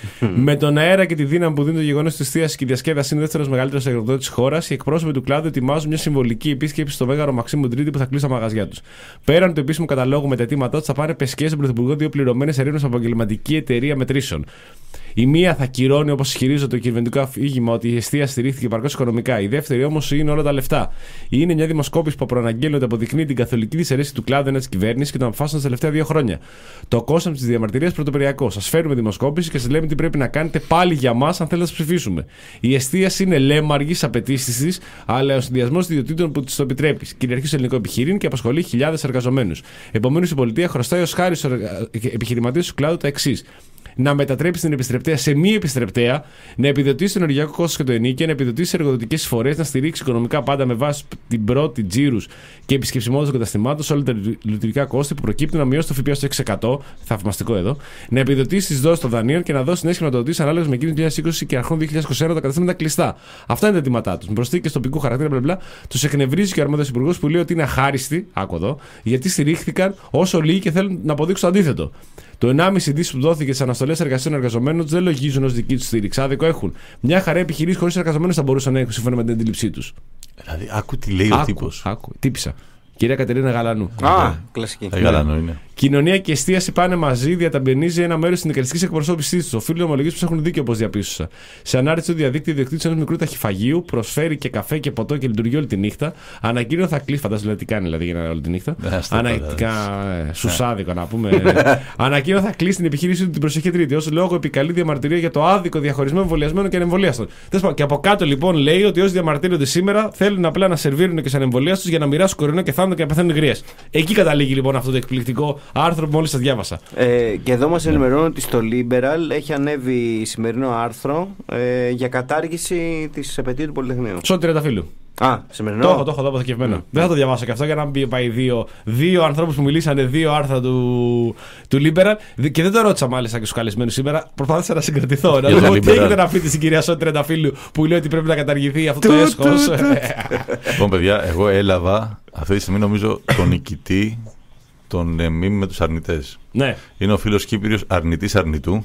Με τον αέρα και τη δύναμη που δίνει το γεγονός της εστίασης και η διασκέδαση είναι δεύτερος μεγαλύτερος εκδότης της χώρας, οι εκπρόσωποι του κλάδου ετοιμάζουν μια συμβολική επίσκεψη στο Μέγαρο Μαξίμου Τρίτη που θα κλείσει τα μαγαζιά τους. Πέραν του επίσημου καταλόγου με τα αιτήματά τους, θα πάνε πεσκές στον Πρωθυπουργό δύο πληρωμένες ερεύνες από επαγγελματική εταιρεία μετρήσεων. Η μία θα κυρώνει, όπως ισχυρίζεται το κυβερνητικό αφήγημα, ότι η εστίαση στηρίχθηκε παρκώς οικονομικά. Η δεύτερη όμως είναι όλα τα λεφτά. Είναι μια δημοσκόπηση που προαναγγέλλει ότι αποδεικνύει την καθολική δυσαρέσκεια του κλάδου εναντίον της κυβέρνησης και των αποφάσεων τα τελευταία δύο χρόνια. Το κόστος της διαμαρτυρίας πρωτοποριακό. Σας φέρουμε δημοσκόπηση και σας λέμε τι πρέπει να κάνετε πάλι για μας αν θέλετε να σας ψηφίσουμε. Η εστίαση είναι λέμαργη στις απαιτήσεις της, αλλά ο συνδυασμός ιδιωτήτων που της το επιτρέπει. Κυριαρχεί στο ελληνικό επιχειρήν και απασχολεί χιλιάδες εργαζομένους. Επομένως η πολιτεία χρωστάει ως χάρη στους επιχειρηματίες του κλάδου τα εξής. Να μετατρέψει την επιστρεπτέα σε μη επιστρεπτέα, να επιδοτήσει το ενεργειακό κόστος και το ενίκιο, να επιδοτήσει τις εργοδοτικές εισφορές, να στηρίξει οικονομικά πάντα με βάση την πρώτη τζίρους και επισκεψιμότητα των καταστημάτων σε όλα τα λειτουργικά κόστη που προκύπτουν, να μειώσει το ΦΠΑ στο έξι τοις εκατό, θαυμαστικό εδώ, να επιδοτήσει τις δόσεις των δανείων και να δώσει νέες χρηματοδοτήσεις ανάλογα με εκείνες δύο χιλιάδες είκοσι και αρχών δύο χιλιάδες είκοσι ένα τα καταστήματα κλειστά. Αυτά είναι τα αιτήματά του. Με προσθήκες τοπικού χαρακτήρα, μπλα μπλα, του εκνευρίζει και ο αρμόδιος υπουργός που λέει ότι είναι αχάριστοι, άκου εδώ, γιατί στηρίχθηκαν όσο λίγοι και θέλουν να αποδείξουν το αντίθετο. Το ενάμιση δις που δόθηκε στις αναστολές εργασιών εργαζομένων δεν λογίζουν ως δική του στήριξη. Άδικο έχουν. Μια χαρά επιχειρήσεις χωρίς εργαζομένους θα μπορούσαν να έχουν σύμφωνα με την αντίληψή τους. Δηλαδή, άκου τι λέει άκου, ο τύπος. Άκου, τύπησα. Κυρία Κατερίνα Γαλανού. Α, κλασική. Ε, Γαλανού είναι. Κοινωνία και εστίαση πάνε μαζί, διαταμπενίζει ένα μέρος της συνδικαλιστικής εκπροσώπησής του. Οφείλουν ομολογίες που έχουν δίκιο, όπως διαπίστωσα. Σε ανάρτηση του διαδίκτυου, ιδιοκτήτης ενός μικρού ταχυφαγείου προσφέρει και καφέ και ποτό και λειτουργεί όλη τη νύχτα. Ανακοίνω θα κλείσει, φαντάζομαι τι κάνει δηλαδή για όλη τη νύχτα. Ανακοίνω. Σουσάδικο να πούμε. Ανακοίνω θα κλείσει την επιχείρησή του την προσεχή Τρίτη. Ω λόγο επικαλεί διαμαρτυρία για το άδικο διαχωρισμό εμβολιασμένων και ανεμβολίαστων. Και από κάτω λοιπόν λέει ότι όσοι διαμαρτύρονται σήμερα θέλουν απλά να σερβίρουν και σαν εμβολίαστου για να μοιράσουν κορονοϊό και θάνατο και να πεθαίνουν γριές. Εκεί καταλήγει λοιπόν αυτό το εκπληκτικό άρθρο που μόλις σας διάβασα. Ε, και εδώ μας ενημερώνουν ότι στο Liberal έχει ανέβει σημερινό άρθρο ε, για κατάργηση της επετείου του Πολυτεχνείου. Σώτη Τρενταφύλλου. Α, σημερινό. Το έχω, το έχω εδώ αποθηκευμένο. Mm. Δεν θα το διαβάσω και αυτό για να μην πάει δύο, δύο ανθρώπους που μιλήσανε, δύο άρθρα του, του Liberal. Και δεν το ρώτησα μάλιστα και στους καλεσμένους σήμερα. Προσπάθησα να συγκρατηθώ. Να δω τι έχετε να πείτε στην κυρία Σώτη Τρενταφύλλου που λέει ότι πρέπει να καταργηθεί αυτό το έσχος. Λοιπόν, παιδιά, εγώ έλαβα αυτή τη στιγμή νομίζω τον νικητή των ε, μήμ με τους αρνητές. Ναι. Είναι ο φίλος Κύπριος αρνητής αρνητού.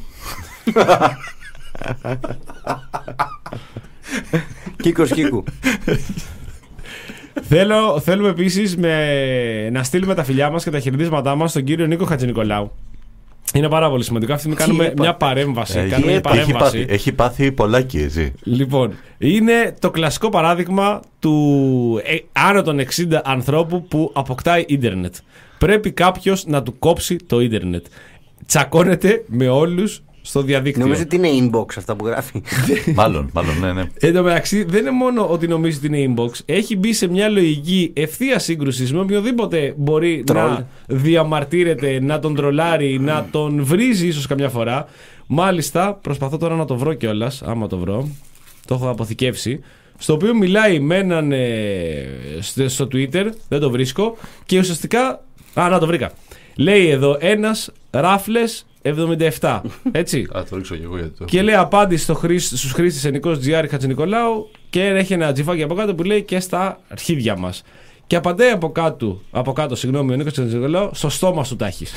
Κίκος Κίκου. Θέλω, θέλουμε επίσης να στείλουμε τα φιλιά μας και τα χαιρετίσματά μας στον κύριο Νίκο Χατζηνικολάου. Είναι πάρα πολύ σημαντικό. Αυτή κάνουμε μια παρέμβαση. Ε, κάνουμε μια παρέμβαση. Έχει, πάθει, έχει πάθει πολλάκι εσύ. Λοιπόν, είναι το κλασικό παράδειγμα του ε, άνω των εξήντα ανθρώπου που αποκτάει ίντερνετ. Πρέπει κάποιος να του κόψει το ίντερνετ. τσακώνεται με όλους στο διαδίκτυο. Νομίζω ότι είναι inbox αυτά που γράφει. Μάλλον, μάλλον, ναι, ναι. Εν τω μεταξύ, δεν είναι μόνο ότι νομίζει ότι είναι inbox. Έχει μπει σε μια λογική ευθεία σύγκρουση με οποιοδήποτε μπορεί Τρολ. να διαμαρτύρεται, να τον τρολάρει, να τον βρίζει ίσως καμιά φορά. Μάλιστα, προσπαθώ τώρα να το βρω κιόλας, άμα το βρω. Το έχω αποθηκεύσει. Στο οποίο μιλάει με έναν ε, στο, στο Twitter, δεν το βρίσκω, και ουσιαστικά. Α, να το βρήκα. Λέει εδώ ένας Ράφλες εβδομήντα επτά. Έτσι. Α, το ρίξω και εγώ γιατί το. Και λέει απάντηση στο χρήστη, στους χρήστες Ενικός Τζιάρη Χατζηνικολάου και έχει ένα τζιφάκι από κάτω που λέει και στα αρχίδια μας. Και απαντάει από κάτω, από κάτω συγγνώμη, ο Νίκος Χατζηνικολάου, στο στόμα σου τα έχεις.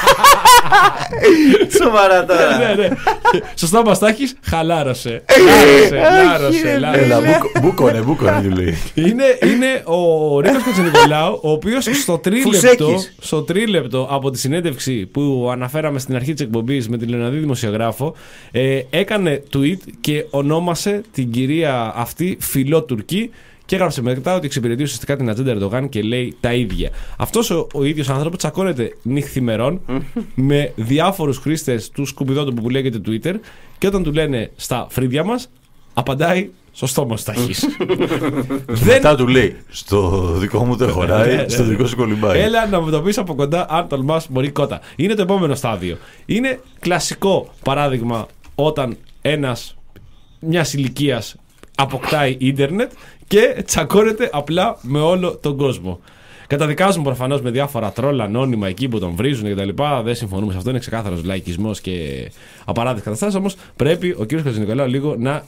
Σοβαρά τώρα. Ναι, ναι. Στο στόμα σου τα έχεις, χαλάρωσε. Λάρωσε, λάρωσε, λάρωσε. Έλα, μπούκονε, μπούκονε, του λέει. Είναι, είναι ο Νίκος Χατζηνικολάου, ο οποίος στο τρίλεπτο, Φουσέκης. στο τρίλεπτο από τη συνέντευξη που αναφέραμε στην αρχή της εκπομπής με την Λεωναδή δημοσιογράφο, ε, έκανε tweet και ονόμασε την κυρία αυτή φιλότουρκη. Και έγραψε μετά ότι εξυπηρετεί ουσιαστικά την ατζέντα Ερντογάν και λέει τα ίδια. Αυτός ο, ο ίδιος άνθρωπος τσακώνεται νυχθημερών με διάφορους χρήστες του σκουπιδότου που λέγεται Twitter και όταν του λένε στα φρύδια μας, απαντάει στο στόμα σου τα έχεις. Μετά του λέει στο δικό μου δεν χωράει, στο δικό σου κολυμπάει. Έλα να μου το πεις από κοντά, αν τολμάς μπορεί κότα. Είναι το επόμενο στάδιο. Είναι κλασικό παράδειγμα όταν ένας μιας ηλικίας αποκτάει ίντερνετ και τσακώνεται απλά με όλο τον κόσμο. Καταδικάζουν προφανώς με διάφορα τρόλ ανώνυμα εκεί που τον βρίζουν κτλ. Δεν συμφωνούμε σε αυτό. Είναι ξεκάθαρος λαϊκισμός και απαράδεκτες καταστάσεις. Όμως πρέπει ο κ. Χατζηνικολάου λίγο να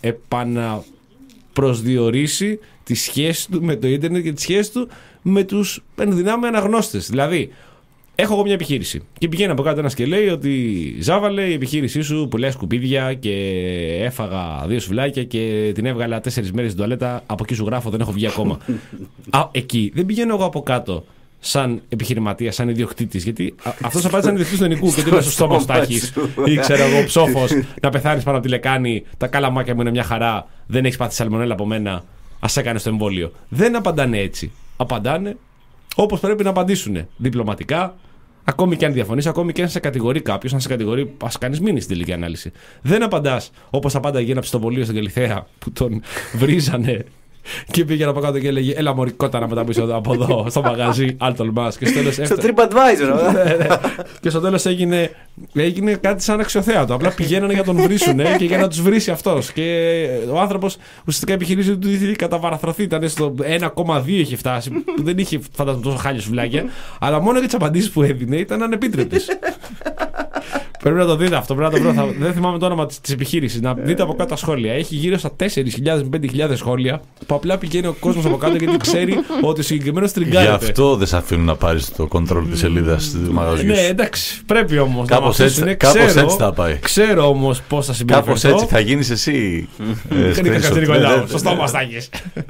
επαναπροσδιορίσει τη σχέση του με το ίντερνετ και τη σχέση του με τους ενδυνάμει αναγνώστες. Δηλαδή, έχω εγώ μια επιχείρηση και πηγαίνει από κάτω ένας και λέει ότι Ζάβαλε, η επιχείρησή σου πουλάει σκουπίδια και έφαγα δύο σουβλάκια και την έβγαλα τέσσερις μέρες στην τουαλέτα. Από εκεί σου γράφω, δεν έχω βγει ακόμα. Α, εκεί δεν πηγαίνω εγώ από κάτω σαν επιχειρηματία, σαν ιδιοκτήτης. Γιατί αυτός απάντησε σαν ιδιοκτήτης του Ενικού και του λέει στο στόμα σου τα έχεις. Ή ξέρω εγώ, ψόφος, να πεθάνεις πάνω από τη λεκάνη, τα καλαμάκια μου είναι μια χαρά, δεν έχεις πάθει σαλμονέλα από μένα, ας έκανες το εμβόλιο. Δεν απαντάνε έτσι. Απαντάνε όπως πρέπει να απαντήσουν. Διπλωματικά, ακόμη και αν διαφωνείς, ακόμη και αν σε κατηγορεί κάποιος, αν σε κατηγορεί, ας κάνεις μήνυση στην τελική ανάλυση. Δεν απαντάς όπως απάνταγε ένα ψητοβολείο στην Καλιθέα που τον βρίζανε και πήγαινε από κάτω και έλεγε έλα μωρικότα να μετά πίσω από εδώ στο μαγαζί, αν τολμάς. Και στο τέλος Στο TripAdvisor. και στο τέλος έγινε, έγινε κάτι σαν αξιοθέατο. Απλά πηγαίνανε για να τον βρίσουνε και για να τους βρίσει αυτός. Και ο άνθρωπος ουσιαστικά επιχειρήσει ότι είχε καταβαραθρωθεί. Ήταν στο ένα κόμμα δύο είχε φτάσει. Που δεν είχε φαντάζομαι τόσο χάλια σουβλάκια. Αλλά μόνο για τις απαντήσεις που έδινε ήταν ανεπίτρεπτες. Πρέπει να το δείτε αυτό. Πρέπει να το βρω. Θα, δεν θυμάμαι το όνομα της επιχείρησης. Να δείτε από κάτω τα σχόλια. Έχει γύρω στα τέσσερις χιλιάδες με πέντε χιλιάδες σχόλια που απλά πηγαίνει ο κόσμος από κάτω γιατί ξέρει ότι ο συγκεκριμένος τριγκάρεται. Γι' αυτό δεν σε αφήνουν να πάρεις το control της σελίδας του μαγαζιού. Ναι, εντάξει, πρέπει όμως. Κάπως να έτσι, είναι. κάπως ξέρω, έτσι θα πάει. Ξέρω όμως πώς θα συμπεριφερθώ. Κάπως έτσι θα γίνεις εσύ. Χρήκα Χατζηνικολάου. Σωστό μας τάγες.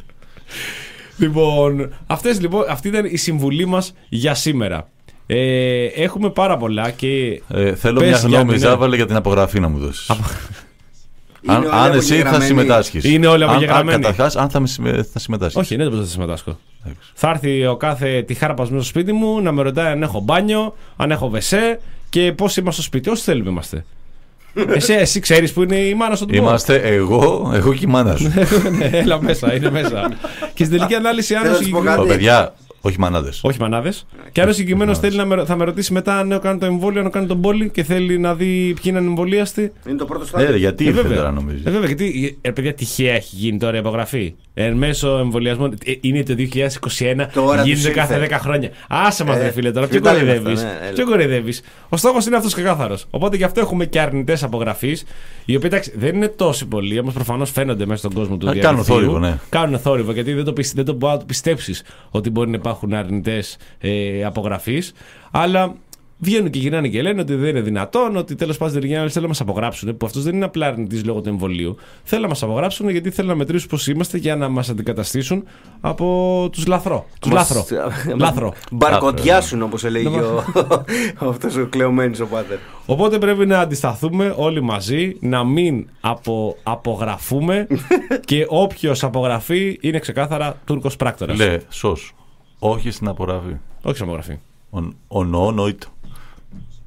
Λοιπόν, αυτές, λοιπόν, αυτή ήταν η συμβουλή μας για σήμερα. Ε, έχουμε πάρα πολλά και. Ε, θέλω πες μια για γνώμη, την- Ζάβαλε, για την απογραφή να μου δώσεις. Είναι Αν, όλοι αν εσύ θα απογεγραμμένοι. συμμετάσχεις. Είναι όλοι Αν- αν- απογεγραμμένοι. Καταρχάς, αν θα, με συμμε- θα συμμετάσχεις. Όχι, δεν θα συμμετάσχω. Θα έρθει ο κάθε τυχάραπας μέσα στο σπίτι μου να με ρωτάει αν έχω μπάνιο, αν έχω βεσέ και πώς είμαστε στο σπίτι. Όσοι θέλουμε είμαστε. εσύ, εσύ ξέρεις που είναι η μάνα στο τουμπό. Είμαστε εγώ, εγώ και η μάνα σου. Ναι, έλα μέσα, είναι μέσα. Και στην τελική ανάλυση, αν Θέλω ο να σου πω συγκεκριμένος. κάτι. Ω, παιδιά, όχι μανάδες. Όχι μανάδες. Και αν ο συγκεκριμένος θέλει να με, θα με ρωτήσει μετά αν έχω κάνει το εμβόλιο, αν έχω κάνει τον πόλη και θέλει να δει ποιοι είναι ανεμβολίαστοι. Είναι το πρώτο Ναι, στάδιο. ρε, γιατί Ε, ήρθε βέβαια. τώρα νομίζεις. Ε, βέβαια, γιατί ε, παιδιά τυχαία έχει γίνει τώρα η απογραφή. Εν μέσω εμβολιασμών. Ε, είναι το δύο χιλιάδες είκοσι ένα. Τώρα Γίνεται τους κάθε ήρθε. δέκα χρόνια. Άσε μας, Ε, ρε φίλε τώρα. Ποιο δεν τα λέμε κοροϊδεύεις. αυτά, ναι, έλα. Ποιο κοροϊδεύεις. Ο στόχος είναι αυτός ξεκάθαρος. Οπότε γι' αυτό έχουμε και αρνητές απογραφής. Οι οποίοι εντάξει, δεν είναι τόσοι πολλοί, όμως προφανώς φαίνονται μέσα στον κόσμο του Α, διαδικτύου. κάνουν θόρυβο, ναι. Κάνουν θόρυβο γιατί δεν το, πισ- δεν το μπορεί να το πιστέψεις ότι μπορεί να υπάρχουν αρνητές ε, απογραφής. Αλλά βγαίνουν και γυρνάνε και λένε ότι δεν είναι δυνατόν, ότι τέλος πάντων δεν θέλουν να μας απογράψουν. Που αυτός δεν είναι απλά αρνητής λόγω του εμβολίου. Θέλουν να μας απογράψουν γιατί θέλουν να μετρήσουν πώς είμαστε για να μας αντικαταστήσουν από τους λαθρό. Τους Μας- λάθρο. Λάθρο. Μπαρκοντιάσουν, όπως έλεγε ο- αυτός ο κλεωμένος ο πάτερ. Οπότε πρέπει να αντισταθούμε όλοι μαζί, να μην απο, απογραφούμε και όποιος απογραφεί είναι ξεκάθαρα Τούρκος πράκτορας. Λέ, σως. Όχι στην απογραφή. Όχι στην απογραφή. Ο νόητο.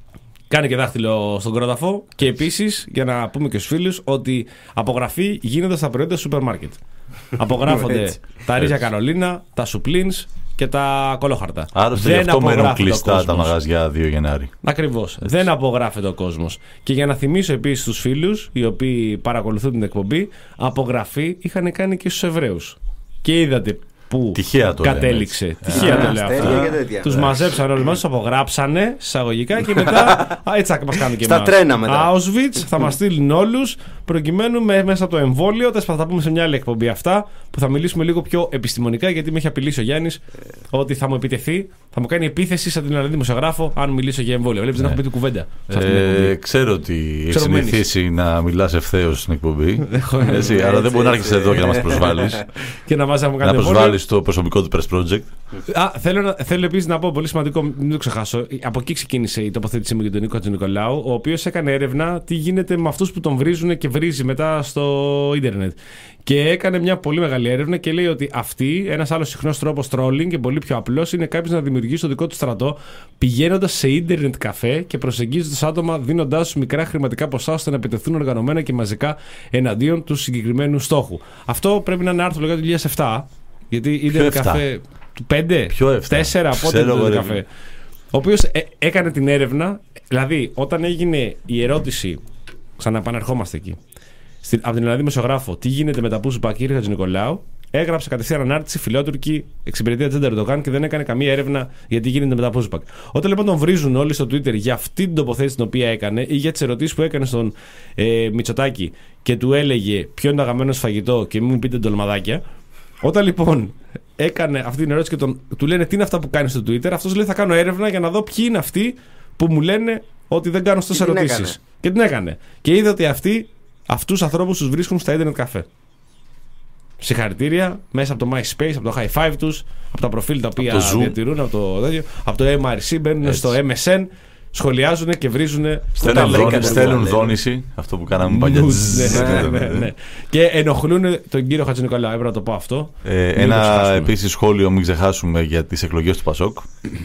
κάνει και δάχτυλο στον κρόταφο. Και επίσης, για να πούμε και στους φίλους, ότι απογραφή γίνεται στα προϊόντα του σούπερ μάρκετ. Απογράφονται τα ρύζια Καρολίνα, τα σουπλίνς και τα κολόχαρτα. Άρρωστα γι' αυτό μένουν κλειστά τα μαγαζιά δύο Γενάρη. Ακριβώς. Δεν απογράφεται ο κόσμος. Και για να θυμίσω επίσης στους φίλους, οι οποίοι παρακολουθούν την εκπομπή, απογραφή είχαν κάνει και στους Εβραίους. Και είδατε πού το κατέληξε. Τυχαία το λέω αυτό. Τους μαζέψαν όλους μας, τους απογράψανε εισαγωγικά και μετά. Έτσι θα μας κάνουν και εμάς. Στα τρένα μετά. Auschwitz θα μας στείλουν όλους προκειμένου μέσα από το εμβόλιο. Θα τα πούμε σε μια άλλη εκπομπή αυτά που θα μιλήσουμε λίγο πιο επιστημονικά, γιατί με έχει απειλήσει ο Γιάννης ότι θα μου επιτεθεί, θα μου κάνει επίθεση σαν την Ελλαδή δημοσιογράφο αν μιλήσω για εμβόλιο. Βλέπεις, δεν έχω πει την κουβέντα. Ε, ξέρω ότι έχει συνηθίσει να μιλάς ευθέως στην εκπομπή. Αλλά δεν μπορεί να έρχεσαι εδώ και να μας προσβάλλεις. Και να μας να προσβάλλεις το προσωπικό του Press Project. Α, θέλω, να, θέλω επίσης να πω πολύ σημαντικό, μην το ξεχάσω. Από εκεί ξεκίνησε η τοποθέτησή μου για τον Νίκο Χατζηνικολάου, ο οποίος έκανε έρευνα τι γίνεται με αυτούς που τον βρίζουν και βρίζει μετά στο ίντερνετ. Και έκανε μια πολύ μεγάλη έρευνα και λέει ότι αυτή, ένας άλλος συχνός τρόπος trolling και πολύ πιο απλός, είναι κάποιος να δημιουργήσει το δικό του στρατό πηγαίνοντας σε ίντερνετ καφέ και προσεγγίζοντας άτομα δίνοντάς τους μικρά χρηματικά ποσά ώστε να επιτεθούν οργανωμένα και μαζικά εναντίον του συγκεκριμένου στόχου. Αυτό πρέπει να είναι άρθρο του δύο χιλιάδες επτά. Γιατί ίντερνετ καφέ. πέντε, τέσσερα, πότε ίντερνετ καφέ. Ο οποίος ε, έκανε την έρευνα, δηλαδή όταν έγινε η ερώτηση, ξαναπανερχόμαστε εκεί, στην, από την Ελλαδή δημοσιογράφο, τι γίνεται με τα pushback κύριε Χατζηνικολάου, έγραψε κατευθείαν ανάρτηση φιλότουρκη εξυπηρετία Τζέντερ Ερντογάν και δεν έκανε καμία έρευνα για τι γίνεται με τα pushback. Όταν λοιπόν τον βρίζουν όλοι στο Twitter για αυτή την τοποθέτηση την οποία έκανε ή για τις ερωτήσεις που έκανε στον ε, Μητσοτάκη και του έλεγε ποιο είναι το αγαπημένο φαγητό και μην μου πείτε ντολμαδάκια. Όταν λοιπόν έκανε αυτή την ερώτηση και τον, του λένε τι είναι αυτά που κάνει στο Twitter, αυτός λέει θα κάνω έρευνα για να δω ποιοι είναι αυτοί που μου λένε ότι δεν κάνω στις ερωτήσεις. Και την έκανε. Και είδε ότι αυτοί, αυτούς τους ανθρώπους τους βρίσκουν στα internet καφέ. Συγχαρητήρια μέσα από το MySpace, από το High Five τους, από τα προφίλ τα οποία από διατηρούν, από το, από το εμ αρ σι, μπαίνουν έτσι στο εμ ες εν. Σχολιάζουν και βρίζουν. Στέλνουν δόνηση, αυτό που κάναμε παλιά. Ναι, ναι, ναι. Και ενοχλούν τον κύριο Χατζηνικολάου. Έπρεπε να το πω αυτό. Ε, ένα επίσης σχόλιο, μην ξεχάσουμε, για τις εκλογές του Πασόκ.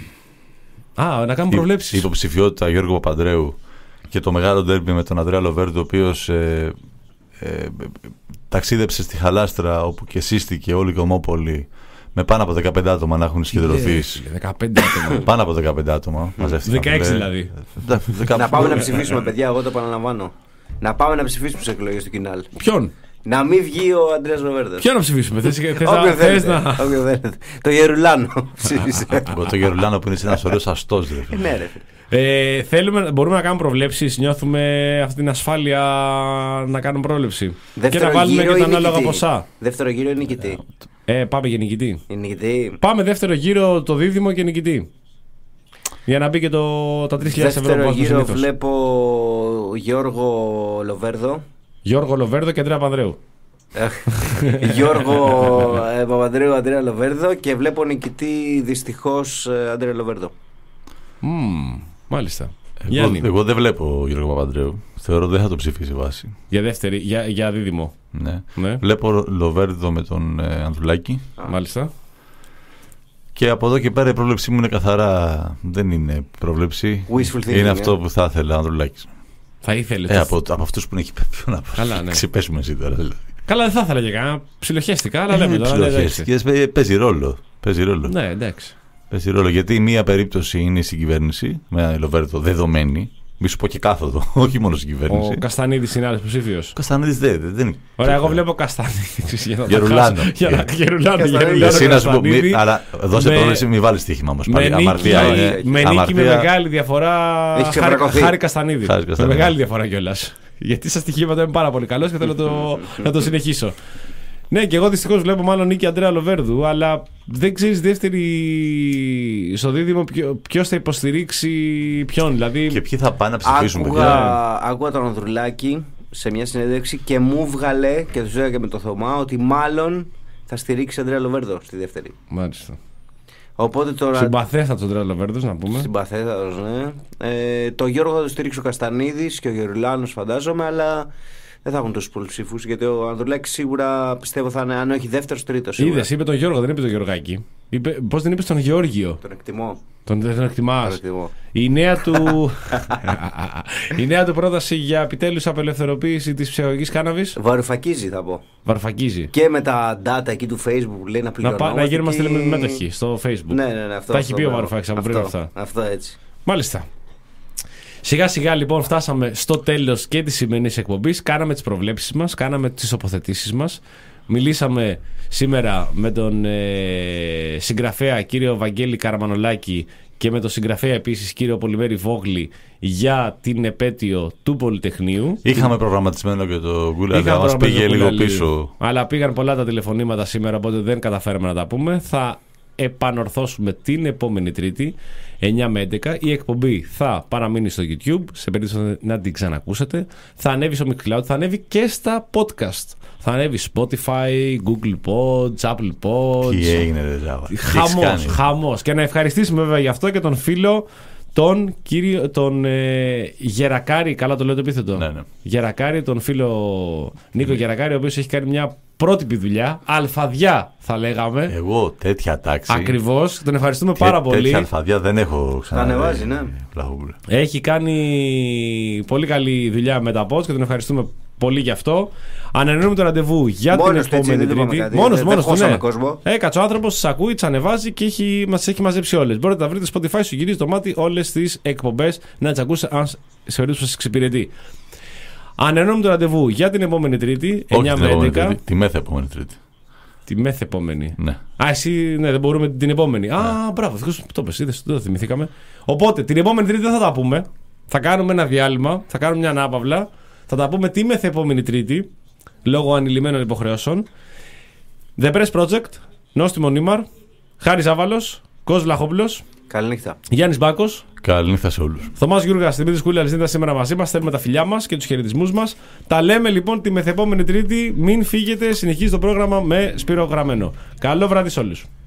Α, να κάνουμε προβλέψεις. Η υποψηφιότητα Γιώργου Παπανδρέου και το μεγάλο ντέρμπι με τον Ανδρέα Λοβέρντο, ο οποίος ε, ε, ταξίδεψε στη Χαλάστρα όπου και σύστηκε όλη η Κομμόπολη. Με πάνω από δεκαπέντε άτομα να έχουν συγκεντρωθεί. δεκαπέντε άτομα. Πάνω από δεκαπέντε άτομα. δεκαέξι δηλαδή. Να πάμε να ψηφίσουμε, παιδιά, εγώ το επαναλαμβάνω. Να πάμε να ψηφίσουμε στις εκλογές του Κινάλ. Ποιον? Να μην βγει ο Αντρέας Λοβέρντος. Ποιον να ψηφίσουμε? Όποιο θέλετε. Το Γερουλάνο ψήφισε. Το Γερουλάνο που είναι ένας ωραίος αστός. Ναι, ρε. Ε, θέλουμε, μπορούμε να κάνουμε προβλέψεις, νιώθουμε αυτή την ασφάλεια να κάνουμε πρόβλεψη. Δεύτερο και να βάλουμε γύρο και τα ανάλογα ποσά. Δεύτερο γύρο είναι νικητή. Ε, πάμε για νικητή. νικητή. Πάμε δεύτερο γύρο το δίδυμο και νικητή. Για να μπει και το, τα τρεις χιλιάδες ευρώ. Δεύτερο γύρο βλέπω Γιώργο Λοβέρδο. Γιώργο Λοβέρδο και Αντρέα Παπανδρέου. Γιώργο ε, Παπανδρέου, Αντρέα Λοβέρδο και βλέπω νικητή δυστυχώς Αντρέα Λοβέρδο. Mm, μάλιστα. Εγώ, εγώ δεν βλέπω Γιώργο Παπανδρέου. Θεωρώ ότι δεν θα το ψηφίσει βάση. Για δεύτερη, για, για δίδυμο. Ναι. Ναι. Βλέπω Λοβέρδο με τον ε, Ανδρουλάκη. Μάλιστα. Και από εδώ και πέρα η πρόβλεψή μου είναι καθαρά. Δεν είναι πρόβλεψη. Είναι αυτό που θα ήθελα ο Ανδρουλάκης. Θα ήθελε. Ε, από, από αυτούς που είναι εκεί πέρα. Να καλά, ναι. Ξεπέσουμε εσύ τώρα. Δηλαδή. Καλά, δεν θα ήθελα και κανένα. Ψιλοχέστηκα, αλλά λέμε τώρα. Ψιλοχέστηκες. Παίζει ρόλο. Παίζει ρόλο. Ναι, εντάξει. Παίζει ρόλο. Γιατί μία περίπτωση είναι η συγκυβέρνηση με ένα Λοβέρδο δεδομένη. Μη σου πω και κάθοδο, όχι μόνο στην κυβέρνηση. Ο Καστανίδης είναι άλλος υποψήφιος. Ο Καστανίδης δεν δεν είναι. Ωραία, εγώ βλέπω Καστανίδη. Γερουλάνο. Γερουλάνο. Εσύ να σου πω, αλλά δώσε πρόβληση, μην βάλεις στοίχημα όμως. Αμαρτία είναι. Με νίκη με μεγάλη διαφορά. Χάρη Καστανίδη. Με μεγάλη διαφορά κιόλας. Γιατί στα στοιχήματα είμαι πάρα πολύ καλός και θέλω να το συνεχίσω. Ναι, και εγώ δυστυχώς βλέπω μάλλον νίκη Αντρέα Λοβέρδου, αλλά δεν ξέρεις δεύτερη στο δίδυμο ποιος θα υποστηρίξει ποιον. Δηλαδή... Και ποιοι θα πάνε να ψηφίσουν, άκουγα, παιδιά. Άκουγα τον Ανδρουλάκη σε μια συνέντευξη και μου βγάλε και του έλεγα και με το Θωμά ότι μάλλον θα στηρίξει Αντρέα Λοβέρδο στη δεύτερη. Μάλιστα. Οπότε τώρα... Συμπαθέστατος Αντρέα Λοβέρδος, να πούμε. Συμπαθέστατος, ναι. Ε, το Γιώργο θα το στηρίξει ο Καστανίδης και ο Γερουλάνος, φαντάζομαι, αλλά. Δεν θα έχουν τόσους πολλούς ψήφους γιατί ο Ανδρουλάκης σίγουρα πιστεύω θα είναι, αν όχι δεύτερος, τρίτος. Είδες, είπε τον Γιώργο, δεν είπε τον Γιωργάκη. Πώς την είπες τον Γεώργιο? Τον εκτιμώ. Τον δεν εκτιμάς. εκτιμώ. Η νέα του η νέα του πρόταση για επιτέλους απελευθεροποίηση της ψυχαγωγικής κάναβης. Βαρουφακίζει θα πω. Βαρουφακίζει. Και με τα data εκεί του Facebook που λέει να πληρώνουμε. Να, να γίνουμε και... μέτοχοι στο Facebook. Ναι, ναι, ναι, αυτό, τα αυτό, έχει πει ο Βαρουφάκης από αυτό, πριν αυτά. Αυτό έτσι. Μάλιστα. Σιγά σιγά λοιπόν φτάσαμε στο τέλος και της σημερινής εκπομπής. Κάναμε τις προβλέψεις μας, κάναμε τις τοποθετήσεις μας. Μιλήσαμε σήμερα με τον ε, συγγραφέα κύριο Βαγγέλη Καραμανολάκη και με τον συγγραφέα επίσης κύριο Πολυμέρη Βόγλη για την επέτειο του Πολυτεχνείου. Είχαμε προγραμματισμένο και το Google, αλλά μας πήγε λίγο πίσω. Αλλά πήγαν πολλά τα τηλεφωνήματα σήμερα, οπότε δεν καταφέραμε να τα πούμε. Θα επανορθώσουμε την επόμενη Τρίτη εννιά με έντεκα. Η εκπομπή θα παραμείνει στο YouTube, σε περίπτωση να την ξανακούσετε. Θα ανέβει στο Mixcloud, θα ανέβει και στα podcast. Θα ανέβει Spotify, Google Pods, Apple Pods. Τι έγινε, ρε Ζάβα. Χαμός, χαμός. Και να ευχαριστήσουμε βέβαια γι' αυτό και τον φίλο, τον κύριο, τον ε, Γερακάρη, καλά το λέω το επίθετο. Ναι, ναι. Γερακάρη, τον φίλο Νίκο Γερακάρη, ο οποίος έχει κάνει μια πρότυπη δουλειά, αλφαδιά θα λέγαμε. Εγώ τέτοια τάξη. Ακριβώς, τον ευχαριστούμε πάρα πολύ. Τέτοια αλφαδιά δεν έχω ξανά. Θα ανεβάζει, ναι. Έχει κάνει πολύ καλή δουλειά με τα pods και τον ευχαριστούμε πολύ γι' αυτό. Ανανεώνουμε το ραντεβού για μόνος την επόμενη Τρίτη. Μόνος, μόνος του, ναι. Έκατσε ο άνθρωπος, τις ακούει, τις ανεβάζει και έχει, μας έχει μαζέψει όλες. Μπορείτε να τα βρείτε Spotify, σου γυρίζει το μάτι όλες τις εκπομπές να τις ακούσετε, αν σε περίπτωση σας εξυπηρετεί. Ανανεώνουμε το ραντεβού για την επόμενη Τρίτη, εννιά με έντεκα. Τη μεθεπόμενη Τρίτη. Τη μεθεπόμενη. Ναι. Α, εσύ, ναι, δεν μπορούμε την επόμενη. Ναι. Α, μπράβο, το πες, είδες, δεν το θυμηθήκαμε. Οπότε την επόμενη Τρίτη δεν θα τα πούμε. Θα κάνουμε ένα διάλειμμα, θα κάνουμε μια ανάπαυλα. Θα τα πούμε τη μεθεπόμενη Τρίτη, λόγω ανηλυμένων υποχρεώσεων. The Press Project, Νόστιμο Νίμαρ, Χάρης Άβαλος, Κώστας Βλαχόπουλος. Καληνύχτα. Γιάννης Μπάκος. Καληνύχτα σε όλους. Θωμάς Γιούργας, Δημήτρης Κούλιαλης ήταν σήμερα μαζί μας. Θέλουμε τα φιλιά μας και τους χαιρετισμούς μας. Τα λέμε λοιπόν τη μεθεπόμενη Τρίτη. Μην φύγετε, συνεχίζει το πρόγραμμα με Σπύρο Γραμμένο. Καλό βράδυ σε όλους.